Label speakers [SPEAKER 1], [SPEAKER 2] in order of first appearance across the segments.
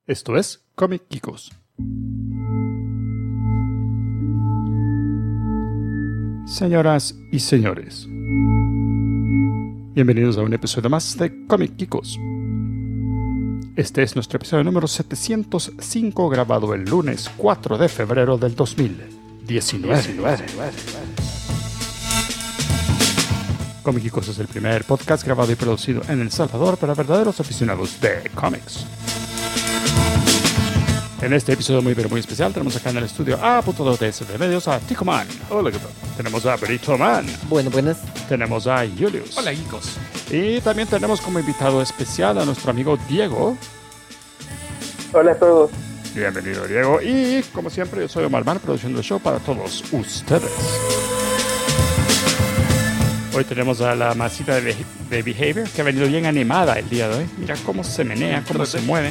[SPEAKER 1] Esto es Comic Geekos. Señoras y señores, bienvenidos a un episodio más de Comic Geekos. Este es nuestro episodio número 705, grabado el lunes 4 de febrero del 2019. Comic Geekos es el primer podcast grabado y producido en El Salvador para verdaderos aficionados de cómics. En este episodio muy especial tenemos acá en el estudio a .2DS de Medios a Tico Man.
[SPEAKER 2] Hola, ¿qué tal?
[SPEAKER 1] Tenemos a Brito Man.
[SPEAKER 3] Buenas.
[SPEAKER 1] Tenemos a Julius.
[SPEAKER 4] Hola, geekos.
[SPEAKER 1] Y también tenemos como invitado especial a nuestro amigo Diego.
[SPEAKER 5] Hola a todos.
[SPEAKER 1] Bienvenido, Diego. Y como siempre, yo soy Omar Man, produciendo el show para todos ustedes. Hoy tenemos a la masita de Behavior, que ha venido bien animada el día de hoy. Mira cómo se menea, cómo se mueve.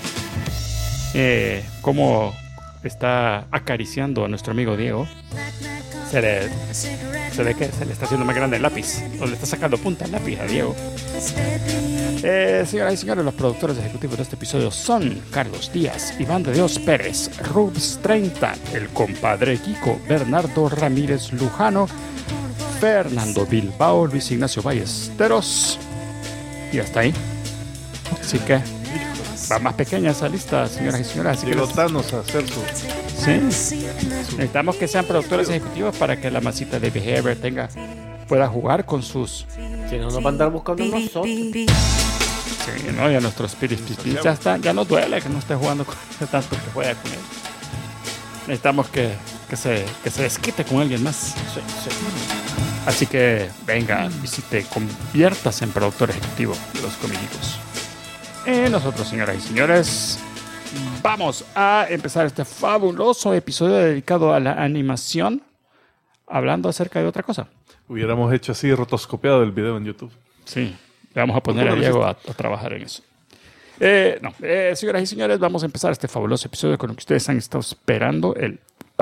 [SPEAKER 1] Cómo está acariciando a nuestro amigo Diego. Se ve que se le está haciendo más grande el lápiz, o le está sacando punta el lápiz a Diego. Señoras y señores, los productores ejecutivos de este episodio son Carlos Díaz, Iván de Dios Pérez, Rubs30, el compadre Kiko, Bernardo Ramírez Lujano, Fernando Bilbao, Luis Ignacio Ballesteros, y hasta ahí. Así que va más pequeña esa lista, señoras y señores. Así
[SPEAKER 2] Llegó
[SPEAKER 1] que
[SPEAKER 2] Thanos a hacer su...
[SPEAKER 1] ¿sí? Necesitamos que sean productores ejecutivos para que la masita de Behavior pueda jugar con sus...
[SPEAKER 3] Si no, nos van a andar buscando nosotros.
[SPEAKER 1] Sí, ¿no? Ya nuestros Spirit ya está, ya no duele que no esté jugando con tanto que juega con él. Necesitamos que se desquite con alguien más.
[SPEAKER 3] Sí.
[SPEAKER 1] Así que venga, visite, conviértase en productor ejecutivo de los comicos. Nosotros, señoras y señores, vamos a empezar este fabuloso episodio dedicado a la animación, hablando acerca de otra cosa.
[SPEAKER 2] Hubiéramos hecho así rotoscopiado el video en YouTube.
[SPEAKER 1] Sí, le vamos a poner a Diego a trabajar en eso. Señoras y señores, vamos a empezar este fabuloso episodio con lo que ustedes han estado esperando, el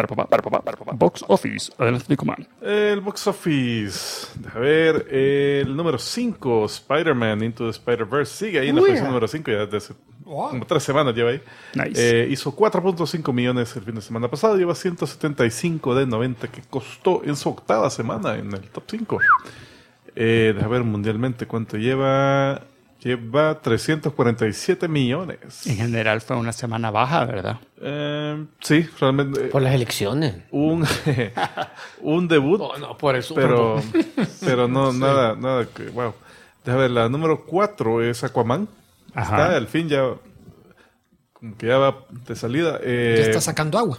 [SPEAKER 1] Box Office. Adelante, Nico Man.
[SPEAKER 2] El Box Office. Deja ver. El número 5, Spider-Man Into the Spider-Verse. Sigue ahí en la posición número 5. Ya desde hace como 3 semanas lleva ahí.
[SPEAKER 1] Nice.
[SPEAKER 2] Hizo 4.5 millones el fin de semana pasado. Lleva 175 de 90 que costó en su octava semana en el top 5. Deja ver mundialmente cuánto lleva. Lleva 347 millones.
[SPEAKER 1] En general fue una semana baja, ¿verdad?
[SPEAKER 2] Sí, realmente.
[SPEAKER 3] Por las elecciones.
[SPEAKER 2] Un debut.
[SPEAKER 3] No, por eso.
[SPEAKER 2] Pero no, sí. nada que. Wow. Déjame ver, la número 4 es Aquaman.
[SPEAKER 1] Ajá.
[SPEAKER 2] Está, al fin ya. Como que ya va de salida.
[SPEAKER 4] Ya está sacando agua.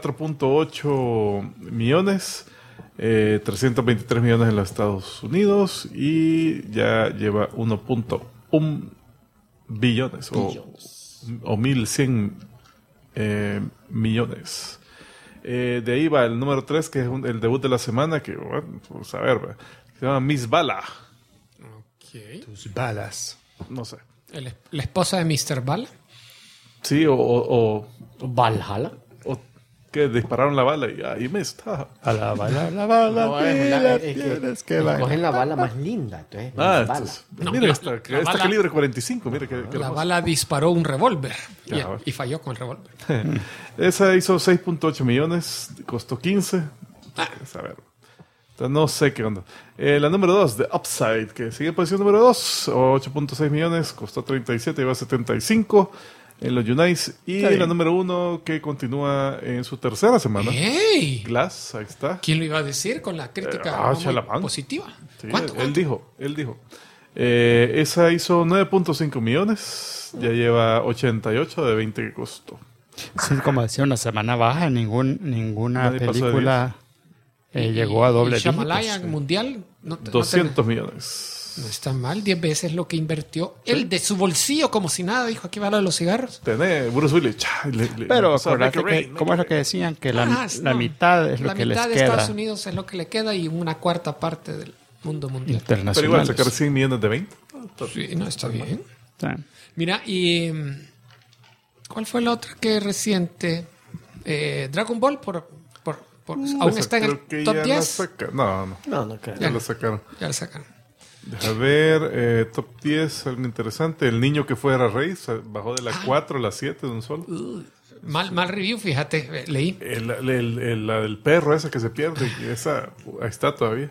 [SPEAKER 2] 4.8 millones. 323 millones en los Estados Unidos. Y ya lleva 1.1 billones. O 1.100 millones. De ahí va el número 3, que es el debut de la semana, que, bueno, vamos a ver, se llama Miss Bala.
[SPEAKER 4] Okay.
[SPEAKER 1] Tus balas.
[SPEAKER 2] No sé.
[SPEAKER 4] La esposa de Mr. Bala.
[SPEAKER 2] Sí, o
[SPEAKER 3] Valhalla.
[SPEAKER 2] que dispararon la bala y ahí me está.
[SPEAKER 1] A la bala,
[SPEAKER 3] No,
[SPEAKER 1] tienes que bailar.
[SPEAKER 3] Cogen la bala más linda. Entonces, bala.
[SPEAKER 2] No, mira, esta
[SPEAKER 4] bala-
[SPEAKER 2] calibre 45, mira que
[SPEAKER 4] La
[SPEAKER 2] hermoso.
[SPEAKER 4] bala disparó un revólver
[SPEAKER 2] Ya.
[SPEAKER 4] y falló con el revólver.
[SPEAKER 2] Esa hizo 6.8 millones, costó 15. A ver. Entonces, no sé qué onda. La número 2, The Upside, que sigue en posición número 2, 8.6 millones, costó 37, lleva 75 en los Unites. Y
[SPEAKER 1] Sí.
[SPEAKER 2] la número 1, que continúa en su tercera semana.
[SPEAKER 4] ¡Ey!
[SPEAKER 2] Glass, ahí está.
[SPEAKER 4] ¿Quién lo iba a decir con la crítica muy
[SPEAKER 2] Chalamán.
[SPEAKER 4] positiva?
[SPEAKER 2] Sí,
[SPEAKER 4] ¿Cuánto?
[SPEAKER 2] Él dijo. Esa hizo 9.5 millones, ya lleva 88 de 20 que costó.
[SPEAKER 1] Sí, como decía, una semana baja, ninguna
[SPEAKER 2] Nadie pasó de
[SPEAKER 1] película llegó a doble
[SPEAKER 4] ¿Y Shyamalan
[SPEAKER 1] dígitos.
[SPEAKER 4] mundial? No
[SPEAKER 2] 200 millones.
[SPEAKER 4] No está mal, 10 veces lo que invirtió. Él de su bolsillo, como si nada, dijo aquí va lo de los cigarros.
[SPEAKER 2] Tenés Bruce Willis.
[SPEAKER 1] Pero acuérdate que, ¿cómo es lo que decían? Que la mitad es lo que les
[SPEAKER 4] La mitad de
[SPEAKER 1] queda.
[SPEAKER 4] Estados Unidos es lo que le queda y una cuarta parte del mundo mundial.
[SPEAKER 2] Pero igual,
[SPEAKER 1] Internacionales.
[SPEAKER 2] sacar 100 millones de 20.
[SPEAKER 4] Sí, no, está bien.
[SPEAKER 1] Sí.
[SPEAKER 4] Mira, y ¿cuál fue la otra que reciente? Dragon Ball aún está en
[SPEAKER 2] creo
[SPEAKER 4] el
[SPEAKER 2] que
[SPEAKER 4] top
[SPEAKER 2] ya
[SPEAKER 4] 10.
[SPEAKER 2] No
[SPEAKER 3] No creo.
[SPEAKER 2] ya lo sacaron.
[SPEAKER 4] Ya la sacaron.
[SPEAKER 2] Deja ver, top 10, algo interesante. El niño que fuera rey bajó de la 4 a la 7 de un solo.
[SPEAKER 4] Mal review, fíjate, leí.
[SPEAKER 2] La del perro esa que se pierde, esa ahí está todavía.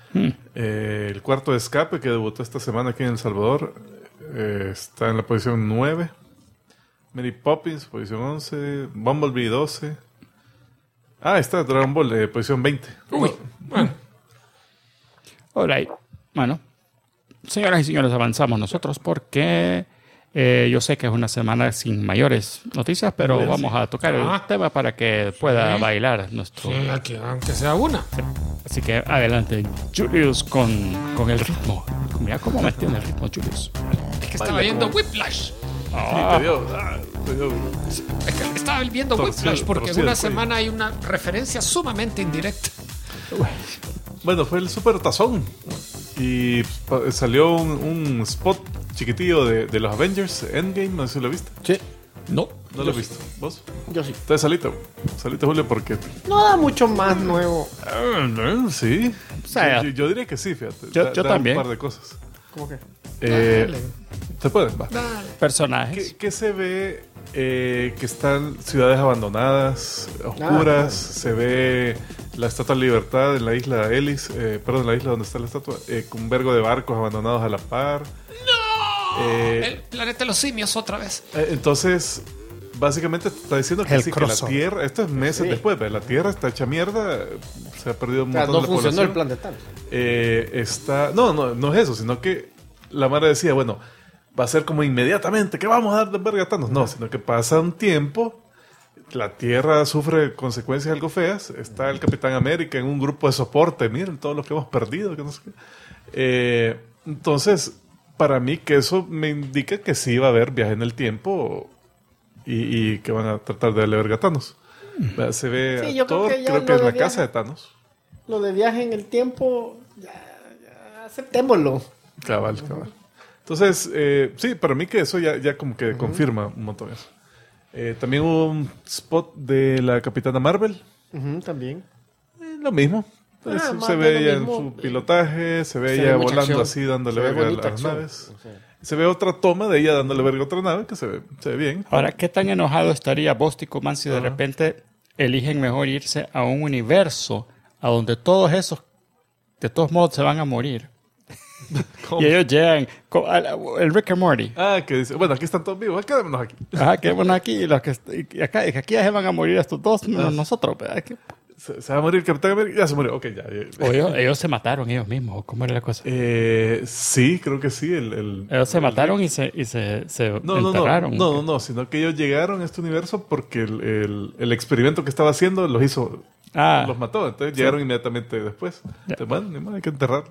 [SPEAKER 2] El cuarto de escape que debutó esta semana aquí en El Salvador está en la posición 9. Mary Poppins, posición 11. Bumblebee, 12. Está Dragon Ball, posición 20.
[SPEAKER 4] Uy, bueno.
[SPEAKER 1] Alright. Bueno, señoras y señores, avanzamos nosotros porque yo sé que es una semana sin mayores noticias, pero vamos a tocar el tema para que pueda bailar nuestro...
[SPEAKER 4] Sí, aunque sea una.
[SPEAKER 1] Así que adelante, Julius, con el ritmo. Mira cómo metió en el ritmo, Julius.
[SPEAKER 4] Es que estaba viendo Whiplash.
[SPEAKER 2] Te dio.
[SPEAKER 4] Es que estaba viendo
[SPEAKER 2] Torcido,
[SPEAKER 4] Whiplash porque en
[SPEAKER 2] torcido
[SPEAKER 4] una
[SPEAKER 2] el cuello.
[SPEAKER 4] semana hay una referencia sumamente indirecta.
[SPEAKER 2] Bueno, fue el Super Tazón. Y salió un spot chiquitillo de los Avengers Endgame. No sé si lo viste.
[SPEAKER 3] Sí.
[SPEAKER 4] No.
[SPEAKER 2] ¿No lo he visto? ¿Vos?
[SPEAKER 3] Yo sí.
[SPEAKER 2] Entonces salite, Julio, porque...
[SPEAKER 3] No da mucho más nuevo.
[SPEAKER 2] Sí.
[SPEAKER 1] O sea,
[SPEAKER 2] yo diría que sí, fíjate.
[SPEAKER 1] yo
[SPEAKER 2] Da
[SPEAKER 1] también.
[SPEAKER 2] un par de cosas.
[SPEAKER 3] ¿Cómo que?
[SPEAKER 4] Dale.
[SPEAKER 2] ¿Se pueden? Va.
[SPEAKER 4] Dale.
[SPEAKER 1] personajes.
[SPEAKER 2] ¿Qué se ve? Que están ciudades abandonadas, oscuras. Se ve la Estatua de Libertad en la isla Ellis. Perdón, la isla donde está la estatua. Con un vergo de barcos abandonados a la par.
[SPEAKER 4] El planeta de los simios otra vez.
[SPEAKER 2] Entonces, básicamente te está diciendo que
[SPEAKER 1] El
[SPEAKER 2] sí, que la
[SPEAKER 1] crossover.
[SPEAKER 2] Tierra, esto es meses después, ¿ve? La Tierra está hecha mierda, se ha perdido un
[SPEAKER 3] O sea,
[SPEAKER 2] montón
[SPEAKER 3] no
[SPEAKER 2] de
[SPEAKER 3] funcionó el
[SPEAKER 2] población.
[SPEAKER 3] plan de Thanos.
[SPEAKER 2] No es eso, sino que la Mara decía, bueno, va a ser como inmediatamente, que vamos a dar de verga a Thanos. No, sino que pasa un tiempo, la Tierra sufre consecuencias algo feas, está el Capitán América en un grupo de soporte, miren todo lo que hemos perdido, que no sé qué. Entonces, para mí que eso me indica que sí va a haber viaje en el tiempo y que van a tratar de darle verga a Thanos. Se ve
[SPEAKER 3] Sí,
[SPEAKER 2] a
[SPEAKER 3] yo creo
[SPEAKER 2] Thor,
[SPEAKER 3] que ya
[SPEAKER 2] creo que
[SPEAKER 3] lo
[SPEAKER 2] en la
[SPEAKER 3] de
[SPEAKER 2] casa
[SPEAKER 3] viaje-
[SPEAKER 2] de Thanos.
[SPEAKER 3] Lo de viaje en el tiempo, ya aceptémoslo.
[SPEAKER 2] Cabal. Entonces, sí, para mí que eso ya como que confirma un montón eso. También hubo un spot de la Capitana Marvel.
[SPEAKER 3] También.
[SPEAKER 2] Lo mismo.
[SPEAKER 3] Ah,
[SPEAKER 2] se
[SPEAKER 3] más
[SPEAKER 2] ve
[SPEAKER 3] de lo
[SPEAKER 2] ella en
[SPEAKER 3] mismo.
[SPEAKER 2] su pilotaje, se ve
[SPEAKER 3] Se
[SPEAKER 2] ella
[SPEAKER 3] ve mucha
[SPEAKER 2] volando
[SPEAKER 3] acción.
[SPEAKER 2] así, dándole
[SPEAKER 3] Se ve
[SPEAKER 2] verga a
[SPEAKER 3] bonita
[SPEAKER 2] las
[SPEAKER 3] acción.
[SPEAKER 2] naves.
[SPEAKER 3] O sea.
[SPEAKER 2] Se ve otra toma de ella dándole verga a otra nave que se ve bien.
[SPEAKER 1] Ahora, ¿qué tan enojado estaría Bóstico si de repente eligen mejor irse a un universo a donde todos esos, de todos modos, se van a morir?
[SPEAKER 2] ¿Cómo?
[SPEAKER 1] Y ellos llegan, el Rick and Morty.
[SPEAKER 2] Que dice, bueno, aquí están todos vivos, quedémonos aquí.
[SPEAKER 1] Ajá, que bueno, aquí, y aquí ya se van a morir estos dos, menos nosotros. ¿Verdad?
[SPEAKER 2] Se va a morir el Capitán América, ya se murió, ok, ya.
[SPEAKER 1] O ellos se mataron ellos mismos, ¿cómo era la cosa?
[SPEAKER 2] Sí, creo que sí.
[SPEAKER 1] Ellos se mataron y se enterraron.
[SPEAKER 2] No, sino que ellos llegaron a este universo porque el experimento que estaba haciendo los hizo, los mató, entonces llegaron inmediatamente después. Entonces, bueno, ni más, hay que enterrarlo.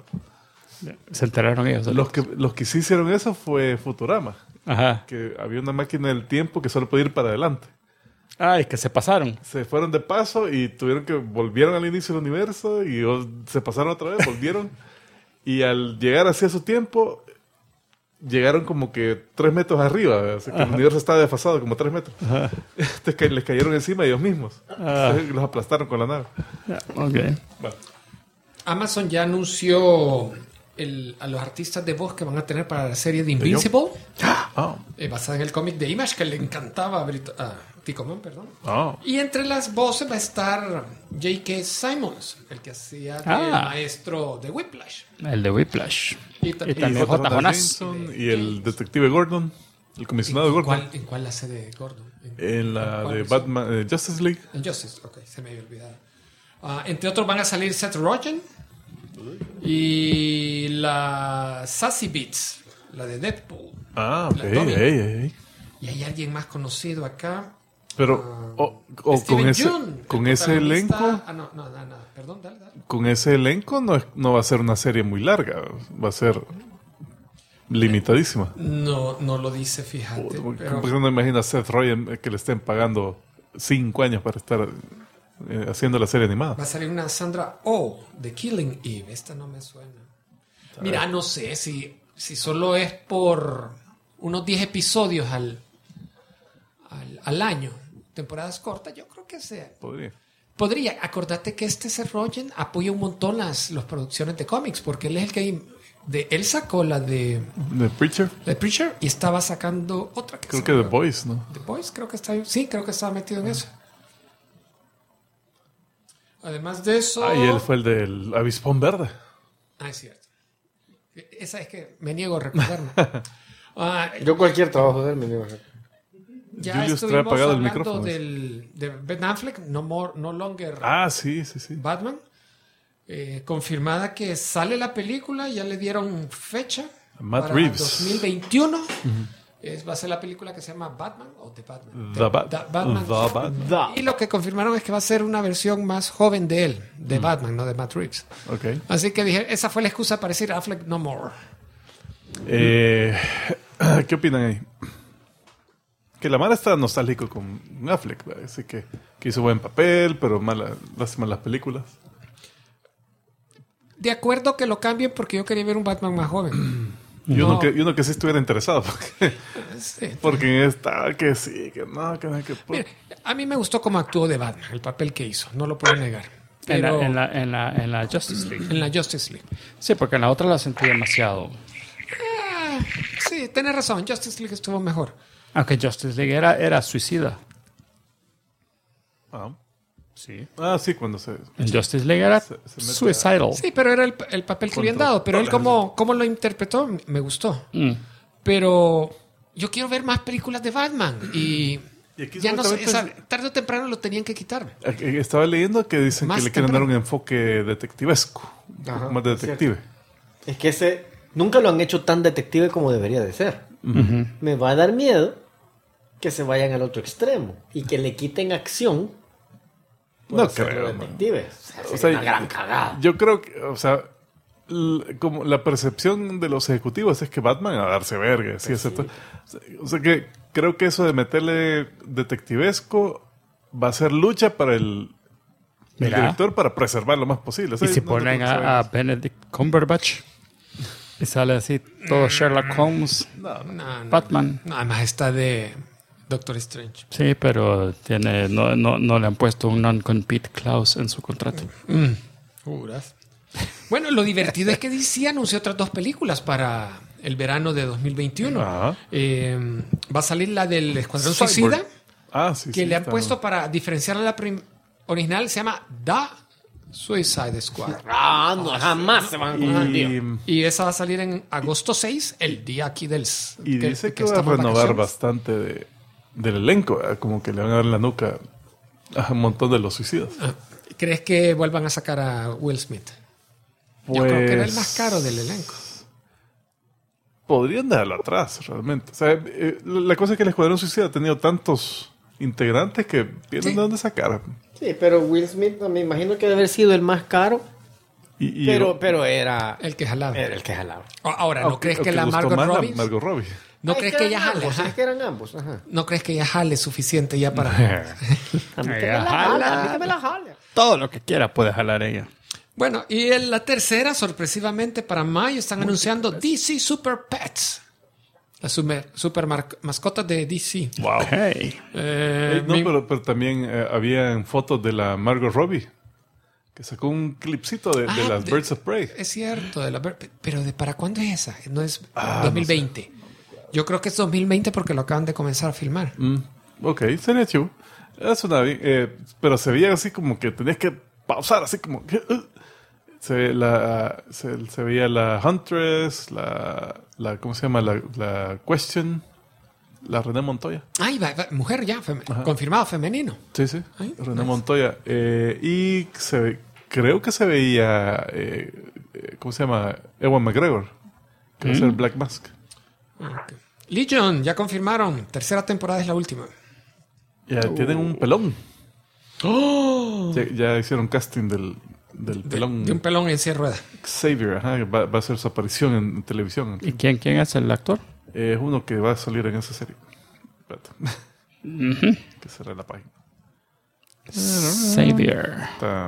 [SPEAKER 1] Se enteraron ellos.
[SPEAKER 2] Los que sí hicieron eso fue Futurama,
[SPEAKER 1] Ajá.
[SPEAKER 2] que había una máquina del tiempo que solo podía ir para adelante.
[SPEAKER 1] Ay, que se pasaron.
[SPEAKER 2] Se fueron de paso y volvieron al inicio del universo y se pasaron otra vez, volvieron. Y al llegar hacia su tiempo, llegaron como que 3 metros arriba. O sea, que el universo estaba desfasado como 3 metros. Entonces les cayeron encima ellos mismos. Entonces, los aplastaron con la nave.
[SPEAKER 1] Ok.
[SPEAKER 2] Bueno,
[SPEAKER 4] Amazon ya anunció a los artistas de voz que van a tener para la serie de Invincible, basada en el cómic de Image que le encantaba a Ticomán, perdón. Y entre las voces va a estar J.K. Simmons, el que hacía el maestro de Whiplash.
[SPEAKER 1] El de Whiplash.
[SPEAKER 4] Y
[SPEAKER 1] también
[SPEAKER 2] J.
[SPEAKER 1] J. Jonas.
[SPEAKER 2] Jameson y el detective Gordon, el comisionado Gordon.
[SPEAKER 4] ¿En cuál hace de Gordon?
[SPEAKER 2] En la
[SPEAKER 4] ¿cuál
[SPEAKER 2] de
[SPEAKER 4] es?
[SPEAKER 2] Batman, Justice League.
[SPEAKER 4] En Justice, ok, se me había olvidado. Entre otros van a salir Seth Rogen y la Sassy Beats, la de Deadpool.
[SPEAKER 2] Ok.
[SPEAKER 4] La Tommy.
[SPEAKER 2] Ey.
[SPEAKER 4] Y hay alguien más conocido acá.
[SPEAKER 2] Pero
[SPEAKER 4] Steven
[SPEAKER 2] con
[SPEAKER 4] Yeun, el
[SPEAKER 2] ese elenco,
[SPEAKER 4] protagonista. No, perdón, dale.
[SPEAKER 2] con ese elenco no va a ser una serie muy larga, va a ser limitadísima.
[SPEAKER 4] No lo dice, fíjate. Pero
[SPEAKER 2] Porque no imagina a Seth Rogen que le estén pagando 5 años para estar haciendo la serie animada.
[SPEAKER 4] va a salir una Sandra Oh de Killing Eve. Esta no me suena. Mira, no sé si solo es por unos 10 episodios al año, temporadas cortas, yo creo que sea.
[SPEAKER 2] Podría.
[SPEAKER 4] Acordate que Seth Rogen apoya un montón las producciones de cómics, porque él es el que él sacó la de
[SPEAKER 2] The Preacher.
[SPEAKER 4] The Preacher y estaba sacando otra que
[SPEAKER 2] Creo que The Boys, ¿no?
[SPEAKER 4] The Boys, creo que está. Sí, creo que estaba metido en eso. Además de eso.
[SPEAKER 2] Y él fue el del Avispón Verde.
[SPEAKER 4] Es cierto. Esa es que me niego a recordarme.
[SPEAKER 3] Yo cualquier trabajo de él me niego a recordar.
[SPEAKER 4] Ya
[SPEAKER 2] Julius trae
[SPEAKER 4] estuvimos
[SPEAKER 2] apagado el
[SPEAKER 4] hablando
[SPEAKER 2] micrófono.
[SPEAKER 4] de Ben Affleck, no longer
[SPEAKER 2] Sí.
[SPEAKER 4] Batman. Confirmada que sale la película, ya le dieron fecha
[SPEAKER 2] Matt
[SPEAKER 4] para
[SPEAKER 2] Reeves.
[SPEAKER 4] 2021. Va a ser la película que se llama Batman o The Batman.
[SPEAKER 2] Batman.
[SPEAKER 4] Y lo que confirmaron es que va a ser una versión más joven de él, de Batman, no de Matt Reeves.
[SPEAKER 2] Ok.
[SPEAKER 4] Así que dije, esa fue la excusa para decir Affleck no more.
[SPEAKER 2] ¿Qué opinan ahí? Que la Mara está nostálgico con Affleck, ¿verdad? Así que hizo buen papel, pero lástima las películas.
[SPEAKER 4] De acuerdo que lo cambien porque yo quería ver un Batman más joven.
[SPEAKER 2] Y uno que sí estuviera interesado.
[SPEAKER 4] Sí.
[SPEAKER 2] Porque en esta, que sí, que no, que no, que...
[SPEAKER 4] Mira, a mí me gustó cómo actuó de Batman, el papel que hizo, no lo puedo negar. Pero
[SPEAKER 1] En la Justice League.
[SPEAKER 4] en la Justice League.
[SPEAKER 1] Sí, porque en la otra la sentí demasiado.
[SPEAKER 4] Sí, tenés razón, Justice League estuvo mejor.
[SPEAKER 1] Aunque Justice League era suicida. Sí.
[SPEAKER 2] Sí, cuando se...
[SPEAKER 1] En Justice League era
[SPEAKER 2] se mete
[SPEAKER 1] suicidal.
[SPEAKER 4] Sí, pero era el papel que le habían dado. Pero él cómo lo interpretó me gustó. Pero yo quiero ver más películas de Batman. Y
[SPEAKER 2] aquí
[SPEAKER 4] ya no sé,
[SPEAKER 2] supuestamente
[SPEAKER 4] tarde o temprano lo tenían que quitar.
[SPEAKER 2] Estaba leyendo que dicen
[SPEAKER 4] Más
[SPEAKER 2] que le quieren
[SPEAKER 4] temprano.
[SPEAKER 2] dar un enfoque detectivesco.
[SPEAKER 3] Ajá,
[SPEAKER 2] Más de detective.
[SPEAKER 3] Es que ese nunca lo han hecho tan detective como debería de ser. Me va a dar miedo que se vayan al otro extremo y que le quiten acción por
[SPEAKER 2] No
[SPEAKER 3] hacerlo
[SPEAKER 2] creo, man.
[SPEAKER 3] detective.
[SPEAKER 2] O sea,
[SPEAKER 3] Una gran cagada.
[SPEAKER 2] Yo creo que, o sea, como la percepción de los ejecutivos es que Batman a darse verga, ¿sí? O sea que creo que eso de meterle detectivesco va a ser lucha para el
[SPEAKER 1] Mira.
[SPEAKER 2] director para preservar lo más posible. O sea,
[SPEAKER 1] Y si
[SPEAKER 2] no
[SPEAKER 1] ponen
[SPEAKER 2] creo que se
[SPEAKER 1] a
[SPEAKER 2] vaya.
[SPEAKER 1] Benedict Cumberbatch y sale así todo Sherlock Holmes,
[SPEAKER 4] No,
[SPEAKER 1] Batman.
[SPEAKER 4] No, además está de Doctor Strange.
[SPEAKER 1] Sí, pero no le han puesto un non-compete clause en su contrato.
[SPEAKER 4] Juras. Bueno, lo divertido es que DC anunció otras 2 películas para el verano de 2021.
[SPEAKER 2] Ajá.
[SPEAKER 4] Va a salir la del Escuadrón
[SPEAKER 2] Cyborg.
[SPEAKER 4] Suicida,
[SPEAKER 2] Sí,
[SPEAKER 4] que
[SPEAKER 2] sí,
[SPEAKER 4] le han
[SPEAKER 2] está-
[SPEAKER 4] puesto para diferenciar a la original, se llama The Suicide Squad.
[SPEAKER 3] No, jamás se van a coger, tío.
[SPEAKER 2] Y
[SPEAKER 4] Y esa va a salir en agosto 6, el día aquí del...
[SPEAKER 2] dice que va a
[SPEAKER 4] estamos en
[SPEAKER 2] renovar
[SPEAKER 4] vacaciones.
[SPEAKER 2] bastante del elenco, ¿verdad? Como que le van a dar en la nuca a un montón de los suicidas.
[SPEAKER 4] ¿Crees que vuelvan a sacar a Will Smith? Yo creo que era el más caro del elenco.
[SPEAKER 2] Podrían dejarlo atrás, realmente. O sea, la cosa es que el Escuadrón Suicida ha tenido tantos integrantes que tienen
[SPEAKER 4] Sí.
[SPEAKER 2] de dónde sacar.
[SPEAKER 3] Sí, pero Will Smith me imagino que debe haber sido el más caro,
[SPEAKER 2] Y
[SPEAKER 3] pero era
[SPEAKER 4] El que jalaba.
[SPEAKER 3] el que jalaba.
[SPEAKER 4] Ahora, ¿no crees que la
[SPEAKER 2] gustó
[SPEAKER 4] Margot
[SPEAKER 2] más la
[SPEAKER 4] Robbie...
[SPEAKER 2] Margot Robbie.
[SPEAKER 4] ¿No
[SPEAKER 3] Ah,
[SPEAKER 4] crees
[SPEAKER 3] es
[SPEAKER 4] que ella
[SPEAKER 3] eran
[SPEAKER 4] jale?
[SPEAKER 3] ambos,
[SPEAKER 4] Ajá.
[SPEAKER 3] es que eran ambos. Ajá.
[SPEAKER 4] ¿No crees que ella jale suficiente ya para...?
[SPEAKER 3] A mí que me la jala, a mí que me la jala.
[SPEAKER 1] Todo lo que quiera puede jalar ella.
[SPEAKER 4] Bueno, y en la tercera, sorpresivamente para mayo, están anunciando DC Super Pets. La super mascota de DC.
[SPEAKER 2] Wow.
[SPEAKER 1] Hey.
[SPEAKER 2] Pero también habían fotos de la Margot Robbie que sacó un clipcito de las Birds of Prey.
[SPEAKER 4] Es cierto, pero ¿para cuándo es esa? No es 2020. Yo creo que es 2020 porque lo acaban de comenzar a filmar.
[SPEAKER 2] Ok, sería chido. Suena bien. Pero se veía así como que tenías que pausar, así como que... Se veía la Huntress, la ¿cómo se llama? La Question, la René Montoya.
[SPEAKER 4] Ay, mujer ya, confirmado femenino.
[SPEAKER 2] Sí, sí,
[SPEAKER 4] Ay,
[SPEAKER 2] René
[SPEAKER 4] nice.
[SPEAKER 2] Montoya. Y creo que se veía, ¿cómo se llama? Ewan McGregor, que va a ser Black Mask.
[SPEAKER 4] Ok. Legion, ya confirmaron. Tercera temporada es la última.
[SPEAKER 2] Ya tienen un pelón. Ya hicieron casting del pelón.
[SPEAKER 4] De un pelón en silla de rueda.
[SPEAKER 2] Xavier, ajá, va a hacer su aparición en televisión.
[SPEAKER 1] ¿Y quién es el actor?
[SPEAKER 2] Es uno que va a salir en esa serie. Espérate. Que cerré la página.
[SPEAKER 1] Xavier.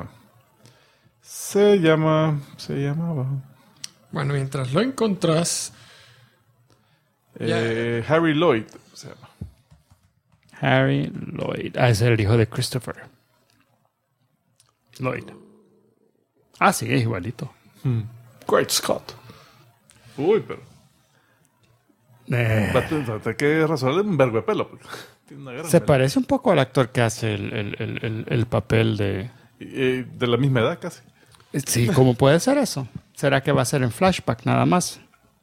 [SPEAKER 2] Se llamaba
[SPEAKER 4] Bueno, mientras lo encontrás...
[SPEAKER 2] Harry Lloyd se llama.
[SPEAKER 1] Harry Lloyd. Es el hijo de Christopher Lloyd. Sí, es igualito.
[SPEAKER 2] Great Scott. Uy, pero... Hay que resolver un vergo de pelo. Tiene una gran
[SPEAKER 1] Se
[SPEAKER 2] melena.
[SPEAKER 1] parece un poco al actor que hace el papel de...
[SPEAKER 2] De la misma edad casi.
[SPEAKER 1] Sí, ¿cómo puede ser eso? ¿Será que va a ser en flashback nada más?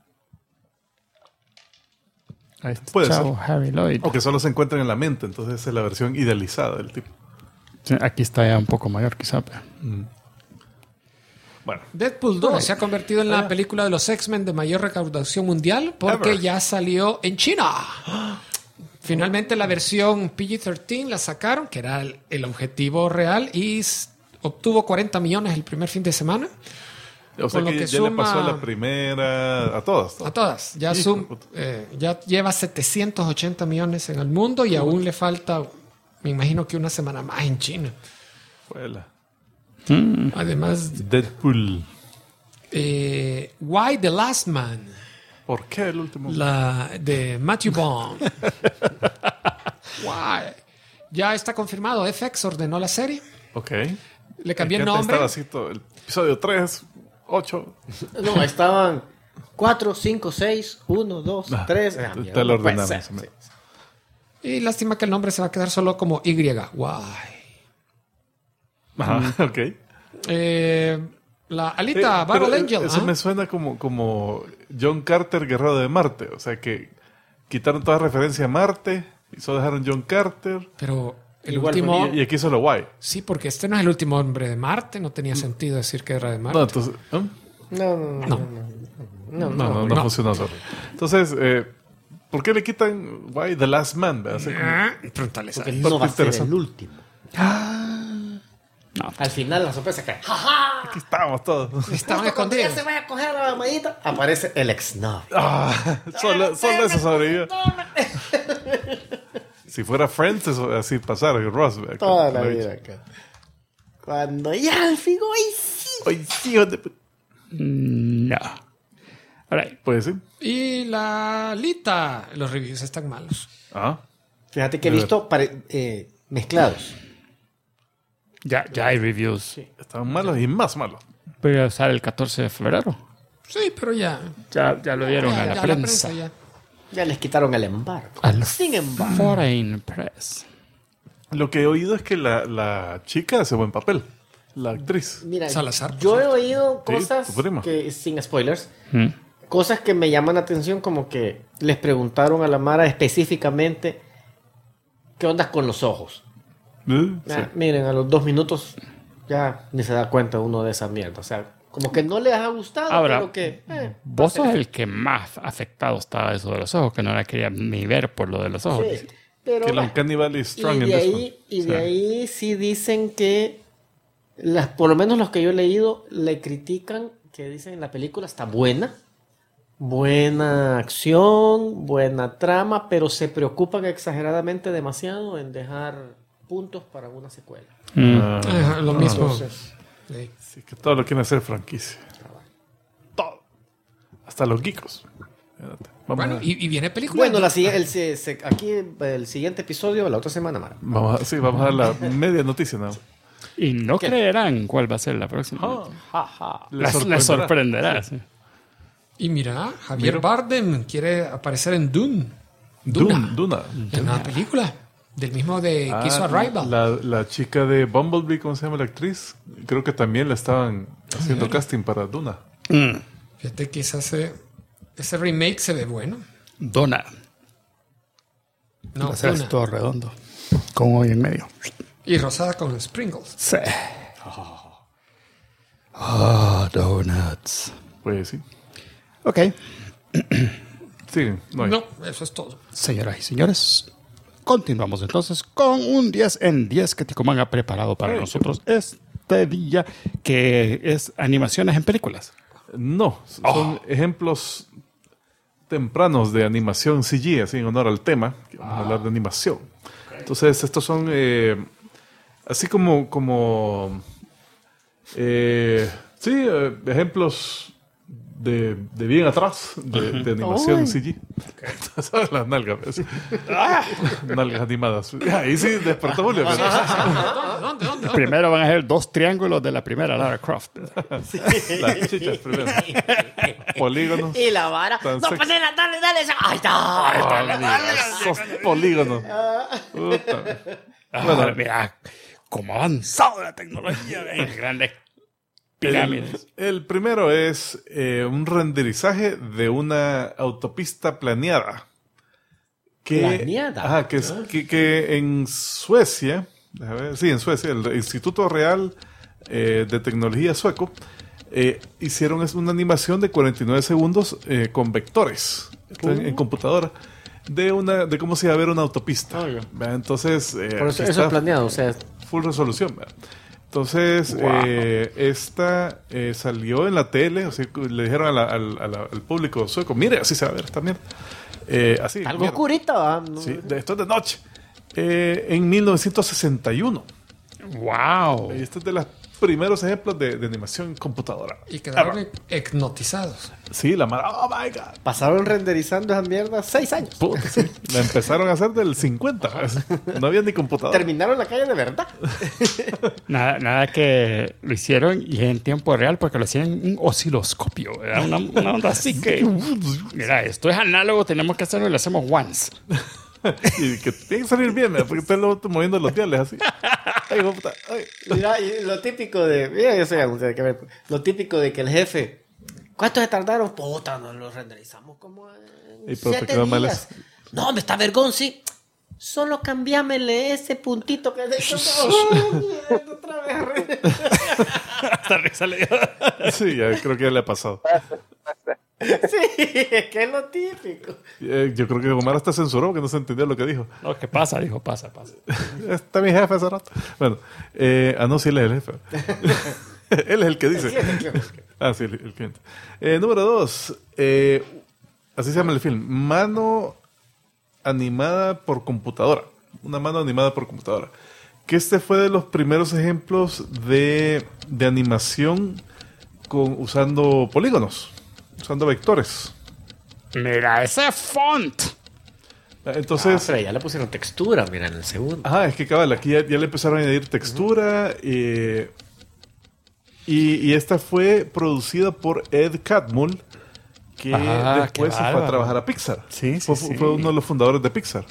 [SPEAKER 1] Ahí está,
[SPEAKER 2] Puede
[SPEAKER 1] chavo, Harry Lloyd.
[SPEAKER 2] O que solo se encuentran en la mente, entonces esa es la versión idealizada del tipo.
[SPEAKER 1] Sí, aquí está ya un poco mayor quizá. Pero...
[SPEAKER 2] Bueno,
[SPEAKER 4] Deadpool 2 se ha convertido en la película de los X-Men de mayor recaudación mundial porque
[SPEAKER 2] Ever.
[SPEAKER 4] ya salió en China. Finalmente la versión PG-13 la sacaron, que era el objetivo real, y obtuvo 40 millones el primer fin de semana.
[SPEAKER 2] o sea
[SPEAKER 4] Con lo
[SPEAKER 2] que
[SPEAKER 4] que
[SPEAKER 2] ya le
[SPEAKER 4] suma-
[SPEAKER 2] pasó a la primera, a todas.
[SPEAKER 4] A todas. Ya,
[SPEAKER 2] Hijo de puta.
[SPEAKER 4] ya lleva 780 millones en el mundo y aún le falta, me imagino que una semana más en China.
[SPEAKER 2] Fuela.
[SPEAKER 4] Además,
[SPEAKER 2] Deadpool.
[SPEAKER 4] Why the Last Man,
[SPEAKER 2] ¿Por qué el último?
[SPEAKER 4] la de Matthew Bond. Why. Ya está confirmado. FX ordenó la serie.
[SPEAKER 2] Ok.
[SPEAKER 4] Le cambié el
[SPEAKER 2] Es que antes
[SPEAKER 4] nombre.
[SPEAKER 2] estaba así todo, el episodio 3, 8.
[SPEAKER 3] No, estaban 4, 5, 6, 1, 2, 3.
[SPEAKER 2] Te lo ordenaron.
[SPEAKER 4] Y lástima que el nombre se va a quedar solo como Y. Why.
[SPEAKER 2] Ajá, ok.
[SPEAKER 4] La Alita Battle
[SPEAKER 2] pero
[SPEAKER 4] Angel.
[SPEAKER 2] eso
[SPEAKER 4] ¿ah?
[SPEAKER 2] me suena como John Carter, Guerrero de Marte. O sea que quitaron toda referencia a Marte y solo dejaron John Carter.
[SPEAKER 4] Pero el
[SPEAKER 3] Igual
[SPEAKER 4] último...
[SPEAKER 2] Y aquí solo guay.
[SPEAKER 4] Sí, porque este no es el último hombre de Marte. No tenía sentido decir que era de Marte.
[SPEAKER 2] No, entonces... No funcionó solo. Entonces, ¿por qué le quitan Why the Last Man? Así como-
[SPEAKER 4] Pregúntale a
[SPEAKER 3] Porque
[SPEAKER 4] él.
[SPEAKER 3] no va a ser
[SPEAKER 2] interesante.
[SPEAKER 3] el último.
[SPEAKER 1] No.
[SPEAKER 3] Al final la sorpresa cae. ¡Ja,
[SPEAKER 2] Aquí estábamos todos.
[SPEAKER 4] Estaban
[SPEAKER 3] Cuando ya
[SPEAKER 4] escondidos.
[SPEAKER 3] se vaya a coger a la mamadita, aparece el exnovio.
[SPEAKER 2] Solo eso sobrevivió. Si fuera Friends, eso así pasara. Y Ross, ¿verdad?
[SPEAKER 3] Toda la
[SPEAKER 2] Lo he
[SPEAKER 3] vida
[SPEAKER 2] dicho.
[SPEAKER 3] acá. Cuando ya al fin, hoy sí.
[SPEAKER 2] Ay, sí, hijo de puta.
[SPEAKER 1] No. All right.
[SPEAKER 2] Pues sí.
[SPEAKER 4] Y la Alita. Los reviews están malos.
[SPEAKER 2] Ah.
[SPEAKER 3] Fíjate que he visto mezclados.
[SPEAKER 1] Ya hay reviews.
[SPEAKER 2] Estaban malos y más malos.
[SPEAKER 1] Pero sale el 14 de febrero.
[SPEAKER 4] Sí, pero ya.
[SPEAKER 1] Ya lo dieron a la
[SPEAKER 4] ya
[SPEAKER 1] prensa.
[SPEAKER 4] ya.
[SPEAKER 3] Ya les quitaron el embargo.
[SPEAKER 1] Al
[SPEAKER 3] Sin embargo.
[SPEAKER 1] Foreign Press.
[SPEAKER 2] Lo que he oído es que la chica hace buen papel. La actriz.
[SPEAKER 3] Mira,
[SPEAKER 4] Salazar,
[SPEAKER 3] yo
[SPEAKER 4] por
[SPEAKER 3] he oído
[SPEAKER 2] Sí,
[SPEAKER 3] cosas
[SPEAKER 2] tu prima.
[SPEAKER 3] que, sin spoilers,
[SPEAKER 1] ¿Mm?
[SPEAKER 3] cosas que me llaman la atención, como que les preguntaron a la Mara específicamente qué onda con los ojos.
[SPEAKER 2] Sí.
[SPEAKER 3] Miren, a los 2 minutos ya ni se da cuenta uno de esa mierda. O sea, como que no les ha gustado,
[SPEAKER 1] Ahora,
[SPEAKER 3] pero que...
[SPEAKER 1] Vos sos el que más afectado estaba eso de los ojos, que no la quería ni ver por lo de los ojos.
[SPEAKER 3] sí, pero
[SPEAKER 2] Que la
[SPEAKER 3] bueno.
[SPEAKER 2] Uncanny Valley is strong
[SPEAKER 3] Y
[SPEAKER 2] in
[SPEAKER 3] de
[SPEAKER 2] this
[SPEAKER 3] ahí,
[SPEAKER 2] one.
[SPEAKER 3] y de ahí sí dicen que por lo menos los que yo he leído le critican, que dicen la película está buena acción, buena trama, pero se preocupan exageradamente demasiado en dejar puntos para una secuela.
[SPEAKER 4] Ajá, lo mismo.
[SPEAKER 3] Entonces,
[SPEAKER 4] Sí.
[SPEAKER 2] Sí, que todo lo quieren hacer franquicia. Todo. Hasta los geekos. Fíjate. Vamos
[SPEAKER 4] Bueno,
[SPEAKER 2] a-
[SPEAKER 4] y viene película.
[SPEAKER 3] bueno, aquí el siguiente episodio, la otra semana, Mara.
[SPEAKER 2] vamos a dar la media noticia nada más.
[SPEAKER 1] Y no creerán cuál va a ser la próxima. Les sorprenderá. Sí.
[SPEAKER 4] Y mira, Javier Bardem quiere aparecer en Dune. Duna.
[SPEAKER 2] Duna.
[SPEAKER 4] En una película. Del mismo de que hizo Arrival.
[SPEAKER 2] La chica de Bumblebee, ¿cómo se llama la actriz? Creo que también la estaban haciendo casting para Duna.
[SPEAKER 4] Fíjate que ese remake se ve bueno.
[SPEAKER 1] Dona.
[SPEAKER 4] No,
[SPEAKER 1] Va a ser así
[SPEAKER 4] Duna.
[SPEAKER 1] todo redondo. Con hoy en medio.
[SPEAKER 4] Y rosada con sprinkles.
[SPEAKER 1] Sí. Donuts.
[SPEAKER 2] Pues sí.
[SPEAKER 1] Ok.
[SPEAKER 2] Sí, no hay.
[SPEAKER 4] No, eso es todo.
[SPEAKER 1] Señoras y señores, continuamos entonces con un 10 en 10 que Ticoman ha preparado para nosotros este día, que es animaciones en películas.
[SPEAKER 2] No, son ejemplos tempranos de animación CG, así en honor al tema, que vamos a hablar de animación. Entonces, estos son así como ejemplos de bien atrás de animación CG. ¿Sabes? Las nalgas. ¿ves? Nalgas animadas. Ahí sí despertó Julio.
[SPEAKER 4] ¿Dónde?
[SPEAKER 1] Primero van a ser 2 triángulos de la primera Lara Croft.
[SPEAKER 2] Las chichas primero. polígonos.
[SPEAKER 3] Y la vara.
[SPEAKER 2] Tan
[SPEAKER 3] No,
[SPEAKER 2] sexy.
[SPEAKER 3] pues dale. Ahí está.
[SPEAKER 2] Esos polígonos. Puta.
[SPEAKER 1] Bueno, mira cómo ha avanzado la tecnología en grandes pirámides.
[SPEAKER 2] El primero es un renderizaje de una autopista planeada.
[SPEAKER 3] ¿Planeada?
[SPEAKER 2] Ajá, que en Suecia, en Suecia, el Instituto Real de Tecnología sueco, hicieron una animación de 49 segundos con vectores en computadora de cómo se iba a ver una autopista. ¿Verdad? Entonces,
[SPEAKER 3] Por eso es planeado, o sea.
[SPEAKER 2] full resolución. ¿Verdad? Entonces, esta salió en la tele, o sea, le dijeron al público sueco, mire, así se va a ver esta mierda. Así,
[SPEAKER 3] Algo
[SPEAKER 2] mierda.
[SPEAKER 3] oscurito, ¿ah? No.
[SPEAKER 2] Sí, esto es de noche. En 1961.
[SPEAKER 1] ¡Wow!
[SPEAKER 2] Y este es de los primeros ejemplos de animación en computadora.
[SPEAKER 4] Y quedaron hipnotizados.
[SPEAKER 2] Sí, la mara. ¡Oh, my God!
[SPEAKER 3] Pasaron renderizando esa mierda 6 años.
[SPEAKER 2] Puta, sí. La empezaron a hacer del 50. No había ni computadora.
[SPEAKER 3] Terminaron la calle de verdad.
[SPEAKER 1] Nada que lo hicieron y en tiempo real porque lo hacían en un osciloscopio. Era una onda así que... Mira, esto es análogo, tenemos que hacerlo y lo hacemos once.
[SPEAKER 2] Y que tiene que salir bien, ¿verdad? Porque están moviendo los diales así. Ay, hijo de puta. Ay.
[SPEAKER 3] Mira, y lo típico de... Mira, yo soy anunciante, hay que ver. Lo típico de que el jefe... ¿Cuánto se tardaron? Puta, nos lo renderizamos como en
[SPEAKER 2] Y pero te
[SPEAKER 3] 7
[SPEAKER 2] quedó mal
[SPEAKER 3] días.
[SPEAKER 2] eso.
[SPEAKER 3] No, me está vergonzi. Solo cambiámele ese puntito que de hecho... otra vez.
[SPEAKER 1] Hasta risa le dio.
[SPEAKER 2] Sí, ya, creo que ya le ha pasado.
[SPEAKER 3] Sí, es que es lo típico.
[SPEAKER 2] Yo creo que Omar hasta censuró que no se entendió lo que dijo.
[SPEAKER 1] No, ¿qué pasa? Dijo, pasa.
[SPEAKER 2] Está mi jefe hace rato. Bueno, no, sí, él es el jefe. Él es el que dice. Sí, el cliente. Número 2. Así se llama el film. Mano animada por computadora. Una mano animada por computadora. Que este fue de los primeros ejemplos de animación usando polígonos. Usando vectores.
[SPEAKER 1] Mira ese font.
[SPEAKER 2] Entonces...
[SPEAKER 3] pero ya le pusieron textura, mira, en el segundo.
[SPEAKER 2] Ajá, es que cabal, aquí ya le empezaron a añadir textura. Y esta fue producida por Ed Catmull, que después se fue a trabajar a Pixar.
[SPEAKER 1] Sí.
[SPEAKER 2] Fue uno de los fundadores de Pixar.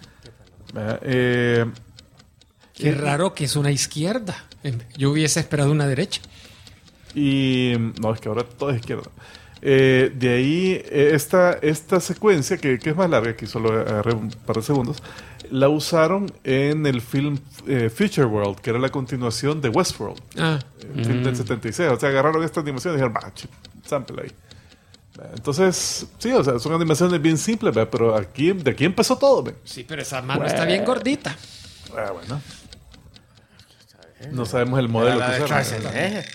[SPEAKER 4] Qué raro que es una izquierda. Yo hubiese esperado una derecha.
[SPEAKER 2] Y no, es que ahora todo es izquierda. De ahí, esta secuencia, que es más larga, aquí solo agarré un par de segundos, la usaron en el film Future World, que era la continuación de Westworld, el film del 76. O sea, agarraron esta animación y dijeron, sample ahí. Entonces, sí, o sea, son animaciones bien simples, ¿verdad? Pero de aquí empezó todo, ¿verdad?
[SPEAKER 4] Sí, pero esa mano está bien gordita.
[SPEAKER 2] Bueno. No sabemos el modelo que usaron.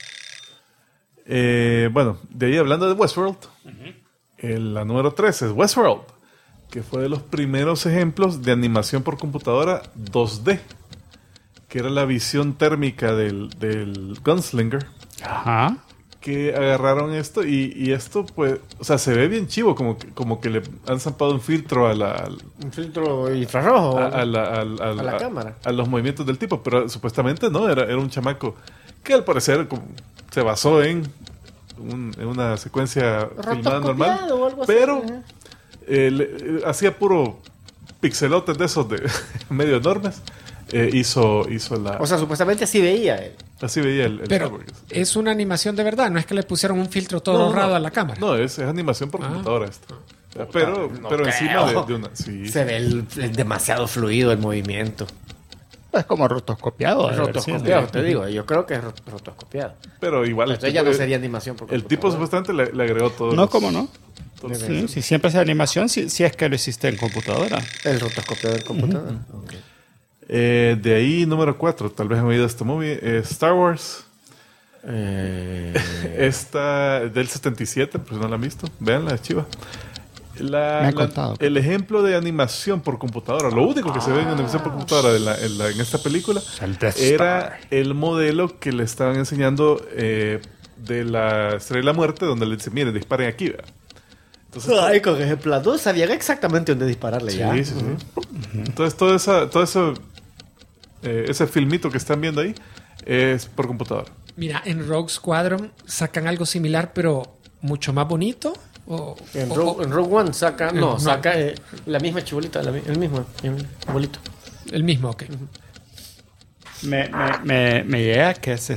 [SPEAKER 2] Bueno, de ahí hablando de Westworld, la número 3 es Westworld, que fue de los primeros ejemplos de animación por computadora 2D, que era la visión térmica del Gunslinger.
[SPEAKER 1] Ajá.
[SPEAKER 2] Que agarraron esto y esto, pues, o sea, se ve bien chivo, como que le han zampado un filtro
[SPEAKER 3] un filtro infrarrojo
[SPEAKER 2] a
[SPEAKER 3] la cámara.
[SPEAKER 2] A los movimientos del tipo, pero supuestamente no, era un chamaco que al parecer se basó en una secuencia filmada normal,
[SPEAKER 3] o algo así,
[SPEAKER 2] pero hacía puro pixelotes de esos de medio enormes. Hizo la...
[SPEAKER 3] O sea, supuestamente así veía él.
[SPEAKER 2] Así veía el
[SPEAKER 4] Pero
[SPEAKER 2] software.
[SPEAKER 4] es una animación de verdad, no es que le pusieron un filtro todo honrado a la cámara.
[SPEAKER 2] No, es animación por computadora esto. Pero encima de una... Sí,
[SPEAKER 3] Se ve demasiado fluido el movimiento.
[SPEAKER 1] Es como rotoscopiado.
[SPEAKER 3] Rotoscopiado, te digo. Yo creo que es rotoscopiado.
[SPEAKER 2] Pero igual...
[SPEAKER 3] Entonces ya no sería animación por
[SPEAKER 2] el tipo supuestamente le agregó todo.
[SPEAKER 1] No, ¿cómo no? Sí, si siempre es animación, si es que lo hiciste en computadora.
[SPEAKER 3] El rotoscopiado del computador. Okay.
[SPEAKER 2] De ahí, número 4, tal vez han oído este movie, Star Wars. Esta del 77, pues no la han visto. Veanla, es chiva.
[SPEAKER 1] Me han contado.
[SPEAKER 2] El ejemplo de animación por computadora, lo único que se ve en animación por computadora en esta película era el modelo que le estaban enseñando de la Estrella de la Muerte, donde le dicen, miren, disparen aquí, ¿verdad? Entonces,
[SPEAKER 3] ay, con ese plato sabían exactamente dónde dispararle ya.
[SPEAKER 2] Sí. Entonces todo eso ese filmito que están viendo ahí es por computadora.
[SPEAKER 4] Mira, en Rogue Squadron sacan algo similar, pero mucho más bonito.
[SPEAKER 3] En Rogue One saca la misma chibolita, el mismo bolito.
[SPEAKER 4] El mismo, ok.
[SPEAKER 1] Me llega que es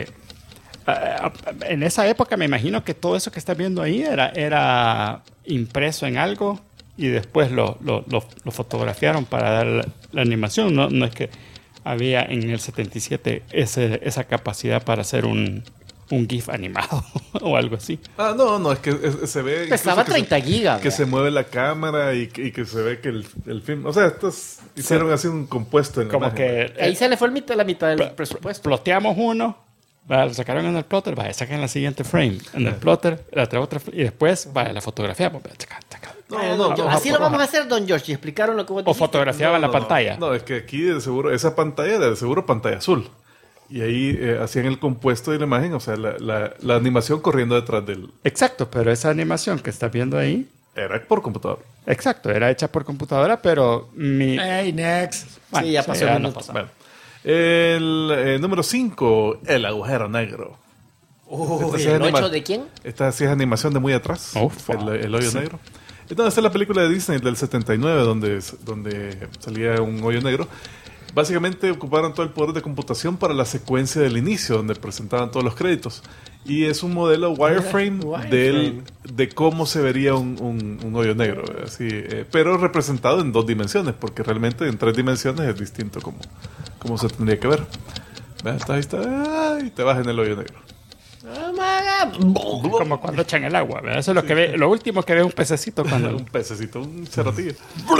[SPEAKER 1] en esa época me imagino que todo eso que estás viendo ahí era impreso en algo y después lo fotografiaron para dar la animación. No es que había en el 77 esa capacidad para hacer un GIF animado o algo así.
[SPEAKER 2] No, es que se ve...
[SPEAKER 3] Pesaba 30 gigas.
[SPEAKER 2] Que se mueve la cámara y que se ve que el film... O sea, estos hicieron así un compuesto en
[SPEAKER 1] como
[SPEAKER 2] la imagen.
[SPEAKER 1] que...
[SPEAKER 3] Ahí se le fue la mitad del presupuesto.
[SPEAKER 1] Ploteamos uno, lo sacaron en el plotter, sacan la siguiente frame en el plotter, la otra y después la fotografiamos.
[SPEAKER 3] Así lo vamos a hacer, Don George. Y explicaron lo que vos dijiste.
[SPEAKER 1] O fotografiaban la pantalla.
[SPEAKER 2] No, es que aquí de seguro... Esa pantalla era de seguro pantalla azul. Y ahí hacían el compuesto de la imagen, o sea, la animación corriendo detrás del...
[SPEAKER 1] Exacto, pero esa animación que estás viendo ahí...
[SPEAKER 2] Era por computadora.
[SPEAKER 1] Exacto, era hecha por computadora, pero
[SPEAKER 4] Hey, next.
[SPEAKER 3] Bueno, sí, ya pasó el minuto.
[SPEAKER 2] Bueno, el número 5, El agujero negro.
[SPEAKER 3] ¿El 8 de quién?
[SPEAKER 2] Esta sí es animación de muy atrás. El hoyo negro. Entonces, esta es la película de Disney del 79, donde salía un hoyo negro. Básicamente ocuparon todo el poder de computación para la secuencia del inicio, donde presentaban todos los créditos. Y es un modelo wireframe de cómo se vería un hoyo negro. Así, pero representado en 2 dimensiones, porque realmente en 3 dimensiones es distinto como se tendría que ver. Ahí está, y te vas en el hoyo negro.
[SPEAKER 1] como cuando echan el agua, ¿verdad? Eso es lo que ve, lo último que ve un pececito cuando...
[SPEAKER 2] un pececito, un cerrotillo.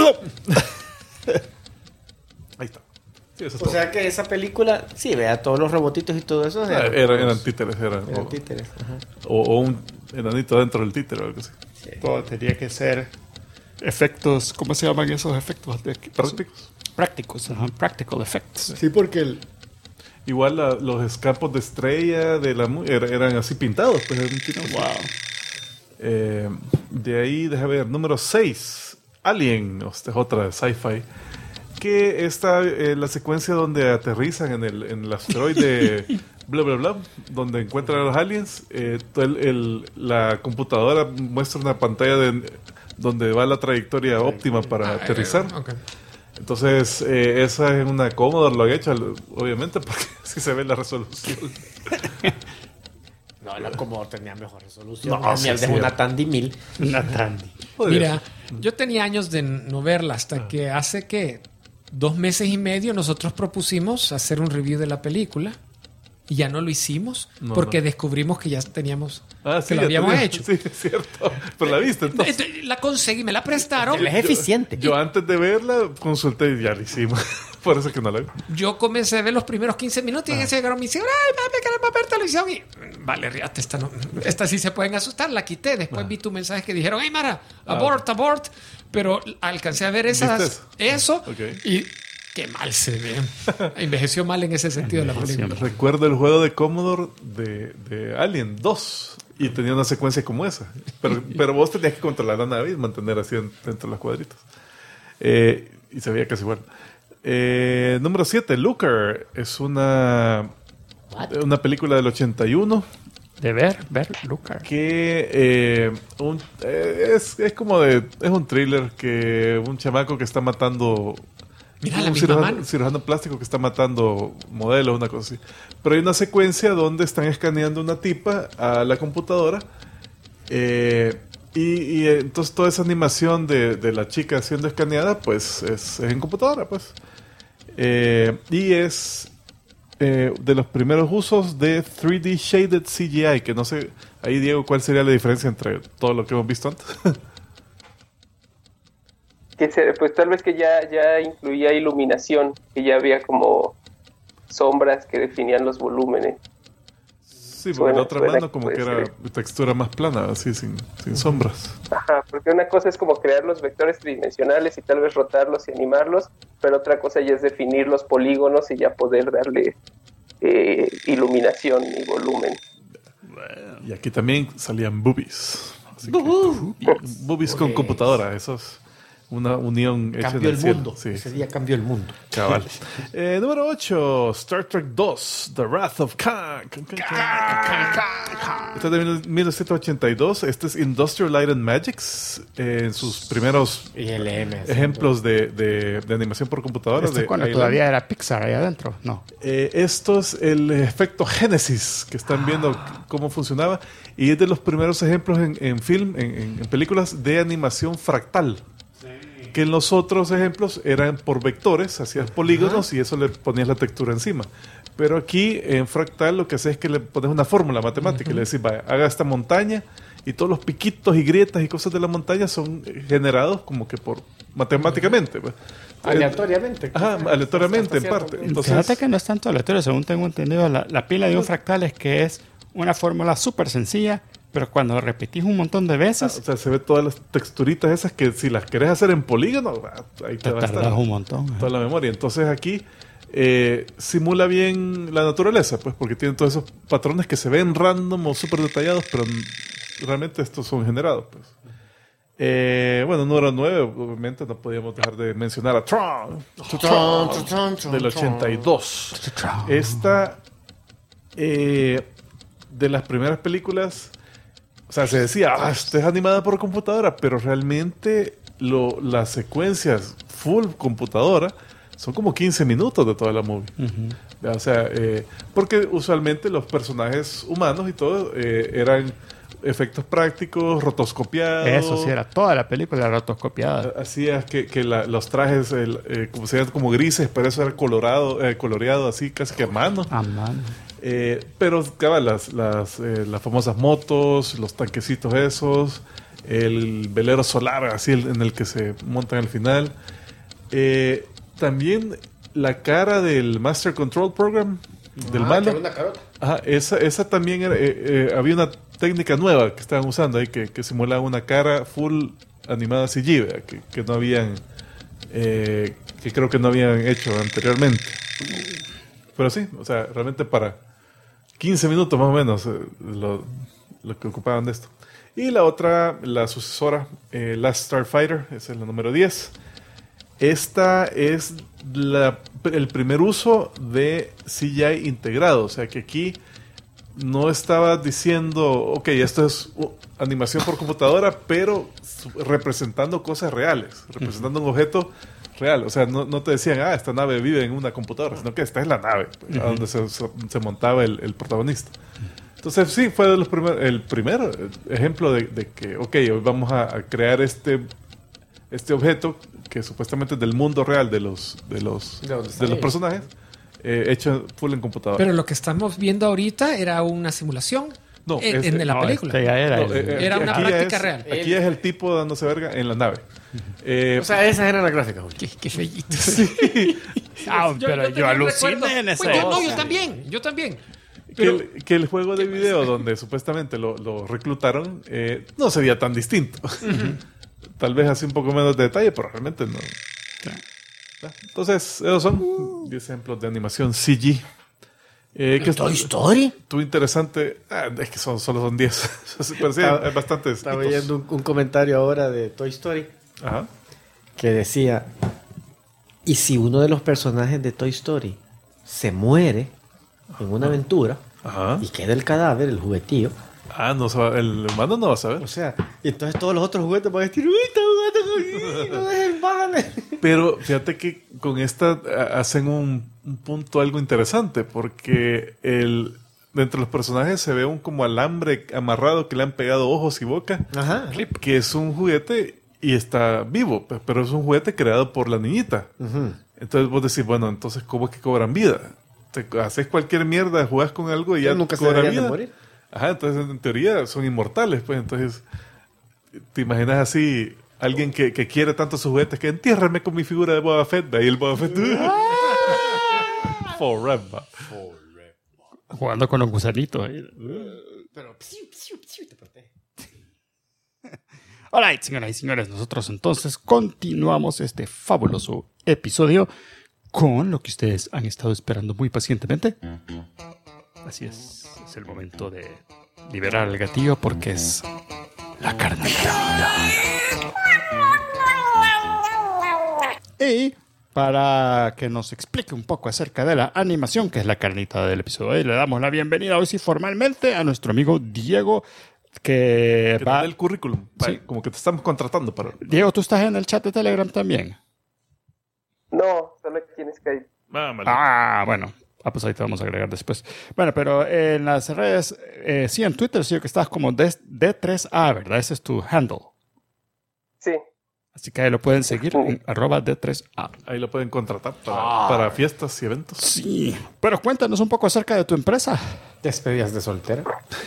[SPEAKER 2] Ahí está. Sí,
[SPEAKER 3] o sea que esa película, sí, vea, todos los robotitos y todo eso.
[SPEAKER 2] Eran títeres.
[SPEAKER 3] Eran títeres.
[SPEAKER 2] O un enanito dentro del títere o algo así.
[SPEAKER 1] Sí. Todo tenía que ser efectos, ¿cómo se llaman esos efectos? Prácticos, practical effects.
[SPEAKER 2] Sí, porque igual los escapos de estrella eran así pintados. Pues, wow. De ahí, déjame ver, número 6, Alien, esta es otra de sci-fi. Que está la secuencia donde aterrizan en el asteroide bla bla bla, donde encuentran a los aliens. La computadora muestra una pantalla donde va la trayectoria óptima para aterrizar.
[SPEAKER 4] Okay.
[SPEAKER 2] Entonces, esa es una Commodore, lo han hecho, obviamente, porque así se ve la resolución.
[SPEAKER 3] No, la Commodore tenía mejor resolución. De una Tandy 1000.
[SPEAKER 1] Una Tandy.
[SPEAKER 4] Mira, yo tenía años de no verla hasta que hace 2 meses y medio nosotros propusimos hacer un review de la película y ya no lo hicimos porque descubrimos que ya teníamos que lo habíamos hecho.
[SPEAKER 2] Sí, es cierto. Pero la viste entonces.
[SPEAKER 4] La conseguí, me la prestaron.
[SPEAKER 3] Es eficiente.
[SPEAKER 2] Yo antes de verla consulté y ya la hicimos. Por eso que no la vi.
[SPEAKER 4] Yo comencé a ver los primeros 15 minutos y se llegaron mis hijos. Ay, papi, queremos ver televisión. Y vale, ríate, esta sí se pueden asustar. La quité. Después vi tu mensaje que dijeron, hey, Mara, abort. Pero alcancé a ver eso. Okay. Y qué mal se ve. Envejeció mal en ese sentido la película.
[SPEAKER 2] Recuerdo el juego de Commodore de Alien 2 y tenía una secuencia como esa. Pero vos tenías que controlar la nave y mantener así dentro de los cuadritos. Y se veía casi igual. Número 7, Looker. Es una película del 81.
[SPEAKER 1] De ver Looker.
[SPEAKER 2] Que es como es un thriller que un chamaco que está matando...
[SPEAKER 4] Mira,
[SPEAKER 2] un cirujano plástico que está matando modelos, una cosa así. Pero hay una secuencia donde están escaneando una tipa a la computadora y entonces toda esa animación de la chica siendo escaneada pues es en computadora pues. Y es de los primeros usos de 3D Shaded CGI, que no sé, ahí Diego, ¿cuál sería la diferencia entre todo lo que hemos visto antes?
[SPEAKER 5] Pues tal vez que ya incluía iluminación, que ya había como sombras que definían los volúmenes.
[SPEAKER 2] Sí, porque la otra mano como que era textura más plana, así sin sombras.
[SPEAKER 5] Ajá, porque una cosa es como crear los vectores tridimensionales y tal vez rotarlos y animarlos, pero otra cosa ya es definir los polígonos y ya poder darle iluminación y volumen.
[SPEAKER 2] Y aquí tambitambién salían boobies. Boobies con computadora, esos... una unión hecha
[SPEAKER 3] Cambió
[SPEAKER 2] en
[SPEAKER 3] el
[SPEAKER 2] cielo.
[SPEAKER 3] mundo.
[SPEAKER 2] Sí.
[SPEAKER 3] Ese día cambió el mundo.
[SPEAKER 2] Cabal. Número 8, Star Trek 2, The Wrath of Khan. Este es de 1982. Este es Industrial Light and Magics. En sus primeros ejemplos de animación por computadora.
[SPEAKER 1] Este cuando todavía era Pixar ahí adentro, ¿no?
[SPEAKER 2] Esto es el efecto Génesis, que están viendo cómo funcionaba. Y es de los primeros ejemplos en film, en películas de animación fractal. Que en los otros ejemplos eran por vectores, hacías polígonos y eso le ponías la textura encima. Pero aquí en fractal lo que haces es que le pones una fórmula matemática y le decís, vaya, haga esta montaña y todos los piquitos y grietas y cosas de la montaña son generados como que por matemáticamente. Pues.
[SPEAKER 3] Aleatoriamente.
[SPEAKER 2] Aleatoriamente en parte. Entonces,
[SPEAKER 1] fíjate que no es tanto aleatorio, según tengo entendido, la pila de un fractal es que es una fórmula súper sencilla, pero cuando repetís un montón de veces...
[SPEAKER 2] o sea, se ve todas las texturitas esas que si las querés hacer en polígono, ahí te va a estar
[SPEAKER 1] tardas un montón.
[SPEAKER 2] Toda la memoria. Entonces aquí simula bien la naturaleza, pues, porque tiene todos esos patrones que se ven random o súper detallados, pero realmente estos son generados, pues. Bueno, número 9, obviamente no podíamos dejar de mencionar a Tron del 82. Esta de las primeras películas, o sea, se decía, esta es animada por computadora, pero realmente las secuencias full computadora son como 15 minutos de toda la movie. O sea, porque usualmente los personajes humanos y todo eran efectos prácticos, rotoscopiados.
[SPEAKER 1] Eso sí, era toda la película rotoscopiada.
[SPEAKER 2] Hacías que los trajes como se veían como grises, pero eso era coloreado así casi que a mano.
[SPEAKER 1] A mano.
[SPEAKER 2] Pero cabal, las famosas motos, los tanquecitos esos, el velero solar así en el que se montan al final. También la cara del Master Control Program, del malo.
[SPEAKER 3] Una carota.
[SPEAKER 2] Ajá, esa también era, había una técnica nueva que estaban usando ahí que simulaba una cara full animada CG, ¿verdad? Que no habían que creo que no habían hecho anteriormente. Pero sí, o sea, realmente para 15 minutos más o menos lo que ocupaban de esto. Y la otra, la sucesora, Last Starfighter, esa es la número 10. Esta es el primer uso de CGI integrado. O sea que aquí no estaba diciendo, ok, esto es animación por computadora, pero representando cosas reales, representando un objeto real. O sea, no te decían, esta nave vive en una computadora, sino que esta es la nave a donde se montaba el protagonista. Entonces, sí, fue de los el primer ejemplo de que, ok, hoy vamos a crear este objeto que supuestamente es del mundo real de los personajes, hecho full en computadora.
[SPEAKER 4] Pero lo que estamos viendo ahorita era una simulación.
[SPEAKER 2] No,
[SPEAKER 4] en la película.
[SPEAKER 1] Era
[SPEAKER 4] una práctica real.
[SPEAKER 2] Aquí es el tipo dándose verga en la nave.
[SPEAKER 3] O sea, esas eran las gráficas, Julio.
[SPEAKER 4] Qué fellito.
[SPEAKER 2] Sí.
[SPEAKER 1] Pero yo aluciné en esa.
[SPEAKER 4] Yo también.
[SPEAKER 2] Pero, que el juego de video donde supuestamente lo reclutaron no se veía tan distinto. Tal vez así un poco menos de detalle, pero realmente no. Entonces, esos son 10 ejemplos de animación CG.
[SPEAKER 3] ¿Toy Story?
[SPEAKER 2] Estuvo interesante. Es que solo son 10. Pero sí, hay bastantes.
[SPEAKER 3] Estaba leyendo un comentario ahora de Toy Story.
[SPEAKER 2] Ajá.
[SPEAKER 3] Que decía, ¿y si uno de los personajes de Toy Story se muere en una aventura y queda el cadáver, el juguetillo?
[SPEAKER 2] No se va, el humano no va a saber.
[SPEAKER 3] O sea, y entonces todos los otros juguetes van a decir, ¡uy, está jugando conmigo! ¡No es el vale!
[SPEAKER 2] Pero fíjate que con esta hacen un punto algo interesante, porque dentro de los personajes se ve un como alambre amarrado que le han pegado ojos y boca, que es un juguete y está vivo, pero es un juguete creado por la niñita. Entonces vos decís, bueno, entonces ¿cómo es que cobran vida? Te haces cualquier mierda, jugás con algo y ya
[SPEAKER 3] nunca
[SPEAKER 2] cobra
[SPEAKER 3] se
[SPEAKER 2] vida.
[SPEAKER 3] De morir.
[SPEAKER 2] Entonces en teoría son inmortales, pues. Entonces te imaginas así alguien que quiere tanto sus juguetes que entiérrame con mi figura de Boba Fett, ahí el Boba Fett forever
[SPEAKER 1] jugando con los gusanitos ahí.
[SPEAKER 3] Pero te protege.
[SPEAKER 1] Alright, señoras y señores, nosotros entonces continuamos este fabuloso episodio con lo que ustedes han estado esperando muy pacientemente. Así es el momento de liberar el gatillo porque es la carnita. Y para que nos explique un poco acerca de la animación, que es la carnita del episodio de hoy, le damos la bienvenida hoy sí formalmente a nuestro amigo Diego, que va...
[SPEAKER 2] el currículum,
[SPEAKER 1] sí.
[SPEAKER 2] Como que te estamos contratando para...
[SPEAKER 1] Diego, ¿tú estás en el chat de Telegram también?
[SPEAKER 5] No, solo aquí en Skype.
[SPEAKER 1] Bueno. Pues ahí te vamos a agregar después. Bueno, pero en las redes, sí, en Twitter sí que estás como D3A, ¿verdad? Ese es tu handle.
[SPEAKER 5] Sí.
[SPEAKER 1] Así que ahí lo pueden seguir en @D3A.
[SPEAKER 2] Ahí lo pueden contratar para fiestas y eventos.
[SPEAKER 1] Sí. Pero cuéntanos un poco acerca de tu empresa.
[SPEAKER 3] ¿Despedidas de soltera?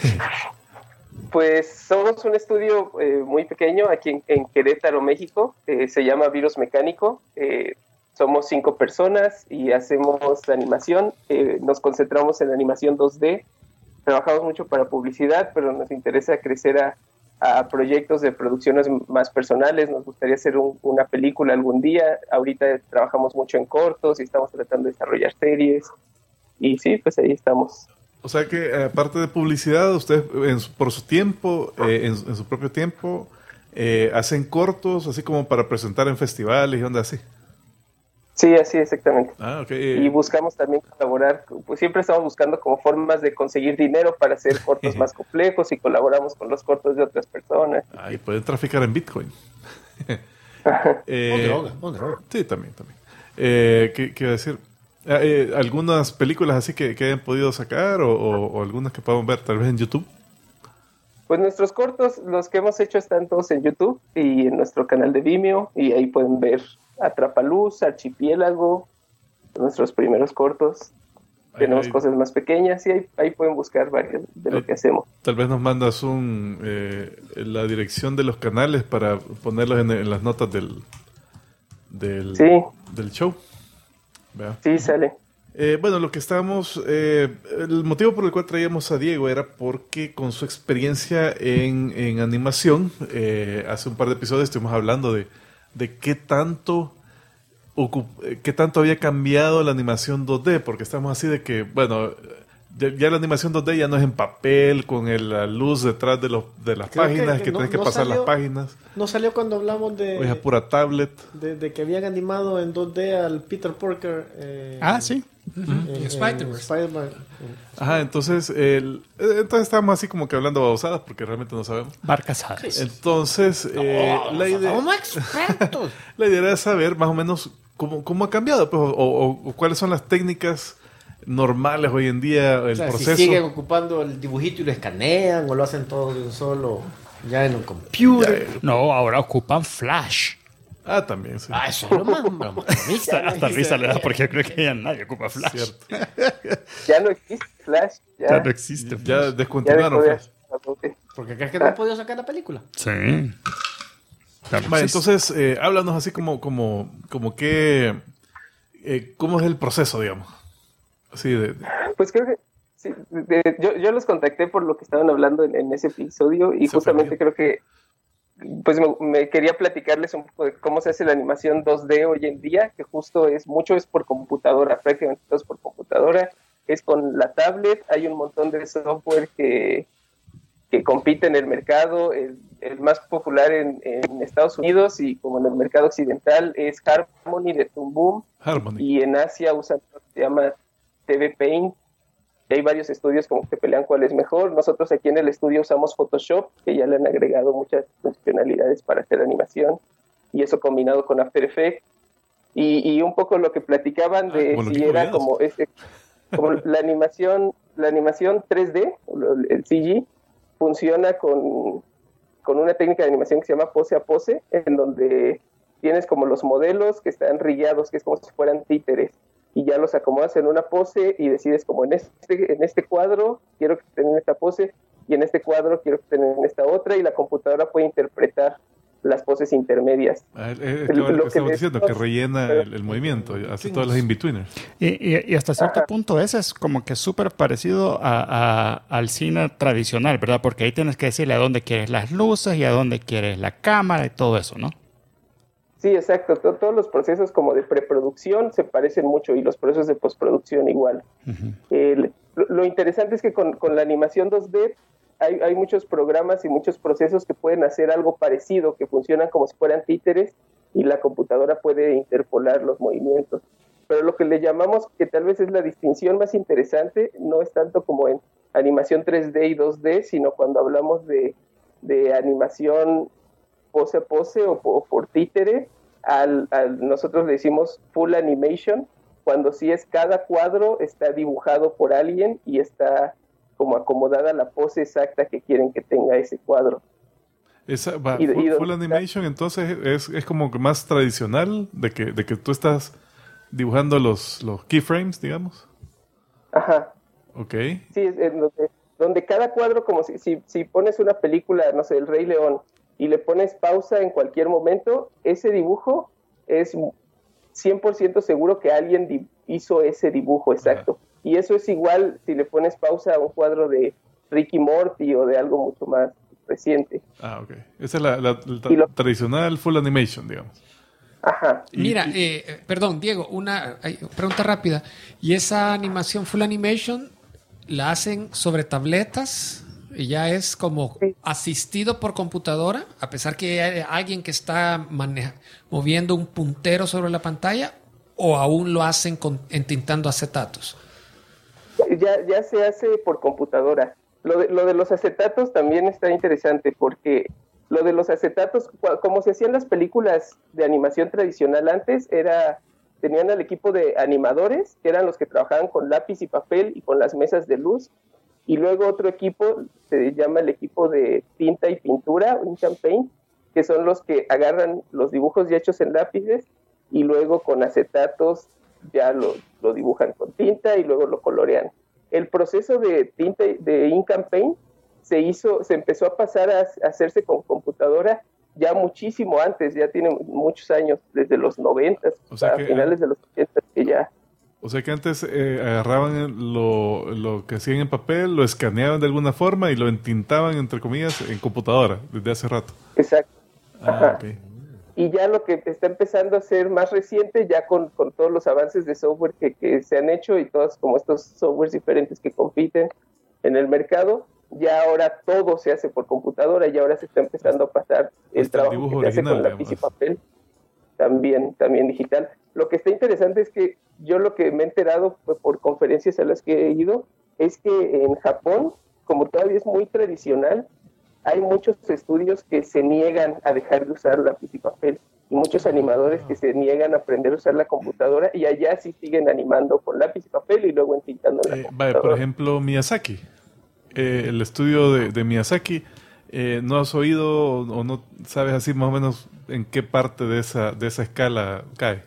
[SPEAKER 5] Pues somos un estudio muy pequeño aquí en Querétaro, México. Se llama Virus Mecánico. Somos 5 personas y hacemos animación. Nos concentramos en animación 2D. Trabajamos mucho para publicidad, pero nos interesa crecer a proyectos de producciones más personales. Nos gustaría hacer una película algún día. Ahorita trabajamos mucho en cortos y estamos tratando de desarrollar series. Y sí, pues ahí estamos.
[SPEAKER 2] O sea que aparte de publicidad, ustedes por su tiempo, en su propio tiempo, hacen cortos así como para presentar en festivales y onda así.
[SPEAKER 5] Sí, así exactamente.
[SPEAKER 2] Okay.
[SPEAKER 5] Y buscamos también colaborar, pues siempre estamos buscando como formas de conseguir dinero para hacer cortos más complejos y colaboramos con los cortos de otras personas.
[SPEAKER 2] Y pueden traficar en Bitcoin.
[SPEAKER 3] O droga.
[SPEAKER 2] Sí, también. ¿Qué iba a decir? ¿Algunas películas así que hayan podido sacar o algunas que podamos ver tal vez en YouTube?
[SPEAKER 5] Pues nuestros cortos, los que hemos hecho están todos en YouTube y en nuestro canal de Vimeo y ahí pueden ver Atrapaluz, Archipiélago, nuestros primeros cortos. Tenemos cosas más pequeñas y ahí pueden buscar varios de lo que hacemos.
[SPEAKER 2] Tal vez nos mandas la dirección de los canales para ponerlos en las notas del show. Vea.
[SPEAKER 5] Sí, sale.
[SPEAKER 2] Bueno, lo que estábamos... el motivo por el cual traíamos a Diego era porque con su experiencia en animación, hace un par de episodios estuvimos hablando de qué tanto había cambiado la animación 2D, porque estamos así de que, bueno, ya la animación 2D ya no es en papel, con la luz detrás de las páginas, que tienes que pasar las páginas.
[SPEAKER 3] ¿No salió cuando hablamos de...
[SPEAKER 2] O es a pura tablet.
[SPEAKER 3] De que habían animado en 2D al Peter Parker.
[SPEAKER 1] Sí.
[SPEAKER 3] Spider-Man.
[SPEAKER 2] Ajá, entonces estábamos así como que hablando babosadas porque realmente no sabemos.
[SPEAKER 1] Barcazadas.
[SPEAKER 2] Entonces, la idea...
[SPEAKER 3] ¡Somos expertos!
[SPEAKER 2] La idea era saber más o menos cómo ha cambiado, pues, o cuáles son las técnicas normales hoy en día, el proceso.
[SPEAKER 3] Si siguen ocupando el dibujito y lo escanean o lo hacen todo de un solo, ya en un computer.
[SPEAKER 1] No, ahora ocupan Flash.
[SPEAKER 2] También, sí.
[SPEAKER 3] Eso es lo más
[SPEAKER 1] hasta risa le da porque creo que ya nadie ocupa Flash.
[SPEAKER 2] Cierto.
[SPEAKER 5] Ya no existe Flash.
[SPEAKER 1] Ya no existe.
[SPEAKER 2] Ya descontinuaron Flash.
[SPEAKER 3] ¿Porque crees que no han podido sacar la película?
[SPEAKER 1] Sí.
[SPEAKER 2] Vale, entonces, háblanos así como que... ¿cómo es el proceso, digamos? Así
[SPEAKER 5] Pues creo que sí, yo los contacté por lo que estaban hablando en ese episodio y justamente creo que pues me quería platicarles un poco de cómo se hace la animación 2D hoy en día, que justo es por computadora, prácticamente todo es por computadora, es con la tablet, hay un montón de software que compite en el mercado, el más popular en Estados Unidos y como en el mercado occidental es Harmony de Toon Boom, y en Asia usan lo que se llama TV Paint. Y hay varios estudios como que pelean cuál es mejor. Nosotros aquí en el estudio usamos Photoshop, que ya le han agregado muchas funcionalidades para hacer animación, y eso combinado con After Effects. Y un poco lo que platicaban de si era como la animación 3D, el CG, funciona con una técnica de animación que se llama pose a pose, en donde tienes como los modelos que están rillados, que es como si fueran títeres, y ya los acomodas en una pose y decides como en este cuadro quiero que estén en esta pose y en este cuadro quiero que estén en esta otra, y la computadora puede interpretar las poses intermedias.
[SPEAKER 2] Lo que estamos diciendo, que rellena el movimiento, hace todas las in-betweeners.
[SPEAKER 1] Y hasta cierto punto ese es como que súper parecido al cine tradicional, ¿verdad? Porque ahí tienes que decirle a dónde quieres las luces y a dónde quieres la cámara y todo eso, ¿no?
[SPEAKER 5] Sí, exacto. Todos los procesos como de preproducción se parecen mucho y los procesos de postproducción igual. Uh-huh. Lo interesante es que con la animación 2D hay muchos programas y muchos procesos que pueden hacer algo parecido, que funcionan como si fueran títeres y la computadora puede interpolar los movimientos. Pero lo que le llamamos, que tal vez es la distinción más interesante, no es tanto como en animación 3D y 2D, sino cuando hablamos de animación pose a pose o por títere, nosotros le decimos full animation, cuando sí es cada cuadro está dibujado por alguien y está como acomodada la pose exacta que quieren que tenga ese cuadro.
[SPEAKER 2] Full animation entonces es como que más tradicional de que tú estás dibujando los keyframes, digamos.
[SPEAKER 5] Ajá.
[SPEAKER 2] Ok.
[SPEAKER 5] Sí, es donde cada cuadro, como si pones una película, no sé, El Rey León, y le pones pausa en cualquier momento, ese dibujo es 100% seguro que alguien hizo ese dibujo exacto. Ajá. Y eso es igual si le pones pausa a un cuadro de Ricky Morty o de algo mucho más reciente.
[SPEAKER 2] Ah, ok. Esa es la tradicional full animation, digamos.
[SPEAKER 5] Ajá.
[SPEAKER 4] Mira, perdón, Diego, una pregunta rápida. ¿Y esa animación full animation la hacen sobre tabletas? ¿Y ya es como asistido por computadora? A pesar que hay alguien que está moviendo un puntero sobre la pantalla, ¿o aún lo hacen entintando acetatos?
[SPEAKER 5] Ya se hace por computadora. Lo de los acetatos también está interesante porque lo de los acetatos, como se hacían las películas de animación tradicional antes, tenían al equipo de animadores, que eran los que trabajaban con lápiz y papel y con las mesas de luz, y luego otro equipo, se llama el equipo de tinta y pintura, Ink and Paint, que son los que agarran los dibujos ya hechos en lápices y luego con acetatos ya lo dibujan con tinta y luego lo colorean. El proceso de tinta de Ink and Paint se empezó a pasar a hacerse con computadora ya muchísimo antes, ya tiene muchos años, desde los 90, a finales de los 80 que ya.
[SPEAKER 2] O sea que antes agarraban lo que hacían en papel, lo escaneaban de alguna forma y lo entintaban, entre comillas, en computadora, desde hace rato.
[SPEAKER 5] Exacto.
[SPEAKER 2] Ah, ok.
[SPEAKER 5] Y ya lo que está empezando a ser más reciente, ya con todos los avances de software que se han hecho y todos como estos softwares diferentes que compiten en el mercado, ya ahora todo se hace por computadora y ahora se está empezando a pasar el trabajo que se hace con lápiz y papel, también digital. Lo que está interesante es que yo lo que me he enterado por conferencias a las que he ido es que en Japón, como todavía es muy tradicional, hay muchos estudios que se niegan a dejar de usar lápiz y papel y muchos animadores que se niegan a aprender a usar la computadora y allá sí siguen animando con lápiz y papel y luego entintando en la computadora.
[SPEAKER 2] Por ejemplo, Miyazaki. El estudio de Miyazaki, ¿no has oído o no sabes así más o menos en qué parte de esa escala cae?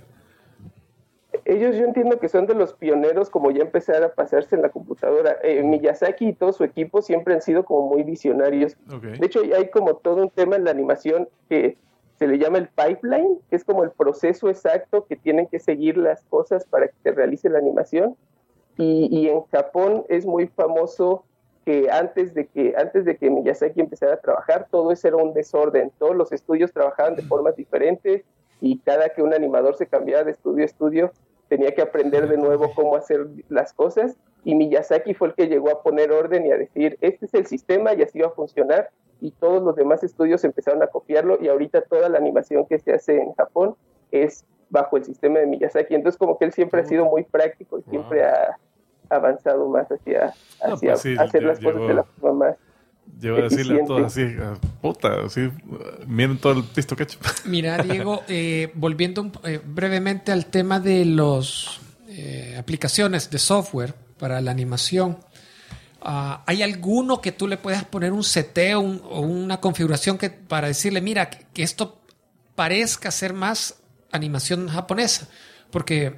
[SPEAKER 5] Ellos yo entiendo que son de los pioneros como ya empezar a pasarse en la computadora. Miyazaki y todo su equipo siempre han sido como muy visionarios. Okay. De hecho hay como todo un tema en la animación que se le llama el pipeline, que es como el proceso exacto que tienen que seguir las cosas para que se realice la animación. Y en Japón es muy famoso que antes de que Miyazaki empezara a trabajar, todo eso era un desorden. Todos los estudios trabajaban de formas diferentes y cada que un animador se cambiaba de estudio a estudio, tenía que aprender de nuevo cómo hacer las cosas, y Miyazaki fue el que llegó a poner orden y a decir, este es el sistema y así va a funcionar, y todos los demás estudios empezaron a copiarlo, y ahorita toda la animación que se hace en Japón es bajo el sistema de Miyazaki. Entonces como que él siempre ha sido muy práctico y siempre ha avanzado más hacia hacer las cosas de la forma más
[SPEAKER 2] Llevo a decirle a todos así, puta, así, miren todo el pisto que he hecho.
[SPEAKER 4] Mira, Diego, volviendo brevemente al tema de las aplicaciones de software para la animación, ¿hay alguno que tú le puedas poner un seteo o una configuración para decirle, mira, que esto parezca ser más animación japonesa? Porque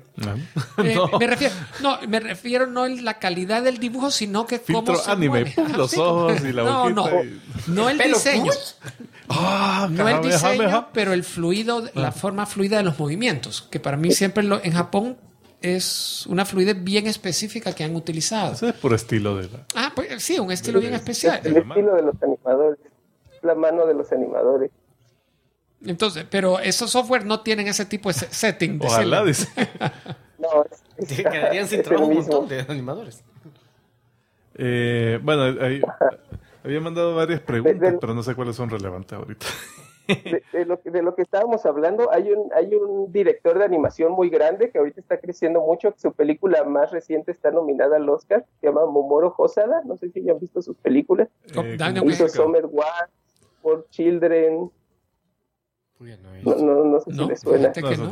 [SPEAKER 4] me refiero no en la calidad del dibujo, sino que
[SPEAKER 2] filtro
[SPEAKER 4] cómo se
[SPEAKER 2] anime,
[SPEAKER 4] mueve.
[SPEAKER 2] los ojos y la boquita.
[SPEAKER 4] No el diseño. No el diseño, pero el fluido, la forma fluida de los movimientos, que para mí siempre en Japón es una fluidez bien específica que han utilizado.
[SPEAKER 2] Eso es por estilo de la...
[SPEAKER 4] pues sí, un estilo bien especial.
[SPEAKER 5] El estilo de los animadores, la mano de los animadores.
[SPEAKER 4] Entonces, pero esos software no tienen ese tipo de setting.
[SPEAKER 2] Ojalá, dice.
[SPEAKER 3] No, quedarían sin trabajo un montón de animadores.
[SPEAKER 2] Bueno, había mandado varias preguntas, pero no sé cuáles son relevantes ahorita.
[SPEAKER 5] de lo que estábamos hablando, hay un director de animación muy grande que ahorita está creciendo mucho, que su película más reciente está nominada al Oscar, se llama Mamoru Hosoda, no sé si ya han visto sus películas. Hizo Summer Wars, For Children. No sé si les suena.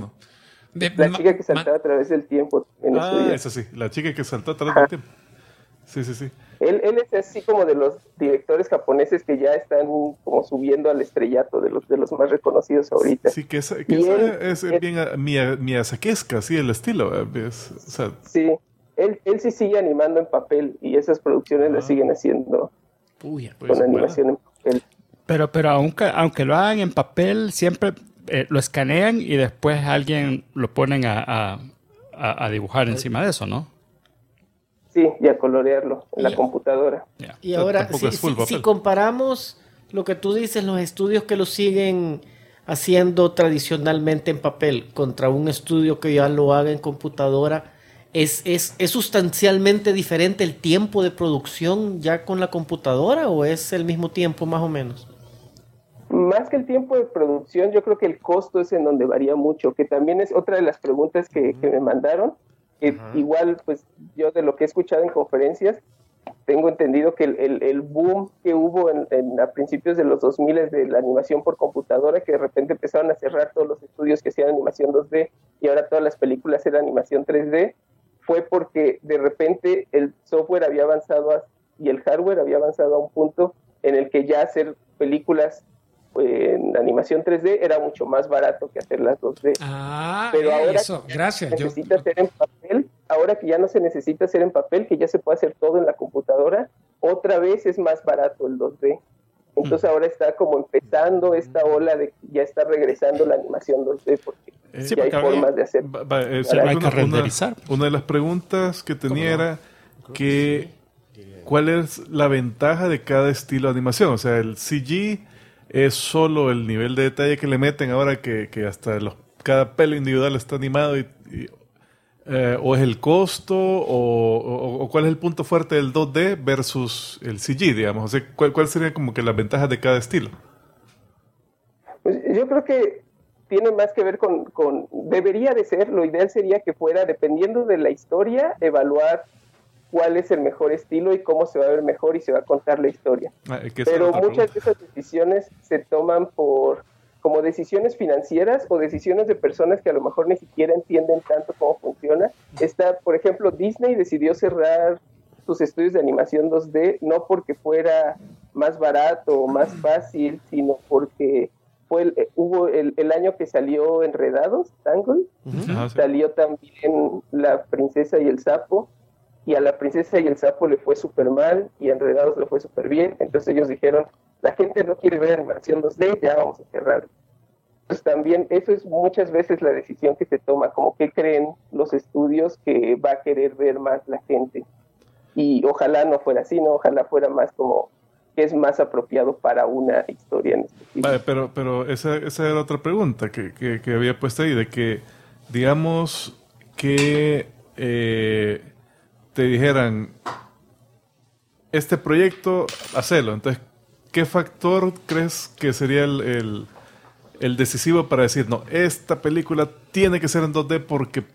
[SPEAKER 5] La chica que saltaba a través del tiempo.
[SPEAKER 2] Eso sí, la chica que saltó a través del tiempo. Sí.
[SPEAKER 5] Él es así como de los directores japoneses que ya están como subiendo al estrellato de los más reconocidos ahorita.
[SPEAKER 2] Sí, que esa es bien miyazakesca, sí, el estilo.
[SPEAKER 5] Sí, él sí sigue animando en papel y esas producciones las siguen haciendo con animación en papel.
[SPEAKER 1] Pero aunque lo hagan en papel, siempre lo escanean y después alguien lo ponen a dibujar encima de eso, ¿no?
[SPEAKER 5] Sí, y a colorearlo en la computadora.
[SPEAKER 3] Y ahora, si comparamos lo que tú dices, los estudios que lo siguen haciendo tradicionalmente en papel contra un estudio que ya lo haga en computadora, ¿es sustancialmente diferente el tiempo de producción ya con la computadora o es el mismo tiempo más o menos?
[SPEAKER 5] Más que el tiempo de producción, yo creo que el costo es en donde varía mucho, que también es otra de las preguntas que me mandaron. Igual, pues yo de lo que he escuchado en conferencias, tengo entendido que el boom que hubo a principios de los 2000 de la animación por computadora, que de repente empezaron a cerrar todos los estudios que hacían animación 2D y ahora todas las películas eran animación 3D, fue porque de repente el software había avanzado y el hardware había avanzado a un punto en el que ya hacer películas en animación 3D era mucho más barato que hacer las 2D. Pero ahora
[SPEAKER 4] gracias.
[SPEAKER 5] Necesita hacer en papel, ahora que ya no se necesita hacer en papel, que ya se puede hacer todo en la computadora, otra vez es más barato el 2D. Entonces ahora está como empezando esta ola de que ya está regresando la animación 2D porque ya hay formas de hacer.
[SPEAKER 1] Hay que renderizar.
[SPEAKER 2] Una de las preguntas que tenía era que ¿cuál es la ventaja de cada estilo de animación? O sea, el CG es solo el nivel de detalle que le meten ahora que hasta cada pelo individual está animado o es el costo o cuál es el punto fuerte del 2D versus el CG, digamos. O sea, ¿cuál sería como que las ventajas de cada estilo?
[SPEAKER 5] Pues yo creo que tiene más que ver con debería de ser, lo ideal sería que fuera, dependiendo de la historia, evaluar cuál es el mejor estilo y cómo se va a ver mejor y se va a contar la historia. Pero muchas de esas decisiones se toman como decisiones financieras o decisiones de personas que a lo mejor ni siquiera entienden tanto cómo funciona. Por ejemplo, Disney decidió cerrar sus estudios de animación 2D no porque fuera más barato o más fácil, sino porque hubo el año que salió Enredados, Tangled, salió también La Princesa y el Sapo, y a La Princesa y el Sapo le fue súper mal y a Enredados le fue súper bien. Entonces ellos dijeron, la gente no quiere ver animación 2D, ya vamos a cerrar. Entonces también eso es muchas veces la decisión que se toma, como que creen los estudios que va a querer ver más la gente. Y ojalá no fuera así, ¿no? Ojalá fuera más como que es más apropiado para una historia en específico.
[SPEAKER 2] Vale, pero esa era otra pregunta que había puesto ahí, de que digamos que te dijeran este proyecto, hacelo. Entonces, ¿qué factor crees que sería el decisivo para decir, no, esta película tiene que ser en 2D porque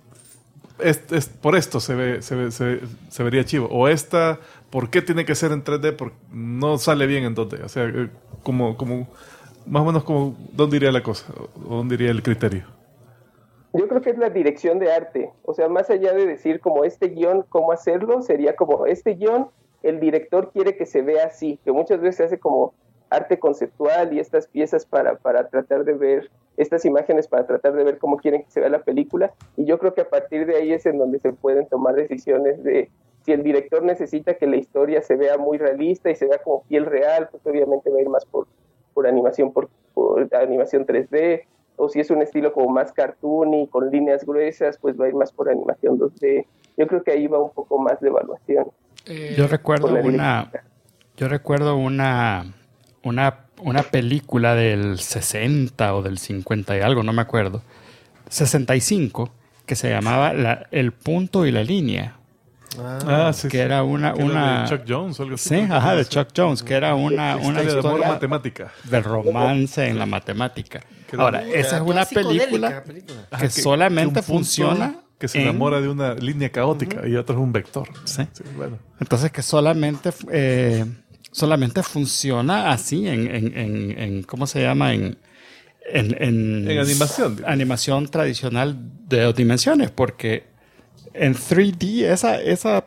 [SPEAKER 2] por esto se vería chivo? O esta, ¿por qué tiene que ser en 3D? Porque no sale bien en 2D. O sea, como más o menos como, ¿dónde iría la cosa? ¿O dónde iría el criterio?
[SPEAKER 5] Yo creo que es la dirección de arte. O sea, más allá de decir como este guión, cómo hacerlo, sería como este guión, el director quiere que se vea así, que muchas veces se hace como arte conceptual y estas piezas para tratar de ver, estas imágenes para tratar de ver cómo quieren que se vea la película. Y yo creo que a partir de ahí es en donde se pueden tomar decisiones de si el director necesita que la historia se vea muy realista y se vea como piel real, pues obviamente va a ir más por animación, por animación 3D. O si es un estilo como más cartoony, con líneas gruesas, pues va a ir más por animación 2D. Yo creo que ahí va un poco más de evaluación.
[SPEAKER 1] Yo recuerdo una película del 60 o del 50 y algo, no me acuerdo, 65, que se llamaba El punto y la línea.
[SPEAKER 2] Sí,
[SPEAKER 1] que era una
[SPEAKER 2] de Chuck Jones o algo así.
[SPEAKER 1] Sí, de Chuck Jones, que era una historia
[SPEAKER 2] de matemática.
[SPEAKER 1] Del romance en la matemática. Ahora, esa es una película que solamente funciona...
[SPEAKER 2] Que se enamora de una línea caótica y otro es un vector.
[SPEAKER 1] Sí. Bueno. Entonces que solamente funciona así en ¿cómo se llama? En
[SPEAKER 2] animación.
[SPEAKER 1] Animación tradicional de 2 dimensiones, porque en 3D esa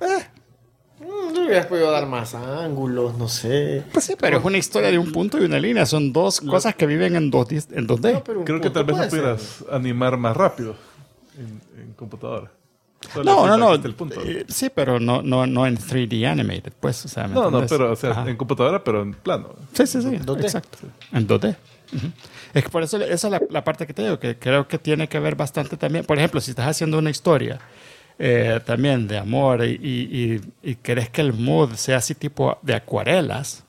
[SPEAKER 3] no hubieras podido dar más ángulos, no sé.
[SPEAKER 1] Pues sí, pero es una historia de un punto y una línea. Son dos cosas que viven en 2D.
[SPEAKER 2] No, creo que tal vez no pudieras animar más rápido en computadora.
[SPEAKER 1] No. Sí, pero no en 3D animated, pues. O sea,
[SPEAKER 2] pero en computadora, pero en plano.
[SPEAKER 1] Sí. En 2D. Exacto. En 2D. Uh-huh. Es que por eso esa es la parte que te digo, que creo que tiene que ver bastante también. Por ejemplo, si estás haciendo una historia también de amor y querés que el mood sea así tipo de acuarelas,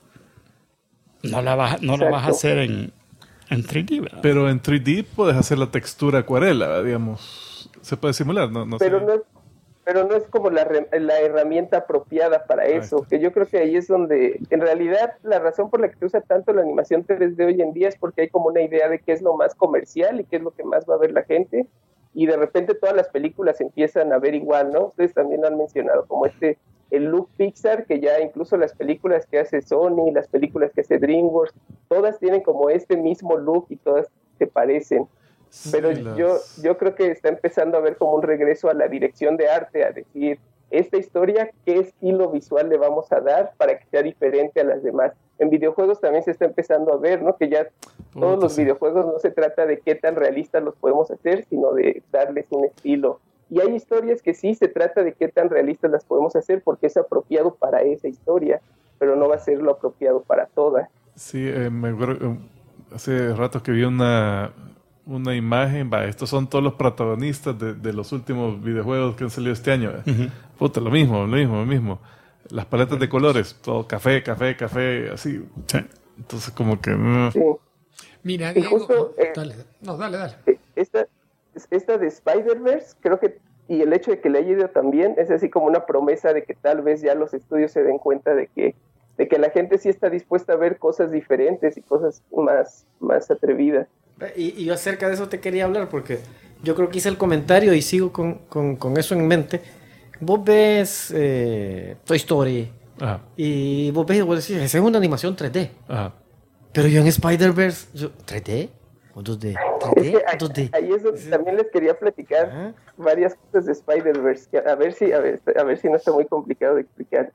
[SPEAKER 1] no lo vas a hacer en 3D, ¿verdad?
[SPEAKER 2] Pero en 3D puedes hacer la textura acuarela, digamos. Se puede simular, ¿no?
[SPEAKER 5] Pero no es como la herramienta apropiada para eso, que yo creo que ahí es donde, en realidad, la razón por la que se usa tanto la animación 3D hoy en día es porque hay como una idea de qué es lo más comercial y qué es lo que más va a ver la gente, y de repente todas las películas empiezan a ver igual, ¿no? Ustedes también han mencionado como el look Pixar, que ya incluso las películas que hace Sony, las películas que hace DreamWorks, todas tienen como este mismo look y todas se parecen. Pero yo creo que está empezando a ver como un regreso a la dirección de arte, a decir, esta historia, ¿qué estilo visual le vamos a dar para que sea diferente a las demás? En videojuegos también se está empezando a ver, ¿no? Que ya todos los videojuegos no se trata de qué tan realistas los podemos hacer, sino de darles un estilo. Y hay historias que sí se trata de qué tan realistas las podemos hacer porque es apropiado para esa historia, pero no va a ser lo apropiado para todas.
[SPEAKER 2] Sí, me acuerdo, hace rato que vi una imagen, estos son todos los protagonistas de los últimos videojuegos que han salido este año. Puta, lo mismo. Las paletas de colores, todo café, así. Sí. Entonces como que...
[SPEAKER 5] Sí.
[SPEAKER 4] Mira, Diego,
[SPEAKER 5] justo,
[SPEAKER 4] dale.
[SPEAKER 5] Esta de Spider-Verse, creo que, y el hecho de que le haya ido también, es así como una promesa de que tal vez ya los estudios se den cuenta de que la gente sí está dispuesta a ver cosas diferentes y cosas más atrevidas.
[SPEAKER 3] Y yo acerca de eso te quería hablar porque yo creo que hice el comentario y sigo con eso en mente. Vos ves Toy Story y vos decís, esa es una animación 3D.
[SPEAKER 2] Ajá.
[SPEAKER 3] Pero yo en Spider-Verse, ¿3D? ¿O 2D? ¿3D? ¿O 2D?
[SPEAKER 5] Ahí es donde también les quería platicar varias cosas de Spider-Verse. A ver si no está muy complicado de explicar.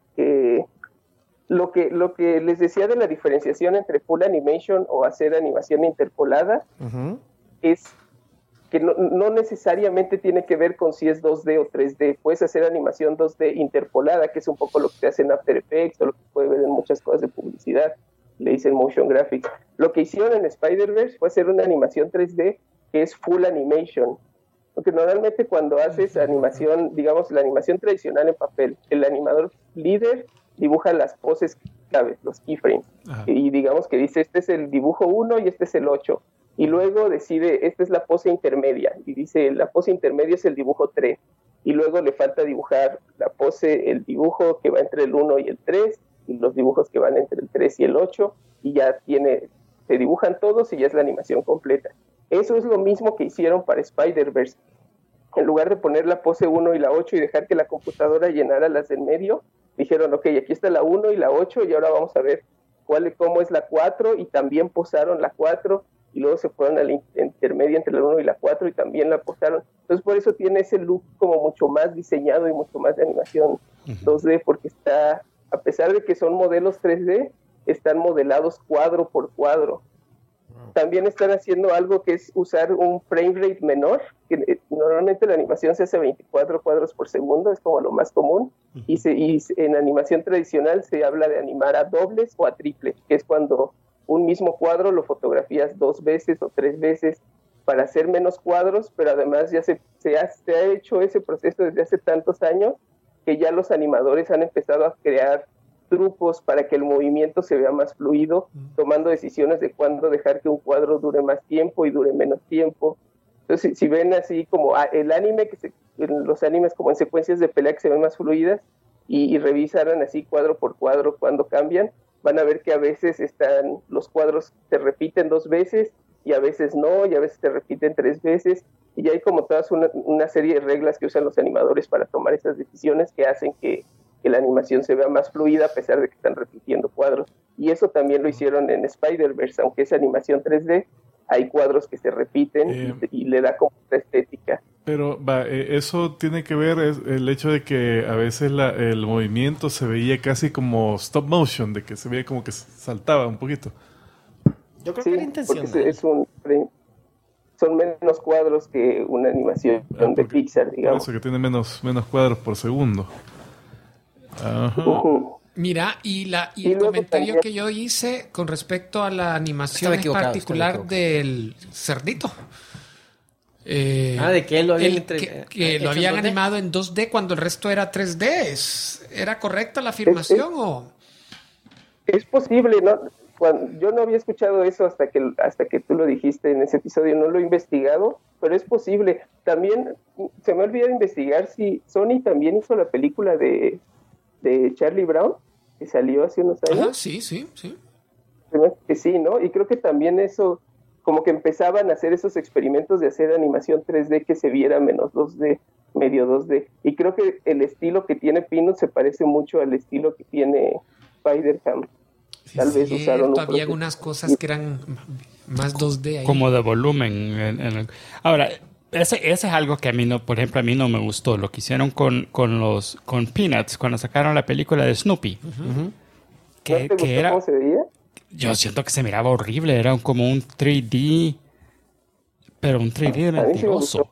[SPEAKER 5] Lo que les decía de la diferenciación entre full animation o hacer animación interpolada es que no necesariamente tiene que ver con si es 2D o 3D. Puedes hacer animación 2D interpolada, que es un poco lo que se hace en After Effects o lo que puede ver en muchas cosas de publicidad. Le dicen motion graphics. Lo que hicieron en Spider-Verse fue hacer una animación 3D que es full animation. Porque normalmente cuando haces animación, digamos la animación tradicional en papel, el animador líder dibuja las poses claves, los keyframes. Y digamos que dice, este es el dibujo 1 y este es el 8. Y luego decide, esta es la pose intermedia. Y dice, la pose intermedia es el dibujo 3. Y luego le falta dibujar el dibujo que va entre el 1 y el 3, y los dibujos que van entre el 3 y el 8, y ya se dibujan todos y ya es la animación completa. Eso es lo mismo que hicieron para Spider-Verse. En lugar de poner la pose 1 y la 8 y dejar que la computadora llenara las del medio, dijeron, ok, aquí está la 1 y la 8 y ahora vamos a ver cómo es la 4, y también posaron la 4 y luego se fueron a la intermedia entre la 1 y la 4 y también la posaron. Entonces por eso tiene ese look como mucho más diseñado y mucho más de animación 2D, porque está, a pesar de que son modelos 3D, están modelados cuadro por cuadro. También están haciendo algo que es usar un frame rate menor, que normalmente la animación se hace a 24 cuadros por segundo, es como lo más común, y en animación tradicional se habla de animar a dobles o a triples, que es cuando un mismo cuadro lo fotografías 2 veces o 3 veces para hacer menos cuadros, pero además ya se ha hecho ese proceso desde hace tantos años que ya los animadores han empezado a crear trucos para que el movimiento se vea más fluido, tomando decisiones de cuándo dejar que un cuadro dure más tiempo y dure menos tiempo. Entonces, si ven así como el anime los animes como en secuencias de pelea que se ven más fluidas y revisaran así cuadro por cuadro cuando cambian, van a ver que a veces los cuadros se repiten 2 veces y a veces no, y a veces se repiten 3 veces, y hay como todas una serie de reglas que usan los animadores para tomar esas decisiones que hacen que la animación se vea más fluida a pesar de que están repitiendo cuadros. Y eso también lo hicieron en Spider-Verse, aunque es animación 3D, hay cuadros que se repiten y le da como esta estética.
[SPEAKER 2] Pero eso tiene que ver el hecho de que a veces el movimiento se veía casi como stop motion, de que se veía como que saltaba un poquito.
[SPEAKER 3] Yo creo que era intencional.
[SPEAKER 5] Son menos cuadros que una animación de Pixar, digamos.
[SPEAKER 2] Por eso que tiene menos cuadros por segundo. Ajá.
[SPEAKER 4] Mira, y el comentario que yo hice con respecto a la animación en particular del cerdito.
[SPEAKER 3] De que él lo había
[SPEAKER 4] que lo habían animado en 2D cuando el resto era 3D. ¿Era correcta la afirmación o...?
[SPEAKER 5] Es posible, ¿no? Yo no había escuchado eso hasta que tú lo dijiste en ese episodio, no lo he investigado, pero es posible. También se me olvidó investigar si Sony también hizo la película de Charlie Brown, que salió hace unos años.
[SPEAKER 4] Ah, sí.
[SPEAKER 5] Que sí, ¿no? Y creo que también eso, como que empezaban a hacer esos experimentos de hacer animación 3D que se viera menos 2D, medio 2D. Y creo que el estilo que tiene Peanuts se parece mucho al estilo que tiene Spider-Ham. Tal vez usaron
[SPEAKER 4] había algunas cosas que eran más 2D ahí.
[SPEAKER 1] Como de volumen. Ahora, ese es algo que a mí no, por ejemplo, a mí no me gustó. Lo que hicieron con Peanuts, cuando sacaron la película de Snoopy.
[SPEAKER 5] ¿No te gustó cómo se veía?
[SPEAKER 1] Yo siento que se miraba horrible. Era como un 3D, pero un 3D mentiroso.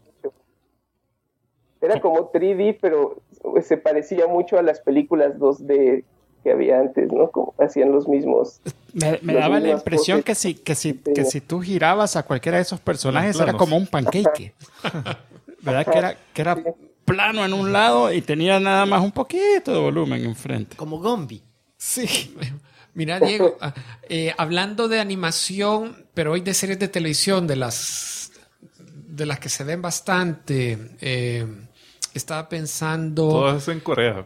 [SPEAKER 5] Era como 3D, pero se parecía mucho a las películas 2D que había antes, ¿no? Como hacían los mismos.
[SPEAKER 1] Me daba la impresión que si tú girabas a cualquiera de esos personajes era como un pancake. ¿Verdad? Que era plano en un lado y tenía nada más un poquito de volumen enfrente.
[SPEAKER 3] Como Gumby.
[SPEAKER 4] Sí. Mira, Diego, hablando de animación, pero hoy de series de televisión, de las que se ven bastante, estaba pensando...
[SPEAKER 2] Todas en Corea.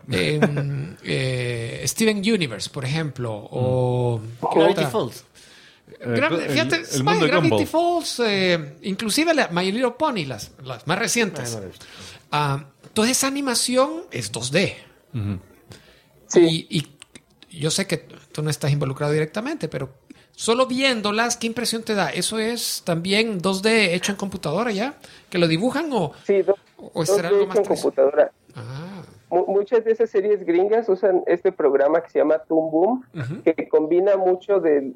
[SPEAKER 4] Steven Universe, por ejemplo, o...
[SPEAKER 3] Gravity Falls.
[SPEAKER 4] Fíjate,
[SPEAKER 2] el mundo de
[SPEAKER 4] Gravity
[SPEAKER 2] Gumball.
[SPEAKER 4] Falls, inclusive My Little Pony, las más recientes. Toda esa animación es 2D.
[SPEAKER 2] Uh-huh.
[SPEAKER 5] Sí.
[SPEAKER 4] Y yo sé que tú no estás involucrado directamente, pero solo viéndolas, ¿qué impresión te da? ¿Eso es también 2D hecho en computadora ya? ¿Que lo dibujan o será algo más
[SPEAKER 5] en computadora? Muchas de esas series gringas usan este programa que se llama Toon Boom, uh-huh, que combina mucho de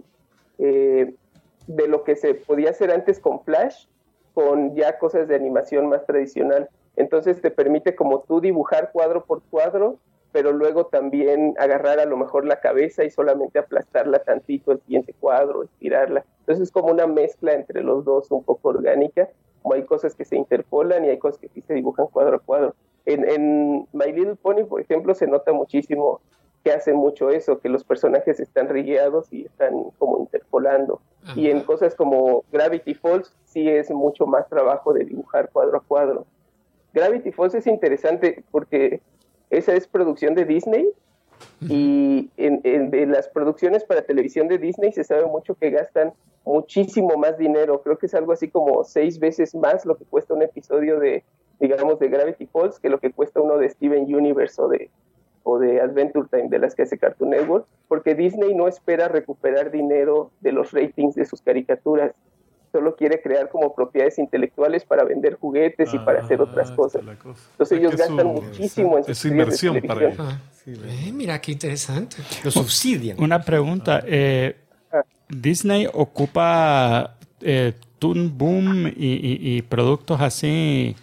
[SPEAKER 5] lo que se podía hacer antes con Flash, con ya cosas de animación más tradicional. Entonces te permite como tú dibujar cuadro por cuadro, pero luego también agarrar a lo mejor la cabeza y solamente aplastarla tantito el siguiente cuadro, estirarla. Entonces es como una mezcla entre los dos, un poco orgánica, como hay cosas que se interpolan y hay cosas que sí se dibujan cuadro a cuadro. En My Little Pony, por ejemplo, se nota muchísimo que hacen mucho eso, que los personajes están rigueados y están como interpolando. Ajá. Y en cosas como Gravity Falls sí es mucho más trabajo de dibujar cuadro a cuadro. Gravity Falls es interesante porque esa es producción de Disney, y de las producciones para televisión de Disney se sabe mucho que gastan muchísimo más dinero. Creo que es algo así como 6 veces más lo que cuesta un episodio de Gravity Falls que lo que cuesta uno de Steven Universe o de Adventure Time, de las que hace Cartoon Network, porque Disney no espera recuperar dinero de los ratings de sus caricaturas. Solo quiere crear como propiedades intelectuales para vender juguetes y para hacer otras cosas. Entonces ellos gastan muchísimo en sus
[SPEAKER 2] inversión para ellos.
[SPEAKER 4] Mira, qué interesante.
[SPEAKER 3] Lo subsidian.
[SPEAKER 1] Una pregunta. ¿Disney ocupa Toon Boom y productos así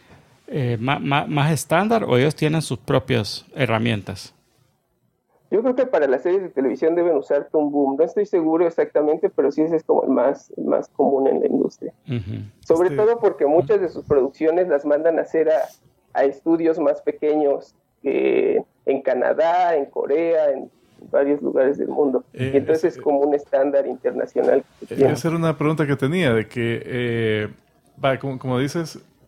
[SPEAKER 1] más estándar o ellos tienen sus propias herramientas?
[SPEAKER 5] Yo creo que para las series de televisión deben usar Toon Boom. No estoy seguro exactamente, pero sí ese es como el más común en la industria. Uh-huh. Sobre todo porque muchas de sus producciones las mandan a hacer a estudios más pequeños en Canadá, en Corea, en varios lugares del mundo. Y entonces es como un estándar internacional.
[SPEAKER 2] Esa era una pregunta que tenía, de que, como dices,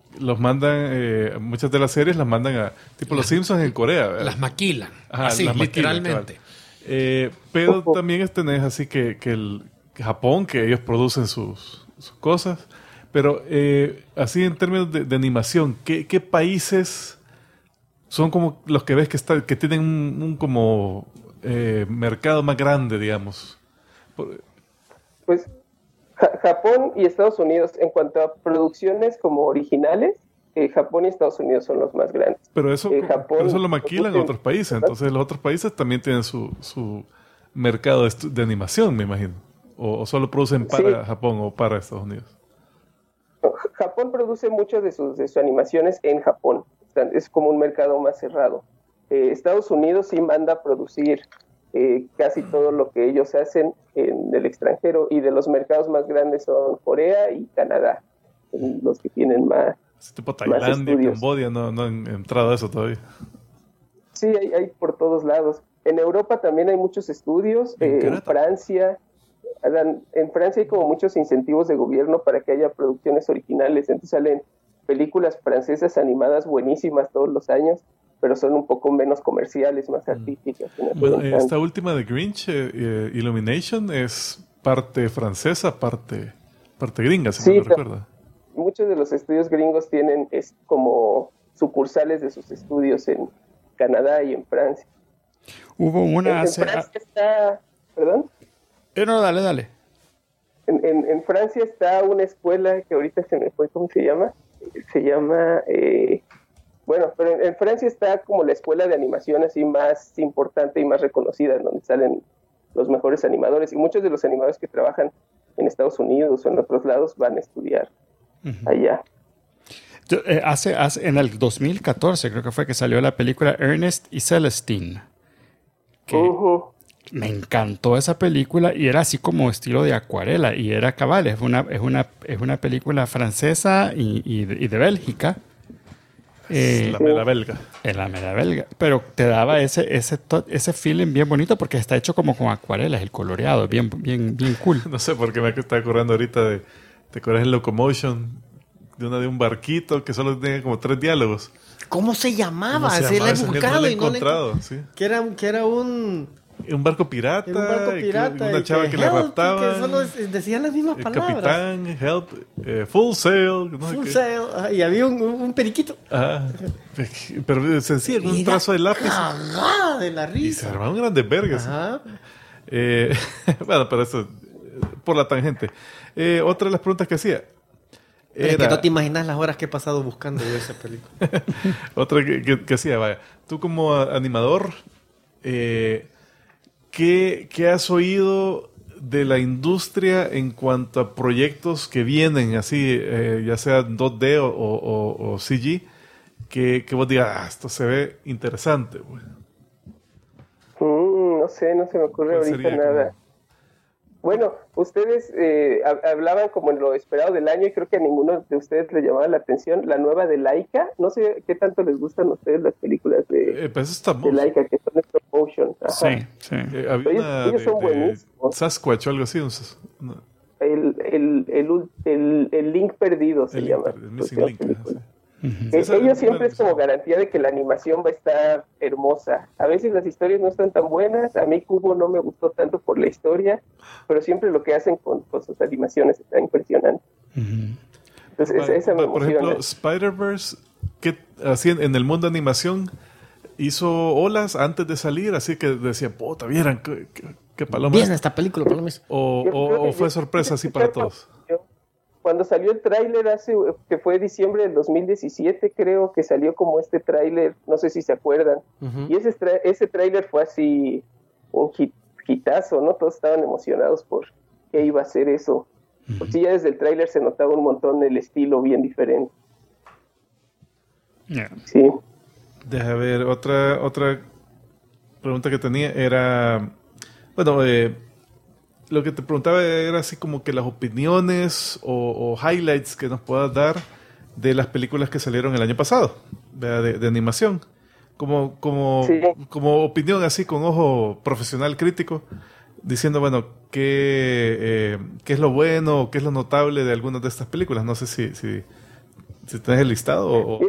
[SPEAKER 2] los mandan, muchas de las series las mandan a, tipo los Simpsons en Corea, ¿verdad?
[SPEAKER 4] Las maquilan,
[SPEAKER 2] Ajá,
[SPEAKER 4] así,
[SPEAKER 2] las maquilan,
[SPEAKER 4] literalmente.
[SPEAKER 2] Pero también tenés así que Japón, que ellos producen sus cosas. Pero así en términos de animación, ¿qué países son como los que ves que tienen un como mercado más grande, digamos?
[SPEAKER 5] Pues Japón y Estados Unidos, en cuanto a producciones como originales, Japón y Estados Unidos son los más grandes.
[SPEAKER 2] Pero eso lo maquilan en otros países, entonces los otros países también tienen su mercado de animación, me imagino. O solo producen para Japón o para Estados Unidos.
[SPEAKER 5] Japón produce muchas de sus animaciones en Japón. Es como un mercado más cerrado. Estados Unidos sí manda a producir casi todo lo que ellos hacen en el extranjero, y de los mercados más grandes son Corea y Canadá, los que tienen más.
[SPEAKER 2] Tipo Tailandia, Camboya, no han entrado a eso todavía.
[SPEAKER 5] Sí, hay por todos lados. En Europa también hay muchos estudios. En Francia hay como muchos incentivos de gobierno para que haya producciones originales. Entonces salen películas francesas animadas buenísimas todos los años, pero son un poco menos comerciales, más artísticas.
[SPEAKER 2] Bueno, esta última de Grinch, Illumination, es parte francesa, parte gringa, si no me recuerdo.
[SPEAKER 5] Muchos de los estudios gringos tienen como sucursales de sus estudios en Canadá y en Francia.
[SPEAKER 1] Hubo una...
[SPEAKER 5] En Francia está... ¿Perdón?
[SPEAKER 1] No, dale.
[SPEAKER 5] En Francia está una escuela que ahorita se me fue, ¿cómo se llama? Bueno, pero en Francia está como la escuela de animación así más importante y más reconocida, en donde salen los mejores animadores, y muchos de los animadores que trabajan en Estados Unidos o en otros lados van a estudiar allá.
[SPEAKER 1] En el 2014 creo que fue que salió la película Ernest y Celestine. Me encantó esa película y era así como estilo de acuarela, y era cabal, es una película francesa y de Bélgica.
[SPEAKER 2] La mera belga.
[SPEAKER 1] Es la mera belga. Pero te daba ese feeling bien bonito porque está hecho como con acuarelas, el coloreado, bien cool.
[SPEAKER 2] No sé por qué me está acordando ahorita ¿te acuerdas en Locomotion? De un barquito que solo tenía como 3 diálogos.
[SPEAKER 3] ¿Cómo se llamaba? Se la he buscado y no le he encontrado. Sí. Que era un
[SPEAKER 2] barco pirata. Una chava que le raptaba.
[SPEAKER 3] Que solo decían las mismas palabras.
[SPEAKER 2] Capitán, help, full sail.
[SPEAKER 3] Full sail. Y había un periquito.
[SPEAKER 2] Pero se hacía con un trazo de lápiz.
[SPEAKER 3] De la risa.
[SPEAKER 2] Y se armaban grandes vergas. Bueno, pero eso por la tangente. Otra de las preguntas que hacía.
[SPEAKER 3] Es que no te imaginas las horas que he pasado buscando yo esa película.
[SPEAKER 2] Otra que hacía, vaya. Tú como animador, ¿qué has oído de la industria en cuanto a proyectos que vienen así, ya sea 2D o CG, que vos digas, esto se ve interesante?
[SPEAKER 5] No sé, no se me ocurre ahorita nada. Bueno, ustedes hablaban como en lo esperado del año, y creo que a ninguno de ustedes le llamaba la atención la nueva de Laika. No sé qué tanto les gustan a ustedes las películas de Laika, que son stop motion. Ajá.
[SPEAKER 1] Sí.
[SPEAKER 5] Ellos son buenísimos.
[SPEAKER 2] Sasquatch o algo así.
[SPEAKER 5] El Link Perdido se llama.
[SPEAKER 2] El Missing Link.
[SPEAKER 5] Ellos siempre es como garantía de que la animación va a estar hermosa. A veces las historias no están tan buenas. A mí Kubo no me gustó tanto por la historia, pero siempre lo que hacen con sus animaciones está impresionante. Entonces esa me
[SPEAKER 2] por ejemplo, Spider-Verse, que así en el mundo de animación hizo olas antes de salir, así que decía, puta, vieran qué paloma.
[SPEAKER 3] Bien esta película, palomas.
[SPEAKER 2] O fue sorpresa así para todos.
[SPEAKER 5] Cuando salió el tráiler que fue diciembre del 2017, creo que salió como este tráiler, no sé si se acuerdan, y ese tráiler fue así un hitazo, ¿no? Todos estaban emocionados por qué iba a ser eso. Porque ya desde el tráiler se notaba un montón el estilo bien diferente. Sí.
[SPEAKER 2] Deja ver, otra pregunta que tenía era, bueno, lo que te preguntaba era así como que las opiniones o highlights que nos puedas dar de las películas que salieron el año pasado, de animación. Como opinión así con ojo profesional crítico, diciendo, bueno, qué es lo bueno o qué es lo notable de algunas de estas películas. No sé si ¿Tienes el listado?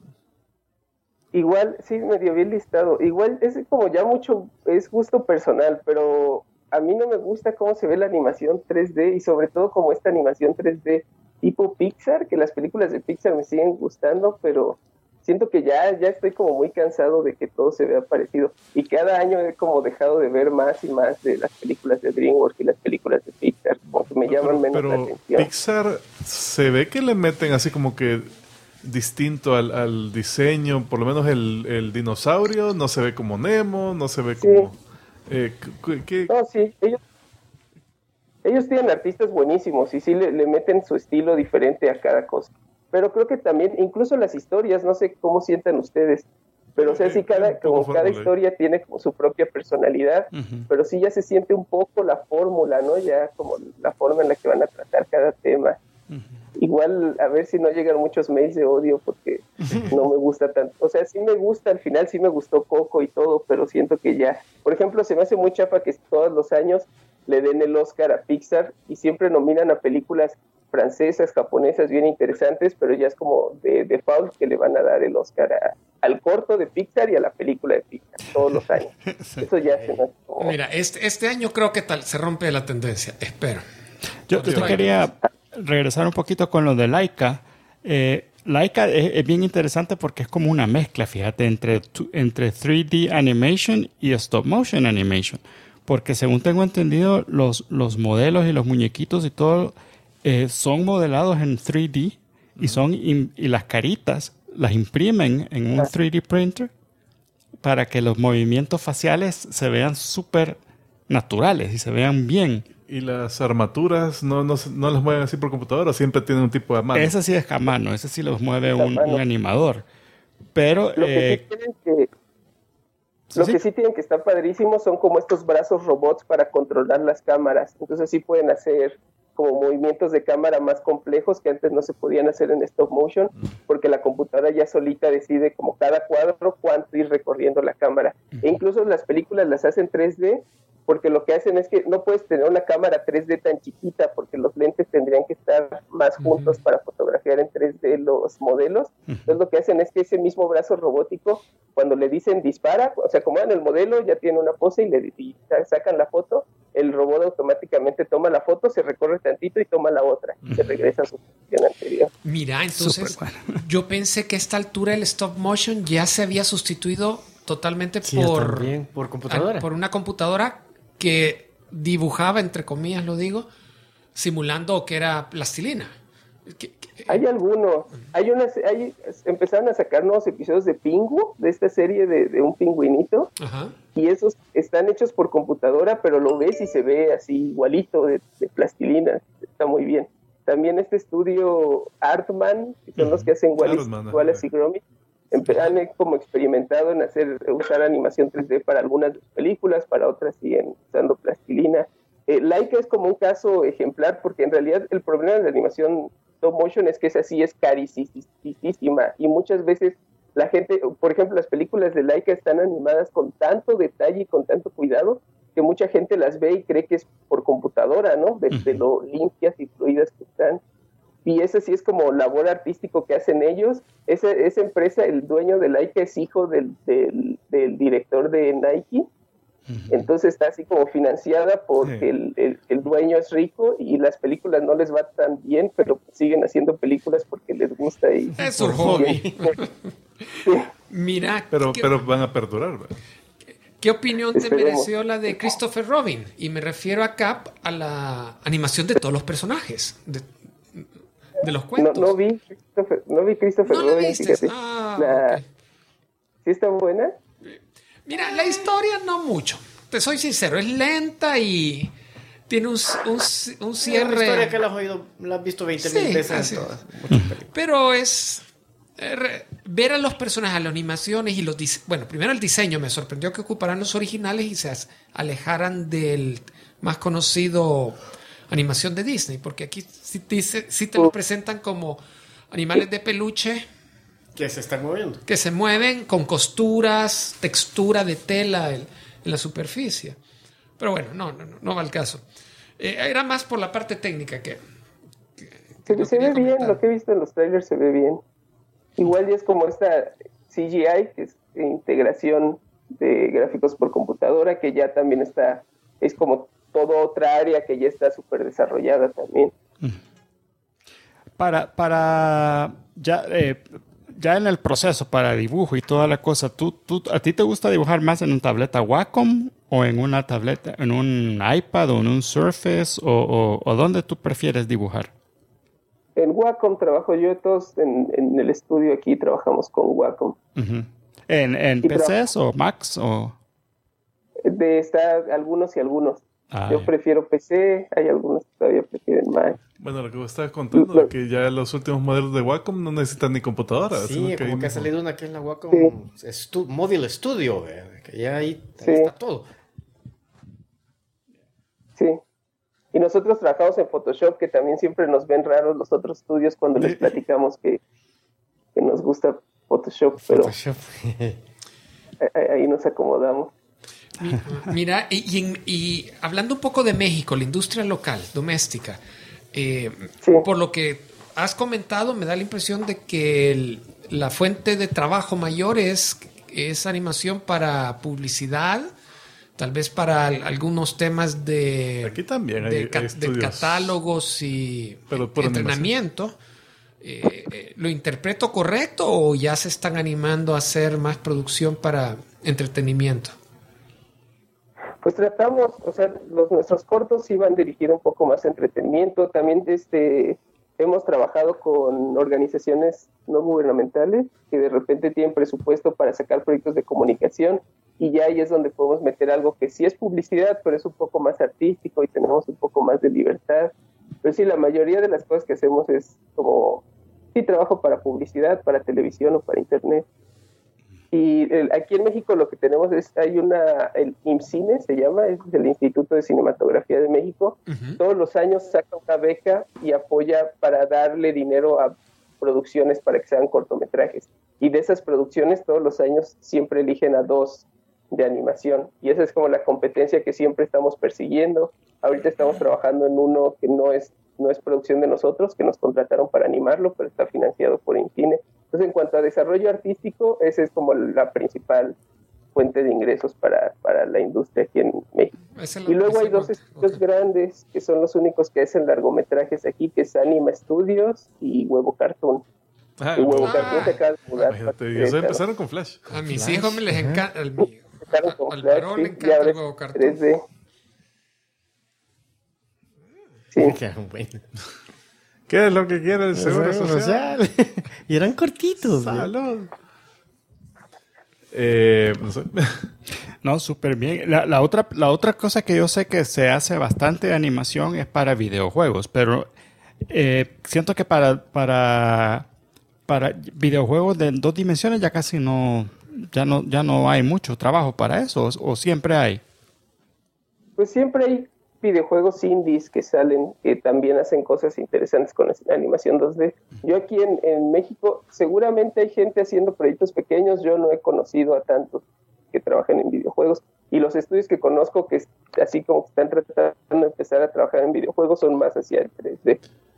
[SPEAKER 5] Igual, sí, medio bien listado. Igual es como ya mucho, es gusto personal, pero a mí no me gusta cómo se ve la animación 3D y sobre todo como esta animación 3D tipo Pixar, que las películas de Pixar me siguen gustando, pero siento que ya estoy como muy cansado de que todo se vea parecido. Y cada año he como dejado de ver más y más de las películas de DreamWorks y las películas de Pixar, como que me llaman menos la atención.
[SPEAKER 2] Pixar se ve que le meten así como que distinto al diseño, por lo menos el dinosaurio no se ve como Nemo, no se ve como...
[SPEAKER 5] No, sí, ellos tienen artistas buenísimos y sí le meten su estilo diferente a cada cosa. Pero creo que también, incluso las historias, no sé cómo sientan ustedes, pero o sea, sí cada historia tiene como su propia personalidad, pero sí ya se siente un poco la fórmula, ¿no? Ya como la forma en la que van a tratar cada tema. Igual, a ver si no llegan muchos mails de odio porque no me gusta tanto. O sea, sí me gusta, al final sí me gustó Coco y todo, pero siento que ya... Por ejemplo, se me hace muy chafa que todos los años le den el Oscar a Pixar y siempre nominan a películas francesas, japonesas bien interesantes, pero ya es como de default que le van a dar el Oscar al corto de Pixar y a la película de Pixar todos los años. Eso ya se me hace como...
[SPEAKER 4] Mira, este año creo que se rompe la tendencia. Espero.
[SPEAKER 1] Yo te quería regresar un poquito con lo de Laika. Laika es bien interesante porque es como una mezcla, fíjate, entre 3D animation y stop motion animation. Porque según tengo entendido, los modelos y los muñequitos y todo son modelados en 3D y las caritas las imprimen en un 3D printer para que los movimientos faciales se vean súper naturales y se vean bien.
[SPEAKER 2] ¿Y las armaturas no las mueven así por computadora? ¿Siempre tienen un tipo de mano?
[SPEAKER 1] Ese sí es a mano, ese sí los mueve un animador. Pero...
[SPEAKER 5] Lo que sí tienen que estar padrísimos son como estos brazos robots para controlar las cámaras. Entonces sí pueden hacer como movimientos de cámara más complejos que antes no se podían hacer en stop motion, porque la computadora ya solita decide como cada cuadro cuánto ir recorriendo la cámara. E incluso las películas las hacen 3D, porque lo que hacen es que no puedes tener una cámara 3D tan chiquita, porque los lentes tendrían que estar más juntos para fotografiar en 3D los modelos. Entonces lo que hacen es que ese mismo brazo robótico, cuando le dicen dispara, o sea, como en el modelo ya tiene una pose y sacan la foto, el robot automáticamente toma la foto, se recorre tantito y toma la otra, y se regresa a su posición anterior.
[SPEAKER 4] Mira, entonces yo pensé que a esta altura el stop motion ya se había sustituido totalmente
[SPEAKER 3] por computadora.
[SPEAKER 4] Por una computadora que dibujaba, entre comillas lo digo, simulando que era plastilina.
[SPEAKER 5] Hay algunos. Empezaron a sacar nuevos episodios de Pingu, de esta serie de un pingüinito. Ajá. Y esos están hechos por computadora, pero lo ves y se ve así igualito de plastilina. Está muy bien. También este estudio Artman, que son los que hacen Wallace y Gromit, han como experimentado en usar animación 3D para algunas películas, para otras siguen usando plastilina. Laika es como un caso ejemplar porque en realidad el problema de la animación stop motion es que es así, es carísima y muchas veces la gente, por ejemplo, las películas de Laika están animadas con tanto detalle y con tanto cuidado que mucha gente las ve y cree que es por computadora, ¿no? De lo limpias y fluidas que están. Y eso sí es como labor artístico que hacen ellos. Esa empresa, el dueño de Laika es hijo del director de Nike. Entonces está así como financiada porque el dueño es rico y las películas no les va tan bien, pero siguen haciendo películas porque les gusta.
[SPEAKER 4] Es un hobby.
[SPEAKER 5] Sí.
[SPEAKER 4] Mira,
[SPEAKER 2] pero van a perdurar, ¿verdad?
[SPEAKER 4] ¿Qué opinión te mereció la de Christopher Robin? Y me refiero acá a la animación de todos los personajes de los cuentos.
[SPEAKER 5] No vi Christopher Robin.
[SPEAKER 4] ¿No la viste? Okay.
[SPEAKER 5] ¿Sí está buena?
[SPEAKER 4] Mira, la historia no mucho. Te soy sincero, es lenta y tiene un cierre.
[SPEAKER 3] Es una historia que la has visto 20,000 veces.
[SPEAKER 4] Pero es ver a los personajes, a las animaciones y primero el diseño me sorprendió que ocuparan los originales y se alejaran del más conocido animación de Disney, porque aquí sí te lo presentan como animales de peluche
[SPEAKER 3] que se están moviendo,
[SPEAKER 4] que se mueven con costuras, textura de tela en la superficie. Pero bueno, no va al caso. Era más por la parte técnica que
[SPEAKER 5] se ve bien, lo que he visto en los trailers se ve bien. Igual ya es como esta CGI, que es integración de gráficos por computadora, que ya también es como toda otra área que ya está súper desarrollada también.
[SPEAKER 1] Para ya en el proceso para dibujo y toda la cosa, ¿a ti te gusta dibujar más en una tableta Wacom o en una tableta, en un iPad o en un Surface o dónde tú prefieres dibujar?
[SPEAKER 5] En Wacom trabajo yo, todos en el estudio aquí trabajamos con Wacom.
[SPEAKER 1] Uh-huh. ¿En PCs o Macs o...?
[SPEAKER 5] Está algunos y algunos. Yo prefiero PC, hay algunos que todavía prefieren Mac.
[SPEAKER 2] Bueno, lo que vos estabas contando es que ya los últimos modelos de Wacom no necesitan ni computadora.
[SPEAKER 3] Sí, como que ha salido una que es la Wacom Mobile Studio, que ya ahí está todo.
[SPEAKER 5] Sí. Y nosotros trabajamos en Photoshop, que también siempre nos ven raros los otros estudios cuando les platicamos que nos gusta Photoshop, pero ahí nos acomodamos.
[SPEAKER 4] Mira, y hablando un poco de México, la industria local, doméstica, por lo que has comentado, me da la impresión de que la fuente de trabajo mayor es animación para publicidad, tal vez para algunos temas de,
[SPEAKER 2] aquí también
[SPEAKER 4] de catálogos y entrenamiento. ¿Lo interpreto correcto o ya se están animando a hacer más producción para entretenimiento?
[SPEAKER 5] Pues tratamos, o sea, nuestros cortos sí van dirigidos un poco más a entretenimiento. También hemos trabajado con organizaciones no gubernamentales que de repente tienen presupuesto para sacar proyectos de comunicación y ya ahí es donde podemos meter algo que sí es publicidad, pero es un poco más artístico y tenemos un poco más de libertad. Pero sí, la mayoría de las cosas que hacemos es como, sí, trabajo para publicidad, para televisión o para internet. Y aquí en México lo que tenemos es, el IMCINE se llama, es el Instituto de Cinematografía de México. Uh-huh. Todos los años saca una beca y apoya para darle dinero a producciones para que sean cortometrajes. Y de esas producciones todos los años siempre eligen a 2 de animación. Y esa es como la competencia que siempre estamos persiguiendo. Ahorita estamos trabajando en uno que no es producción de nosotros, que nos contrataron para animarlo, pero está financiado por IMCINE. Entonces, en cuanto a desarrollo artístico, esa es como la principal fuente de ingresos para la industria aquí en México. Y luego hay 2 estudios grandes, que son los únicos que hacen largometrajes aquí, que es Anima Studios y Huevo Cartoon. Huevo Cartoon se acaba de mudar.
[SPEAKER 2] Ellos empezaron con Flash.
[SPEAKER 4] A mis hijos les encanta. Al
[SPEAKER 5] varón
[SPEAKER 4] le encanta el Huevo Cartoon. 3D.
[SPEAKER 5] Sí.
[SPEAKER 2] ¿Qué es lo que quiere el Seguro Social?
[SPEAKER 3] Y eran cortitos.
[SPEAKER 2] Salud. No sé.
[SPEAKER 1] No, súper bien. La otra cosa que yo sé que se hace bastante de animación es para videojuegos, pero siento que para videojuegos de 2 dimensiones ya casi ya no hay mucho trabajo para eso, o siempre hay.
[SPEAKER 5] Pues siempre hay videojuegos indies que salen, que también hacen cosas interesantes con la animación 2D. Yo aquí en México seguramente hay gente haciendo proyectos pequeños, yo no he conocido a tantos que trabajan en videojuegos, y los estudios que conozco que así como están tratando de empezar a trabajar en videojuegos son más hacia el 3D.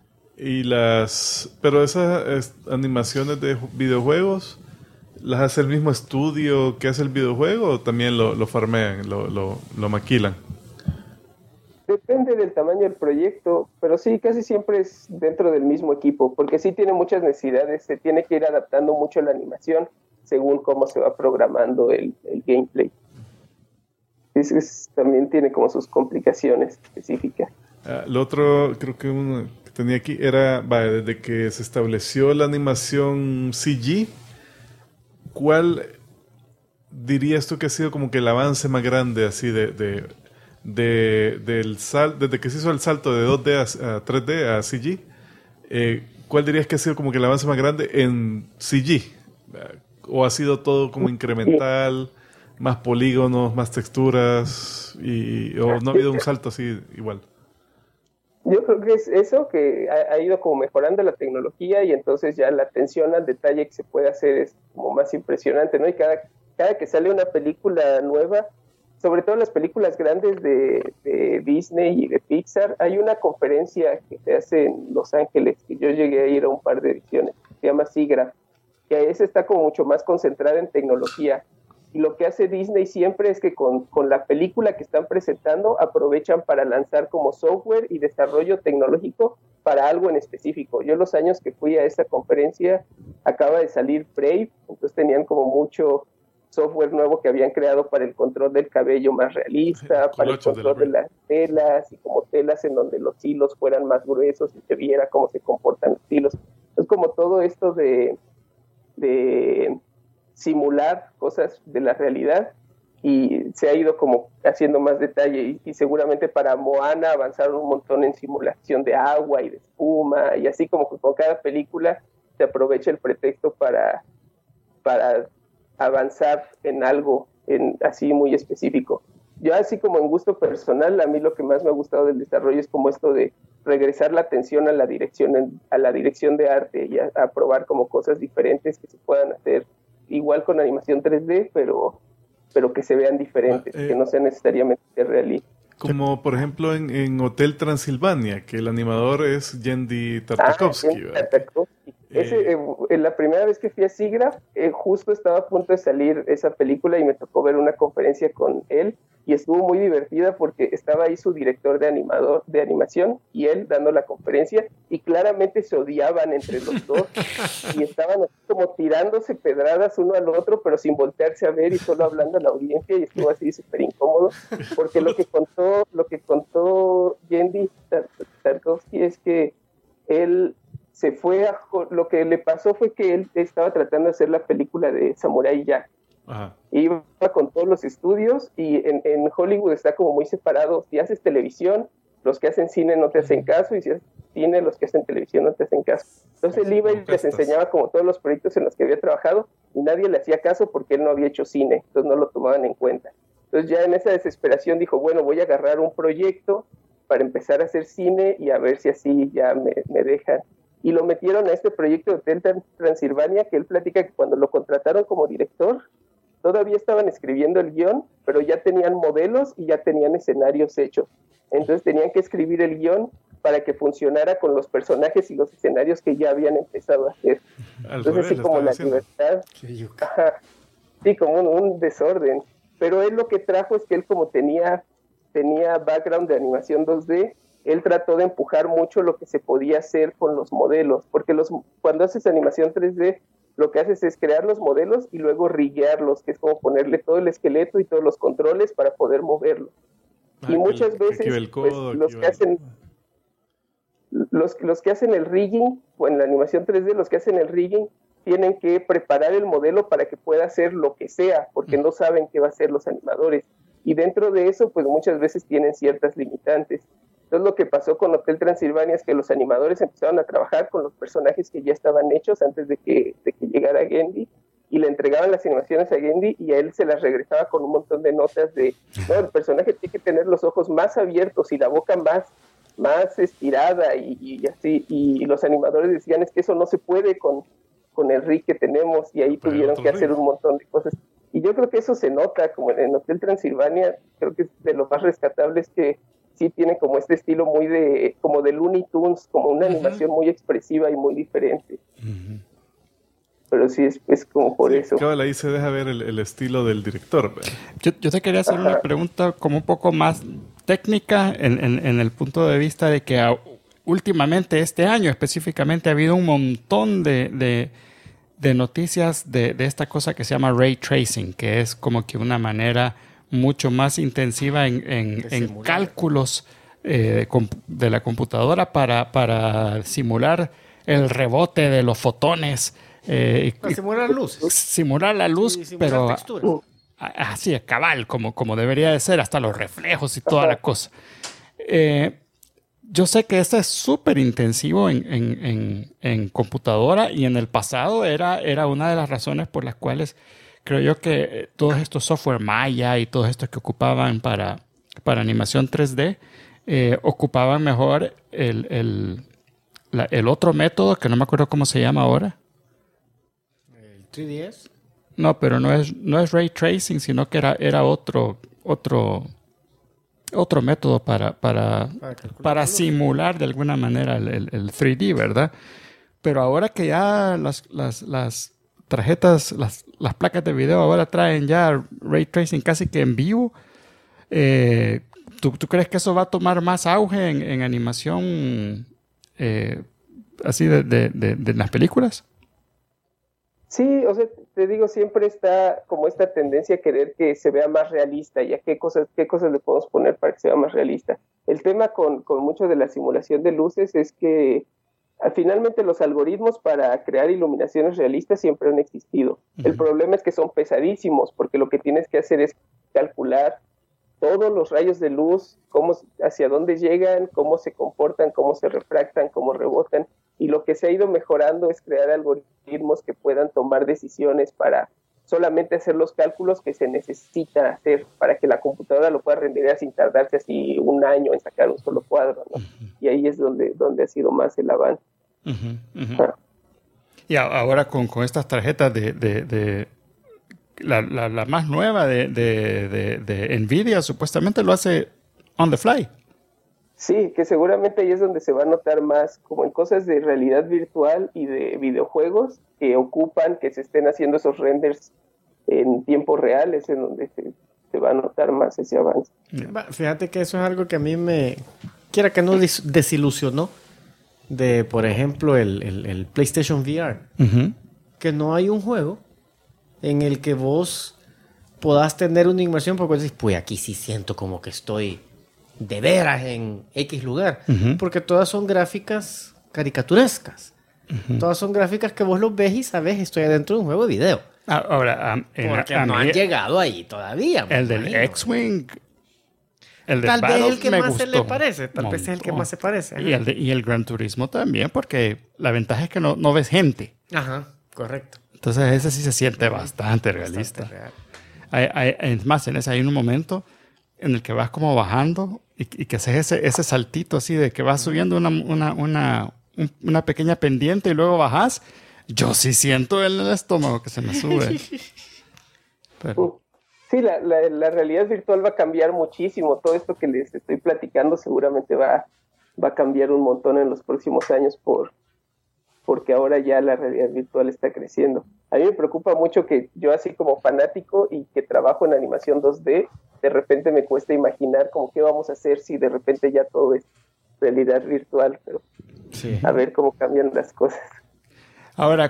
[SPEAKER 2] Pero esas animaciones de videojuegos, ¿las hace el mismo estudio que hace el videojuego o también lo farmean, lo maquilan?
[SPEAKER 5] Depende del tamaño del proyecto, pero sí, casi siempre es dentro del mismo equipo, porque sí tiene muchas necesidades, se tiene que ir adaptando mucho la animación según cómo se va programando el gameplay. También tiene como sus complicaciones específicas.
[SPEAKER 2] Lo otro, creo que uno que tenía aquí era, desde que se estableció la animación CG, ¿cuál dirías tú que ha sido como que el avance más grande así desde que se hizo el salto de 2D a 3D a CG? ¿Cuál dirías que ha sido como que el avance más grande en CG? ¿O ha sido todo como incremental, más polígonos, más texturas, o no ha habido un salto así igual?
[SPEAKER 5] Yo creo que es eso, que ha ido como mejorando la tecnología y entonces ya la atención al detalle que se puede hacer es como más impresionante, ¿no? Y cada que sale una película nueva, sobre todo las películas grandes de Disney y de Pixar, hay una conferencia que se hace en Los Ángeles, que yo llegué a ir a un par de ediciones, se llama SIGGRAPH, que esa está como mucho más concentrada en tecnología. Y lo que hace Disney siempre es que con la película que están presentando aprovechan para lanzar como software y desarrollo tecnológico para algo en específico. Yo los años que fui a esa conferencia acaba de salir Brave, entonces tenían como mucho software nuevo que habían creado para el control del cabello más realista, para el control de las telas y como telas en donde los hilos fueran más gruesos y se viera cómo se comportan los hilos. Es como todo esto de simular cosas de la realidad y se ha ido como haciendo más detalle y seguramente para Moana avanzaron un montón en simulación de agua y de espuma y así como que con cada película se aprovecha el pretexto para avanzar en algo así muy específico. Yo así como en gusto personal, a mí lo que más me ha gustado del desarrollo es como esto de regresar la atención a la dirección de arte y a probar como cosas diferentes que se puedan hacer igual con animación 3D, pero que se vean diferentes, que no sean necesariamente realistas.
[SPEAKER 2] Como por ejemplo en Hotel Transilvania, que el animador es Genndy Tartakovsky.
[SPEAKER 5] La primera vez que fui a SIGGRAPH, justo estaba a punto de salir esa película y me tocó ver una conferencia con él y estuvo muy divertida porque estaba ahí su director de animación y él dando la conferencia y claramente se odiaban entre los dos y estaban como tirándose pedradas uno al otro pero sin voltearse a ver y solo hablando a la audiencia y estuvo así súper incómodo porque lo que contó Genndy Tartakovsky es que él se fue lo que le pasó fue que él estaba tratando de hacer la película de Samurai Jack. Ajá. Iba con todos los estudios y en Hollywood está como muy separado. Si haces televisión, los que hacen cine no te hacen caso y si haces cine, los que hacen televisión no te hacen caso. Entonces él iba y les enseñaba como todos los proyectos en los que había trabajado y nadie le hacía caso porque él no había hecho cine, entonces no lo tomaban en cuenta. Entonces ya en esa desesperación dijo, bueno, voy a agarrar un proyecto para empezar a hacer cine y a ver si así ya me dejan. Y lo metieron a este proyecto de Hotel Transilvania, que él platica que cuando lo contrataron como director, todavía estaban escribiendo el guión, pero ya tenían modelos y ya tenían escenarios hechos. Entonces tenían que escribir el guión para que funcionara con los personajes y los escenarios que ya habían empezado a hacer. Entonces así como la libertad, sí, como un desorden. Pero él lo que trajo es que él como tenía background de animación 2D, él trató de empujar mucho lo que se podía hacer con los modelos, porque cuando haces animación 3D, lo que haces es crear los modelos y luego riguearlos, que es como ponerle todo el esqueleto y todos los controles para poder moverlos. Y muchas veces los que hacen el rigging, o en la animación 3D, los que hacen el rigging tienen que preparar el modelo para que pueda hacer lo que sea, porque no saben qué va a hacer los animadores. Y dentro de eso, pues muchas veces tienen ciertas limitantes. Entonces lo que pasó con Hotel Transilvania es que los animadores empezaron a trabajar con los personajes que ya estaban hechos antes de que llegara Genndy y le entregaban las animaciones a Genndy y a él se las regresaba con un montón de notas de no, el personaje tiene que tener los ojos más abiertos y la boca más estirada y así, y los animadores decían es que eso no se puede con el rig que tenemos y ahí tuvieron que hacer un montón de cosas. Y yo creo que eso se nota, como en Hotel Transilvania, creo que es de lo más rescatable es que sí tiene como este estilo muy como de Looney Tunes, como una animación muy expresiva y muy diferente. Pero sí es como por eso.
[SPEAKER 2] Cabal, ahí se deja ver el estilo del director.
[SPEAKER 1] Yo te quería hacer una pregunta como un poco más técnica en el punto de vista de que últimamente este año específicamente ha habido un montón de noticias de esta cosa que se llama Ray Tracing, que es como que una manera mucho más intensiva en cálculos de la computadora para simular el rebote de los fotones.
[SPEAKER 3] Para simular luces.
[SPEAKER 1] Simular la luz, pero así, cabal, como debería de ser, hasta los reflejos y toda la cosa. Yo sé que esto es súper intensivo en computadora y en el pasado era una de las razones por las cuales creo yo que todos estos software Maya y todos estos que ocupaban para animación 3D ocupaban mejor el otro método que no me acuerdo cómo se llama ahora.
[SPEAKER 3] ¿El 3DS?
[SPEAKER 1] No, pero no es Ray Tracing, sino que era otro método para simular de alguna manera el 3D, ¿verdad? Pero ahora que ya las tarjetas, las placas de video ahora traen ya ray tracing casi que en vivo. ¿Tú crees que eso va a tomar más auge en animación así de las películas?
[SPEAKER 5] Sí, o sea, te digo, siempre está como esta tendencia a querer que se vea más realista, y a qué cosas le podemos poner para que sea más realista. El tema con mucho de la simulación de luces es que finalmente los algoritmos para crear iluminaciones realistas siempre han existido. Uh-huh. El problema es que son pesadísimos, porque lo que tienes que hacer es calcular todos los rayos de luz, hacia dónde llegan, cómo se comportan, cómo se refractan, cómo rebotan, y lo que se ha ido mejorando es crear algoritmos que puedan tomar decisiones para solamente hacer los cálculos que se necesitan hacer para que la computadora lo pueda renderizar sin tardarse así un año en sacar un solo cuadro, ¿no? Uh-huh. Y ahí es donde ha sido más el avance.
[SPEAKER 1] Uh-huh, uh-huh. Y ahora con estas tarjetas de la más nueva de Nvidia supuestamente lo hace on the fly.
[SPEAKER 5] Sí, que seguramente ahí es donde se va a notar más, como en cosas de realidad virtual y de videojuegos que ocupan que se estén haciendo esos renders en tiempo real, es en donde se va a notar más ese avance.
[SPEAKER 3] Fíjate que eso es algo que a mí quiera que no desilusionó de, por ejemplo, el PlayStation VR. Uh-huh. Que no hay un juego en el que vos podás tener una inmersión porque decís, pues aquí sí siento como que estoy de veras en X lugar. Uh-huh. Porque todas son gráficas caricaturescas. Uh-huh. Todas son gráficas que vos los ves y sabes, estoy adentro de un juego de video.
[SPEAKER 1] Ahora,
[SPEAKER 3] porque no han llegado ahí todavía.
[SPEAKER 1] El del X-Wing, el de
[SPEAKER 3] tal vez
[SPEAKER 1] Battles,
[SPEAKER 3] el que más se le parece. Tal vez es el que más se parece.
[SPEAKER 1] Y el Gran Turismo también, porque la ventaja es que no ves gente.
[SPEAKER 3] Ajá, correcto.
[SPEAKER 1] Entonces ese sí se siente bastante realista. Es más, en ese hay un momento en el que vas como bajando y que haces ese saltito así de que vas subiendo una pequeña pendiente y luego bajas. Yo sí siento el estómago que se me sube. Pero...
[SPEAKER 5] Sí, la realidad virtual va a cambiar muchísimo. Todo esto que les estoy platicando seguramente va a cambiar un montón en los próximos años porque ahora ya la realidad virtual está creciendo. A mí me preocupa mucho que yo, así como fanático y que trabajo en animación 2D, de repente me cuesta imaginar como qué vamos a hacer si de repente ya todo es realidad virtual, pero sí. A ver cómo cambian las cosas.
[SPEAKER 1] Ahora,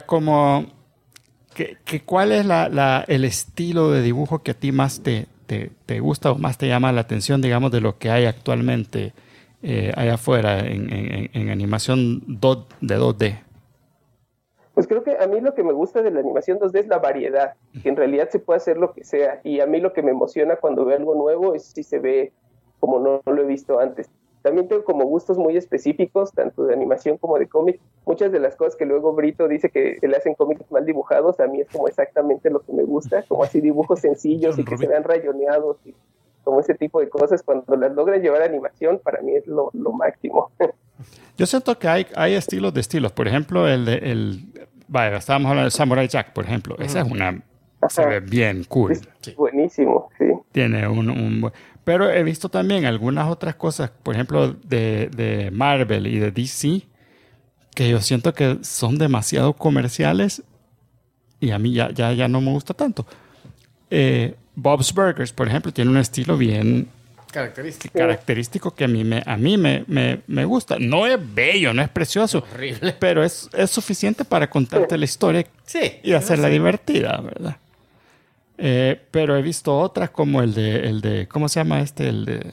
[SPEAKER 1] ¿cuál es el estilo de dibujo que a ti más te gusta o más te llama la atención, digamos, de lo que hay actualmente allá afuera en animación de 2D?
[SPEAKER 5] Pues creo que a mí lo que me gusta de la animación 2D es la variedad, que en realidad se puede hacer lo que sea, y a mí lo que me emociona cuando veo algo nuevo es si se ve como no lo he visto antes. También tengo como gustos muy específicos, tanto de animación como de cómic. Muchas de las cosas que luego Brito dice que le hacen cómics mal dibujados, a mí es como exactamente lo que me gusta, como así dibujos sencillos y que se vean rayoneados, y como ese tipo de cosas. Cuando las logran llevar a animación, para mí es lo máximo.
[SPEAKER 1] Yo siento que hay estilos de estilos. Por ejemplo, estábamos hablando de Samurai Jack, por ejemplo. Esa es se ve bien cool.
[SPEAKER 5] Es buenísimo, sí.
[SPEAKER 1] Tiene pero he visto también algunas otras cosas, por ejemplo, de Marvel y de DC, que yo siento que son demasiado comerciales y a mí ya no me gusta tanto. Bob's Burgers, por ejemplo, tiene un estilo bien característico que a mí me gusta. No es bello, no es precioso, horrible, pero es suficiente para contarte la historia y hacerla divertida, ¿verdad? Pero he visto otras como el de ¿cómo se llama este?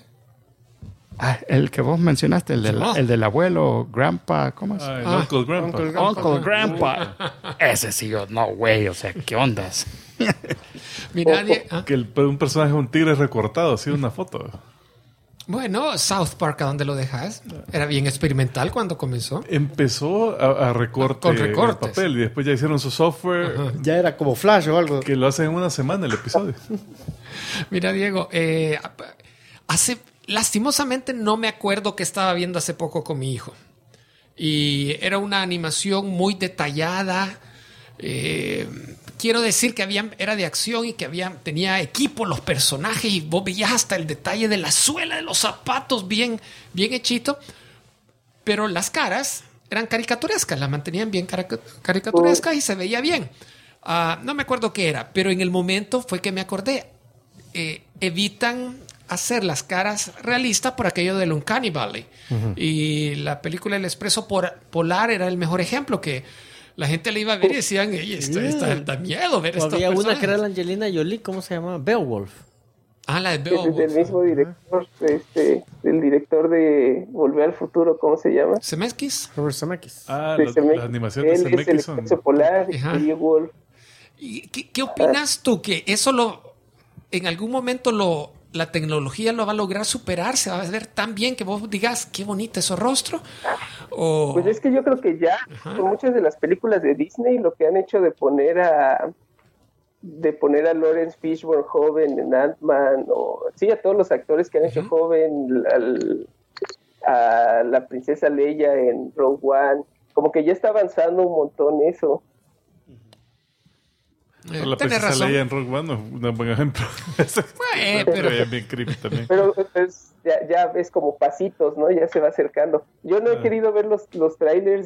[SPEAKER 1] El que vos mencionaste, el del abuelo, Grandpa, ¿cómo es?
[SPEAKER 2] Uncle Grandpa.
[SPEAKER 1] Uncle Grandpa. Ese sí, no way, o sea, ¿qué ondas?
[SPEAKER 4] Mira,
[SPEAKER 2] que un personaje, un tigre recortado, así una foto.
[SPEAKER 4] Bueno, South Park, ¿a dónde lo dejas? Era bien experimental cuando comenzó.
[SPEAKER 2] Empezó a
[SPEAKER 4] con recortes.
[SPEAKER 2] Papel, y después ya hicieron su software.
[SPEAKER 3] Ajá. Ya era como Flash o algo.
[SPEAKER 2] Que lo hacen en una semana el episodio.
[SPEAKER 4] Mira, Diego, lastimosamente no me acuerdo qué estaba viendo hace poco con mi hijo. Y era una animación muy detallada. Quiero decir que era de acción y que tenía equipo los personajes, y vos veías hasta el detalle de la suela de los zapatos bien hechito, pero las caras eran caricaturescas, las mantenían bien caricaturescas y se veía bien. no me acuerdo qué era, pero en el momento fue que me acordé. Evitan hacer las caras realistas por aquello del Uncanny Valley. Y la película El Expreso Polar era el mejor ejemplo, que la gente le iba a ver y decían, esto da miedo ver esto.
[SPEAKER 3] Había una que era la Angelina Jolie, ¿cómo se llama? Beowulf.
[SPEAKER 4] La de Beowulf.
[SPEAKER 5] Del mismo director, el director de Volver al Futuro, ¿cómo se llama?
[SPEAKER 4] Zemeckis.
[SPEAKER 3] Robert Zemeckis.
[SPEAKER 2] La animación de Zemeckis
[SPEAKER 5] El Expreso Polar, Beowulf.
[SPEAKER 4] ¿Y qué opinas tú? ¿Que eso en algún momento la tecnología lo va a lograr superar? ¿Se va a ver tan bien que vos digas qué bonito esos rostros?
[SPEAKER 5] Pues es que yo creo que ya con muchas de las películas de Disney lo que han hecho de poner a Lawrence Fishburne joven en Ant-Man, a todos los actores que han hecho joven a la princesa Leia en Rogue One, como que ya está avanzando un montón eso.
[SPEAKER 2] La princesa Leia en Rogue One es un buen ejemplo. Pero bien creepy también.
[SPEAKER 5] Pero pues, ya ves como pasitos, ¿no? Ya se va acercando. Yo no he querido ver los trailers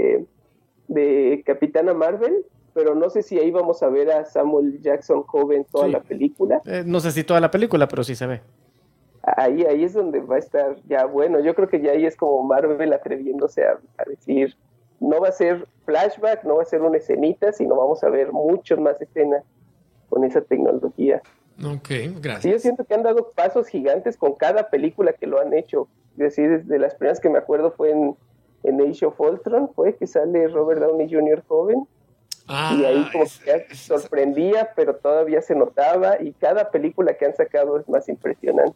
[SPEAKER 5] de Capitana Marvel, pero no sé si ahí vamos a ver a Samuel Jackson joven toda la película.
[SPEAKER 3] No sé si toda la película, pero sí se ve.
[SPEAKER 5] Ahí es donde va a estar ya bueno. Yo creo que ya ahí es como Marvel atreviéndose a decir, no va a ser flashback, no va a ser una escenita, sino vamos a ver muchas más escenas con esa tecnología.
[SPEAKER 4] Ok, gracias.
[SPEAKER 5] Sí, yo siento que han dado pasos gigantes con cada película que lo han hecho. Es decir, desde las primeras que me acuerdo fue en Age of Ultron, fue que sale Robert Downey Jr. joven. Y ahí como que sorprendía, pero todavía se notaba, y cada película que han sacado es más impresionante.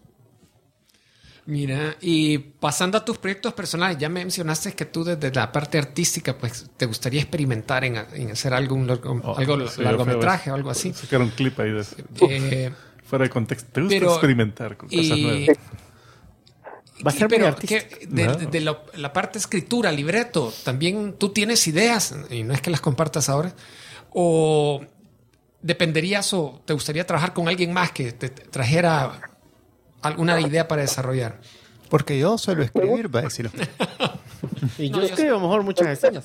[SPEAKER 4] Mira, y pasando a tus proyectos personales, ya me mencionaste que tú desde la parte artística pues te gustaría experimentar en hacer algo largometraje o algo así.
[SPEAKER 2] Sacar un clip ahí de eso. Fuera de contexto. ¿Te gusta experimentar con cosas nuevas?
[SPEAKER 3] Va a ser muy artístico.
[SPEAKER 4] De la parte escritura, libreto, también tú tienes ideas y no es que las compartas ahora, o dependerías o te gustaría trabajar con alguien más que te trajera alguna idea para desarrollar.
[SPEAKER 1] Porque yo suelo escribir, va a decir.
[SPEAKER 3] Y yo escribo mejor muchas escenas.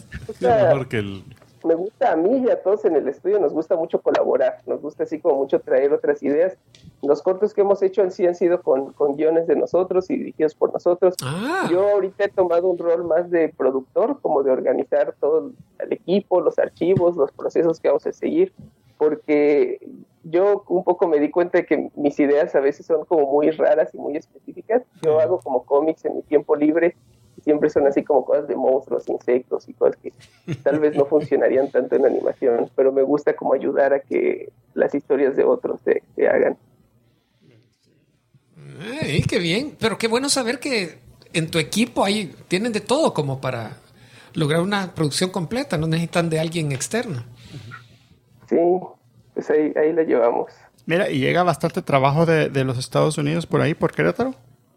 [SPEAKER 5] Me gusta a mí y a todos en el estudio, nos gusta mucho colaborar, nos gusta así como mucho traer otras ideas. Los cortos que hemos hecho han sido con guiones de nosotros y dirigidos por nosotros. Yo ahorita he tomado un rol más de productor, como de organizar todo el equipo, los archivos, los procesos que vamos a seguir, porque yo un poco me di cuenta de que mis ideas a veces son como muy raras y muy específicas. Yo hago como cómics en mi tiempo libre, siempre son así como cosas de monstruos, insectos y cosas que tal vez no funcionarían tanto en animación, pero me gusta como ayudar a que las historias de otros se hagan.
[SPEAKER 4] Qué bien, pero qué bueno saber que en tu equipo ahí tienen de todo como para lograr una producción completa, no necesitan de alguien externo.
[SPEAKER 5] Sí, pues ahí la llevamos.
[SPEAKER 1] Mira, ¿y llega bastante trabajo de los Estados Unidos por ahí, por Querétaro?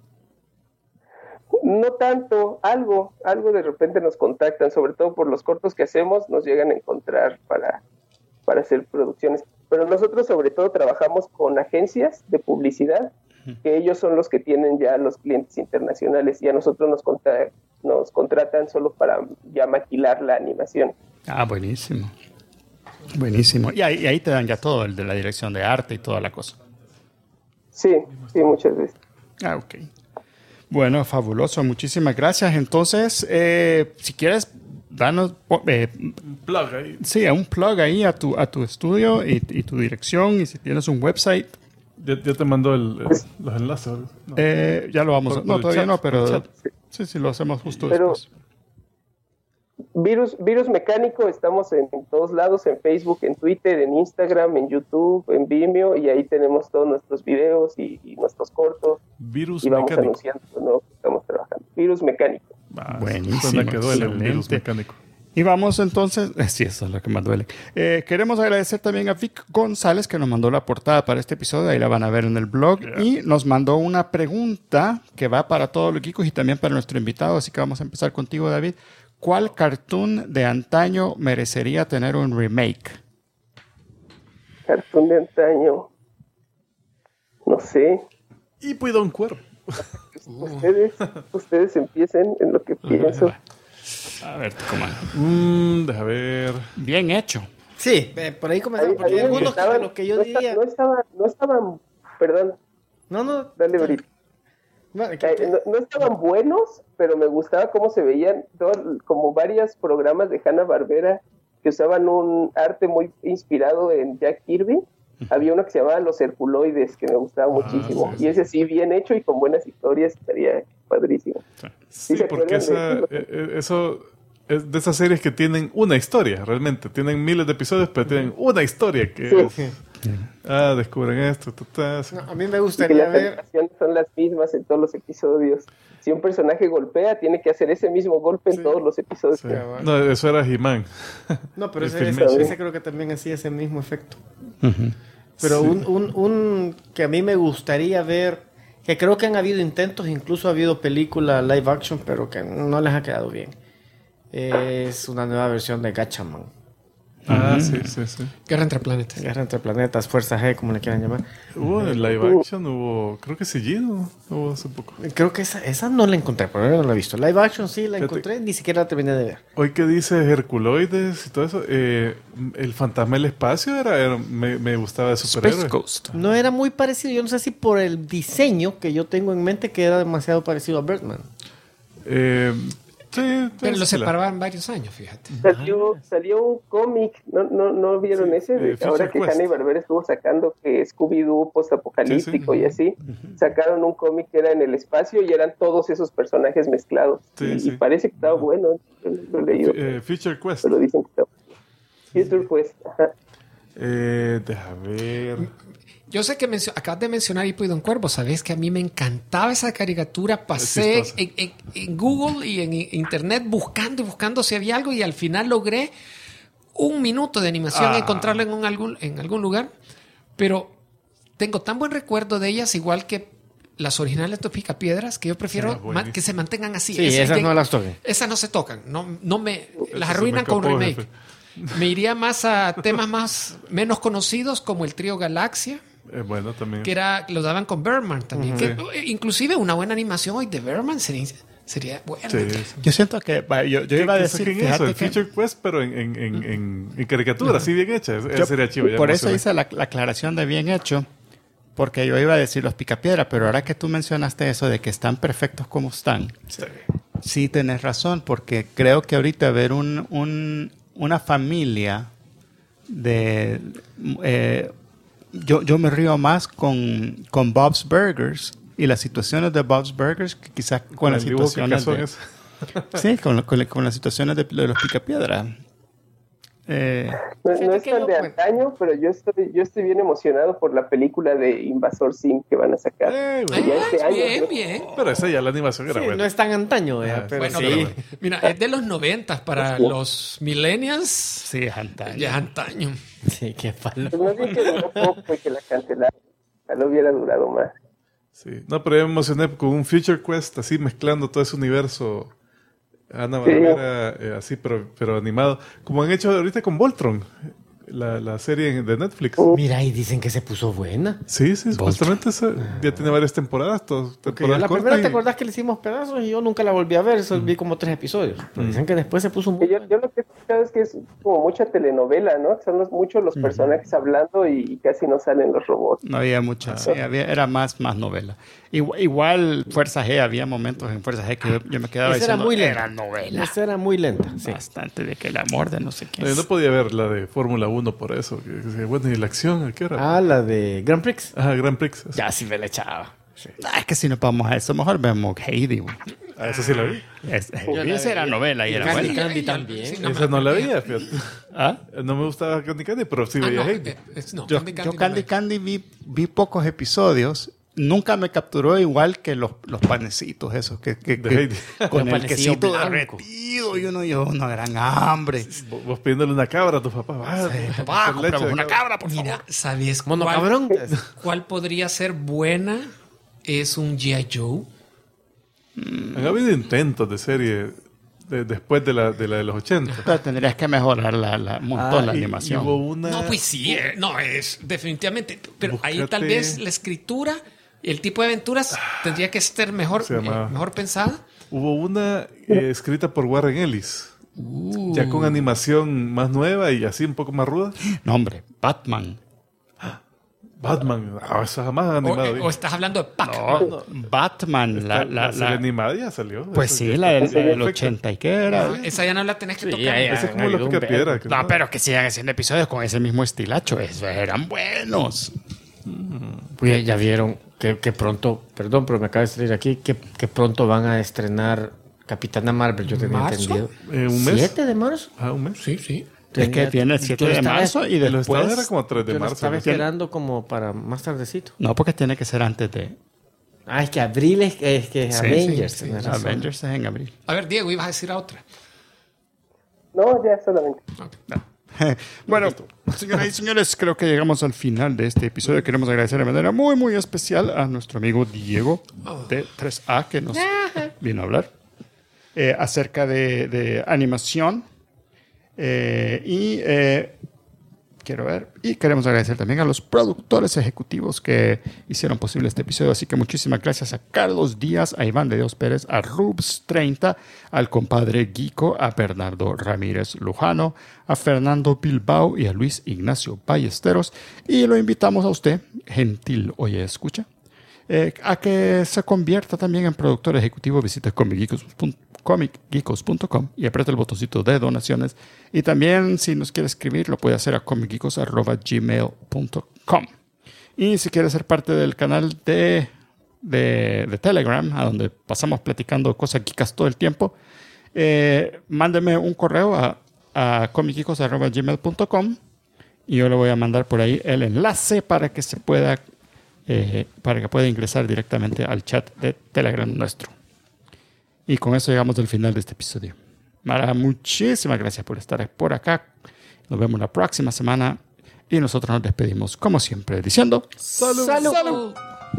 [SPEAKER 5] No tanto, algo de repente nos contactan, sobre todo por los cortos que hacemos, nos llegan a encontrar para hacer producciones. Pero nosotros sobre todo trabajamos con agencias de publicidad, que ellos son los que tienen ya los clientes internacionales, y a nosotros nos contratan solo para ya maquilar la animación.
[SPEAKER 1] Buenísimo. Buenísimo. Y ahí te dan ya todo, el de la dirección de arte y toda la cosa.
[SPEAKER 5] Sí, muchas veces.
[SPEAKER 1] Ok. Bueno, fabuloso. Muchísimas gracias. Entonces, si quieres, danos
[SPEAKER 2] un plug ahí.
[SPEAKER 1] Sí, un plug ahí a tu estudio y tu dirección, y si tienes un website.
[SPEAKER 2] Ya te mando los enlaces.
[SPEAKER 1] No. Ya lo vamos a... No, todavía chat, no, pero sí, lo hacemos justo después.
[SPEAKER 5] Virus Mecánico, estamos en todos lados, en Facebook, en Twitter, en Instagram, en YouTube, en Vimeo, y ahí tenemos todos nuestros videos y nuestros cortos.
[SPEAKER 2] Virus
[SPEAKER 5] y vamos
[SPEAKER 2] Mecánico.
[SPEAKER 5] Anunciando lo que estamos trabajando. Virus Mecánico.
[SPEAKER 1] Buenísimo.
[SPEAKER 2] Me quedó el Virus Mecánico.
[SPEAKER 1] Y vamos entonces, sí, eso es lo que más duele. Queremos agradecer también a Vic González, que nos mandó la portada para este episodio, ahí la van a ver en el blog, y nos mandó una pregunta que va para todos los geekos y también para nuestro invitado, así que vamos a empezar contigo, David. ¿Cuál cartoon de antaño merecería tener un remake?
[SPEAKER 5] Cartoon de antaño, no sé.
[SPEAKER 2] Y puedo un cuervo.
[SPEAKER 5] Ustedes empiecen en lo que pienso.
[SPEAKER 1] A ver, ¿cómo?
[SPEAKER 2] Deja ver.
[SPEAKER 1] Bien hecho.
[SPEAKER 3] Sí, por ahí comenzamos. Porque algunos de los que yo diría...
[SPEAKER 5] No estaban, perdón.
[SPEAKER 3] No.
[SPEAKER 5] Dale, Brito. No estaban buenos, pero me gustaba cómo se veían como varios programas de Hanna-Barbera que usaban un arte muy inspirado en Jack Kirby. Había uno que se llamaba Los Herculoides, que me gustaba muchísimo. Sí. Y ese sí, bien hecho y con buenas historias, estaría padrísimo.
[SPEAKER 2] Sí, porque eso es de esas series que tienen una historia, realmente. Tienen miles de episodios, pero tienen una historia que es... descubren esto.
[SPEAKER 3] No, a mí me gustaría
[SPEAKER 5] ver... Las animaciones son las mismas en todos los episodios. Si un personaje golpea, tiene que hacer ese mismo golpe en todos los episodios.
[SPEAKER 2] Sí. No, eso era He-Man.
[SPEAKER 3] No, pero ese creo que también hacía ese mismo efecto. Uh-huh. Pero un que a mí me gustaría ver, que creo que han habido intentos, incluso ha habido película live action, pero que no les ha quedado bien. Es una nueva versión de Gatchaman.
[SPEAKER 2] Sí.
[SPEAKER 4] Guerra entre planetas.
[SPEAKER 3] Guerra entre planetas, Fuerza G, como le quieran llamar.
[SPEAKER 2] Hubo en live action, creo que seguido, hubo hace poco.
[SPEAKER 3] Creo que esa no la encontré, pero no la he visto. Live action sí la encontré, ni siquiera la terminé de ver.
[SPEAKER 2] Hoy que dices Herculoides y todo eso, el fantasma del espacio me gustaba de superhéroe.
[SPEAKER 1] Space Ghost.
[SPEAKER 3] No era muy parecido, yo no sé si por el diseño que yo tengo en mente que era demasiado parecido a Birdman.
[SPEAKER 2] Sí,
[SPEAKER 4] pero lo separaban varios años, fíjate.
[SPEAKER 5] Salió un cómic, ¿no vieron ese? Ahora que Hanna-Barbera estuvo sacando que Scooby-Doo post-apocalíptico y así, sacaron un cómic que era en el espacio y eran todos esos personajes mezclados. Y parece que estaba bueno, lo he leído.
[SPEAKER 2] Future Quest.
[SPEAKER 5] Pero dicen que está Future Quest, ajá.
[SPEAKER 2] Déjame ver...
[SPEAKER 4] Yo sé que acabas de mencionar Hippo y Don Cuervo. Sabes que a mí me encantaba esa caricatura. Pasé en Google y en Internet buscando si había algo y al final logré un minuto de animación encontrarlo en algún lugar. Pero tengo tan buen recuerdo de ellas, igual que las originales de Picapiedras, que yo prefiero que se mantengan así.
[SPEAKER 3] Sí, esas no las toquen.
[SPEAKER 4] Esas no se tocan. Las arruinan con un remake. Me iría más a temas menos conocidos como el Trío Galaxia.
[SPEAKER 2] Bueno, también.
[SPEAKER 4] Que lo daban con Birdman también. Que, inclusive una buena animación hoy de Birdman sería buena.
[SPEAKER 2] Sí.
[SPEAKER 1] Yo siento que yo iba a decir
[SPEAKER 2] eso, el Future Quest, pero en caricatura, así bien hecha. Sería chivo.
[SPEAKER 1] Por eso hice la aclaración de bien hecho, porque yo iba a decir los Picapiedra, pero ahora que tú mencionaste eso de que están perfectos como están, sí tenés razón, porque creo que ahorita ver una familia de... Yo me río más con Bob's Burgers y las situaciones de Bob's Burgers que quizás con las situaciones con las situaciones de los Picapiedra.
[SPEAKER 5] No es tan de antaño, pero yo estoy bien emocionado por la película de Invasor Sim que van a sacar.
[SPEAKER 4] Bien.
[SPEAKER 2] Pero esa ya la animación era buena.
[SPEAKER 3] No es tan antaño, pero
[SPEAKER 4] bueno,
[SPEAKER 3] sí.
[SPEAKER 4] Pero, mira, es de los 90 para los millennials.
[SPEAKER 1] Sí, es antaño.
[SPEAKER 4] Ya es antaño.
[SPEAKER 3] Sí, qué palo.
[SPEAKER 5] Pues más bien que duró poco y que la cancelaron. Ojalá hubiera durado más.
[SPEAKER 2] Sí. No, pero yo me emocioné con un Future Quest así mezclando todo ese universo Hanna-Barbera así, pero animado. Como han hecho ahorita con Voltron, la serie de Netflix.
[SPEAKER 3] Mira, y dicen que se puso buena.
[SPEAKER 2] Sí, supuestamente ya tiene varias temporadas.
[SPEAKER 3] La primera, ¿te acordás que le hicimos pedazos? Y yo nunca la volví a ver, vi como 3 episodios. Pero dicen que después se puso muy
[SPEAKER 5] yo lo que he escuchado es que es como mucha telenovela, ¿no? Son muchos los personajes hablando y casi no salen los robots.
[SPEAKER 1] No había mucha, era más novela. Igual Fuerza G, había momentos en Fuerza G que yo me quedaba diciendo,
[SPEAKER 3] era novela. Esa era muy lenta. Sí.
[SPEAKER 1] Bastante de que el amor de no sé qué.
[SPEAKER 2] No podía ver la de Fórmula 1 por eso. Bueno, ¿y la acción? ¿A qué hora?
[SPEAKER 3] La de Grand Prix.
[SPEAKER 2] Ajá, Grand Prix. Eso.
[SPEAKER 3] Ya sí me la echaba. Sí.
[SPEAKER 1] Es que si no vamos a eso, mejor vemos Heidi.
[SPEAKER 2] Eso sí la vi.
[SPEAKER 1] Esa era novela y era buena.
[SPEAKER 3] Candy también.
[SPEAKER 2] Sí, esa no la veía, fíjate. No me gustaba Candy, pero sí veía Heidi.
[SPEAKER 1] Yo Candy vi pocos episodios. Nunca me capturó igual que los panecitos esos que con el quesito derretido y una gran hambre.
[SPEAKER 2] Vos pidiéndole una cabra a tu papá.
[SPEAKER 1] Papá, compramos una cabra, por favor.
[SPEAKER 4] Mira, ¿sabes cuál podría ser buena? Es un G.I. Joe.
[SPEAKER 2] Han habido intentos de serie después de la de los 80.
[SPEAKER 1] Pero tendrías que mejorar la animación.
[SPEAKER 2] Hubo una...
[SPEAKER 4] No, pues sí, no es definitivamente. Pero ahí tal vez la escritura, el tipo de aventuras tendría que estar mejor pensada.
[SPEAKER 2] Hubo una escrita por Warren Ellis. Ya con animación más nueva y así un poco más ruda.
[SPEAKER 1] No, hombre, Batman.
[SPEAKER 2] Batman, eso jamás han animado.
[SPEAKER 4] O estás hablando de Pac-Man.
[SPEAKER 1] No, Batman.
[SPEAKER 2] La serie animada ya salió.
[SPEAKER 1] Pues sí, la del 80 y qué era.
[SPEAKER 4] Esa ya no la tenés que tocar.
[SPEAKER 2] Esa es como la pica piedra.
[SPEAKER 1] No, pero que sigan haciendo episodios con ese mismo estilacho. Eran buenos.
[SPEAKER 3] Pues ya vieron que pronto, perdón, pero me acaba de salir aquí, que pronto van a estrenar Capitana Marvel, yo tenía entendido.
[SPEAKER 2] ¿Un mes?
[SPEAKER 3] 7 de marzo.
[SPEAKER 2] ¿Un mes?
[SPEAKER 4] Sí.
[SPEAKER 1] Es que viene el 7 de marzo y después...
[SPEAKER 2] era como 3 de marzo.
[SPEAKER 3] Estaba esperando como para más tardecito.
[SPEAKER 1] No, porque tiene que ser antes de...
[SPEAKER 3] Es que abril es que
[SPEAKER 1] Sí,
[SPEAKER 3] Avengers.
[SPEAKER 1] sí. Avengers es en abril.
[SPEAKER 4] A ver, Diego, ibas a decir a otra.
[SPEAKER 5] No, ya solamente.
[SPEAKER 1] Bueno, señoras y señores, creo que llegamos al final de este episodio. Queremos agradecer de manera muy, muy especial a nuestro amigo Diego de 3A que nos vino a hablar acerca de animación. Quiero ver. Y queremos agradecer también a los productores ejecutivos que hicieron posible este episodio. Así que muchísimas gracias a Carlos Díaz, a Iván de Dios Pérez, a Rubs30, al compadre Guico, a Bernardo Ramírez Lujano, a Fernando Bilbao y a Luis Ignacio Ballesteros. Y lo invitamos a usted, gentil oye escucha, a que se convierta también en productor ejecutivo. Visite comicgeekos.com y aprieta el botoncito de donaciones. Y también, si nos quiere escribir, lo puede hacer a comicgeekos@gmail.com. Y si quiere ser parte del canal de Telegram, a donde pasamos platicando cosas geekas todo el tiempo, mándeme un correo a comicgeekos@gmail.com y yo le voy a mandar por ahí el enlace para que se pueda ingresar directamente al chat de Telegram nuestro. Y con eso llegamos al final de este episodio. Mara, muchísimas gracias por estar por acá. Nos vemos la próxima semana y nosotros nos despedimos como siempre diciendo ¡Salud! ¡Salud! ¡Salud!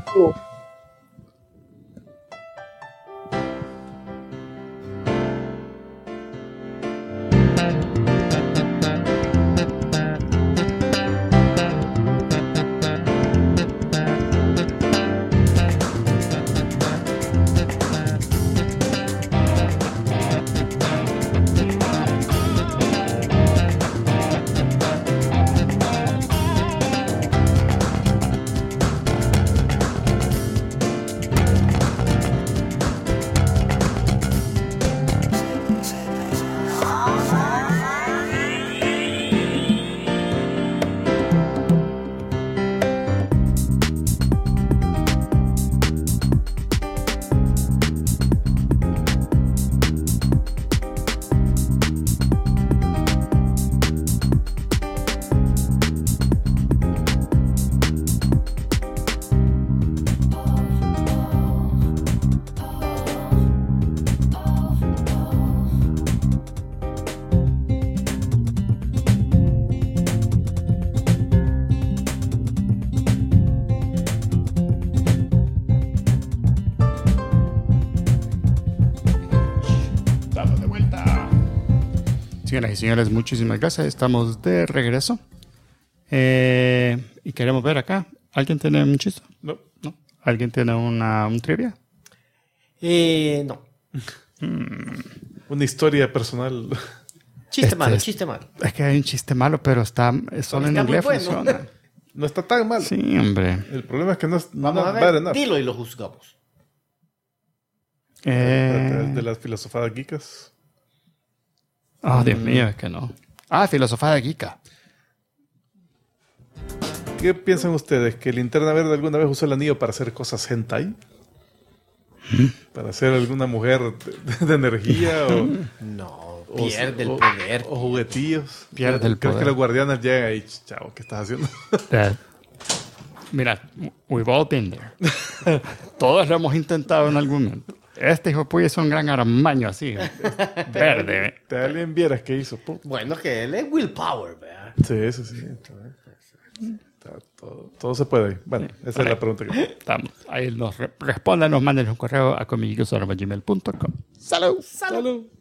[SPEAKER 1] Señoras y señores, muchísimas gracias. Estamos de regreso. Y queremos ver acá. ¿Alguien tiene un chiste?
[SPEAKER 2] No.
[SPEAKER 1] ¿Alguien tiene un trivia?
[SPEAKER 3] No.
[SPEAKER 2] Una historia personal.
[SPEAKER 3] Chiste malo.
[SPEAKER 1] Es que hay un chiste malo, pero solo en inglés funciona.
[SPEAKER 2] No está tan mal.
[SPEAKER 1] Sí, hombre.
[SPEAKER 2] El problema es que no es
[SPEAKER 3] Vamos a ver, dilo y lo juzgamos.
[SPEAKER 2] De las filosofadas geekas.
[SPEAKER 1] Oh, Dios mío, es que no. Filosofada geeka.
[SPEAKER 2] ¿Qué piensan ustedes? ¿Que Linterna Verde alguna vez usó el anillo para hacer cosas hentai? ¿Para ser alguna mujer de energía?
[SPEAKER 3] No, pierde el poder.
[SPEAKER 2] O juguetillos.
[SPEAKER 1] Pierde el poder.
[SPEAKER 2] ¿Crees que los guardianes llegan y, chavo, qué estás haciendo?
[SPEAKER 1] Mira, we've all been there. Todos lo hemos intentado en algún momento. Este hijo de puya es un gran armaño así, verde.
[SPEAKER 2] Te alguien vieras qué hizo.
[SPEAKER 3] Bueno, que él es willpower, ¿verdad?
[SPEAKER 2] Sí. Todo se puede. Bueno, esa es la pregunta que
[SPEAKER 1] estamos. Ahí nos respondan, nos manden un correo a comicgeekos@gmail.com. ¡Salud!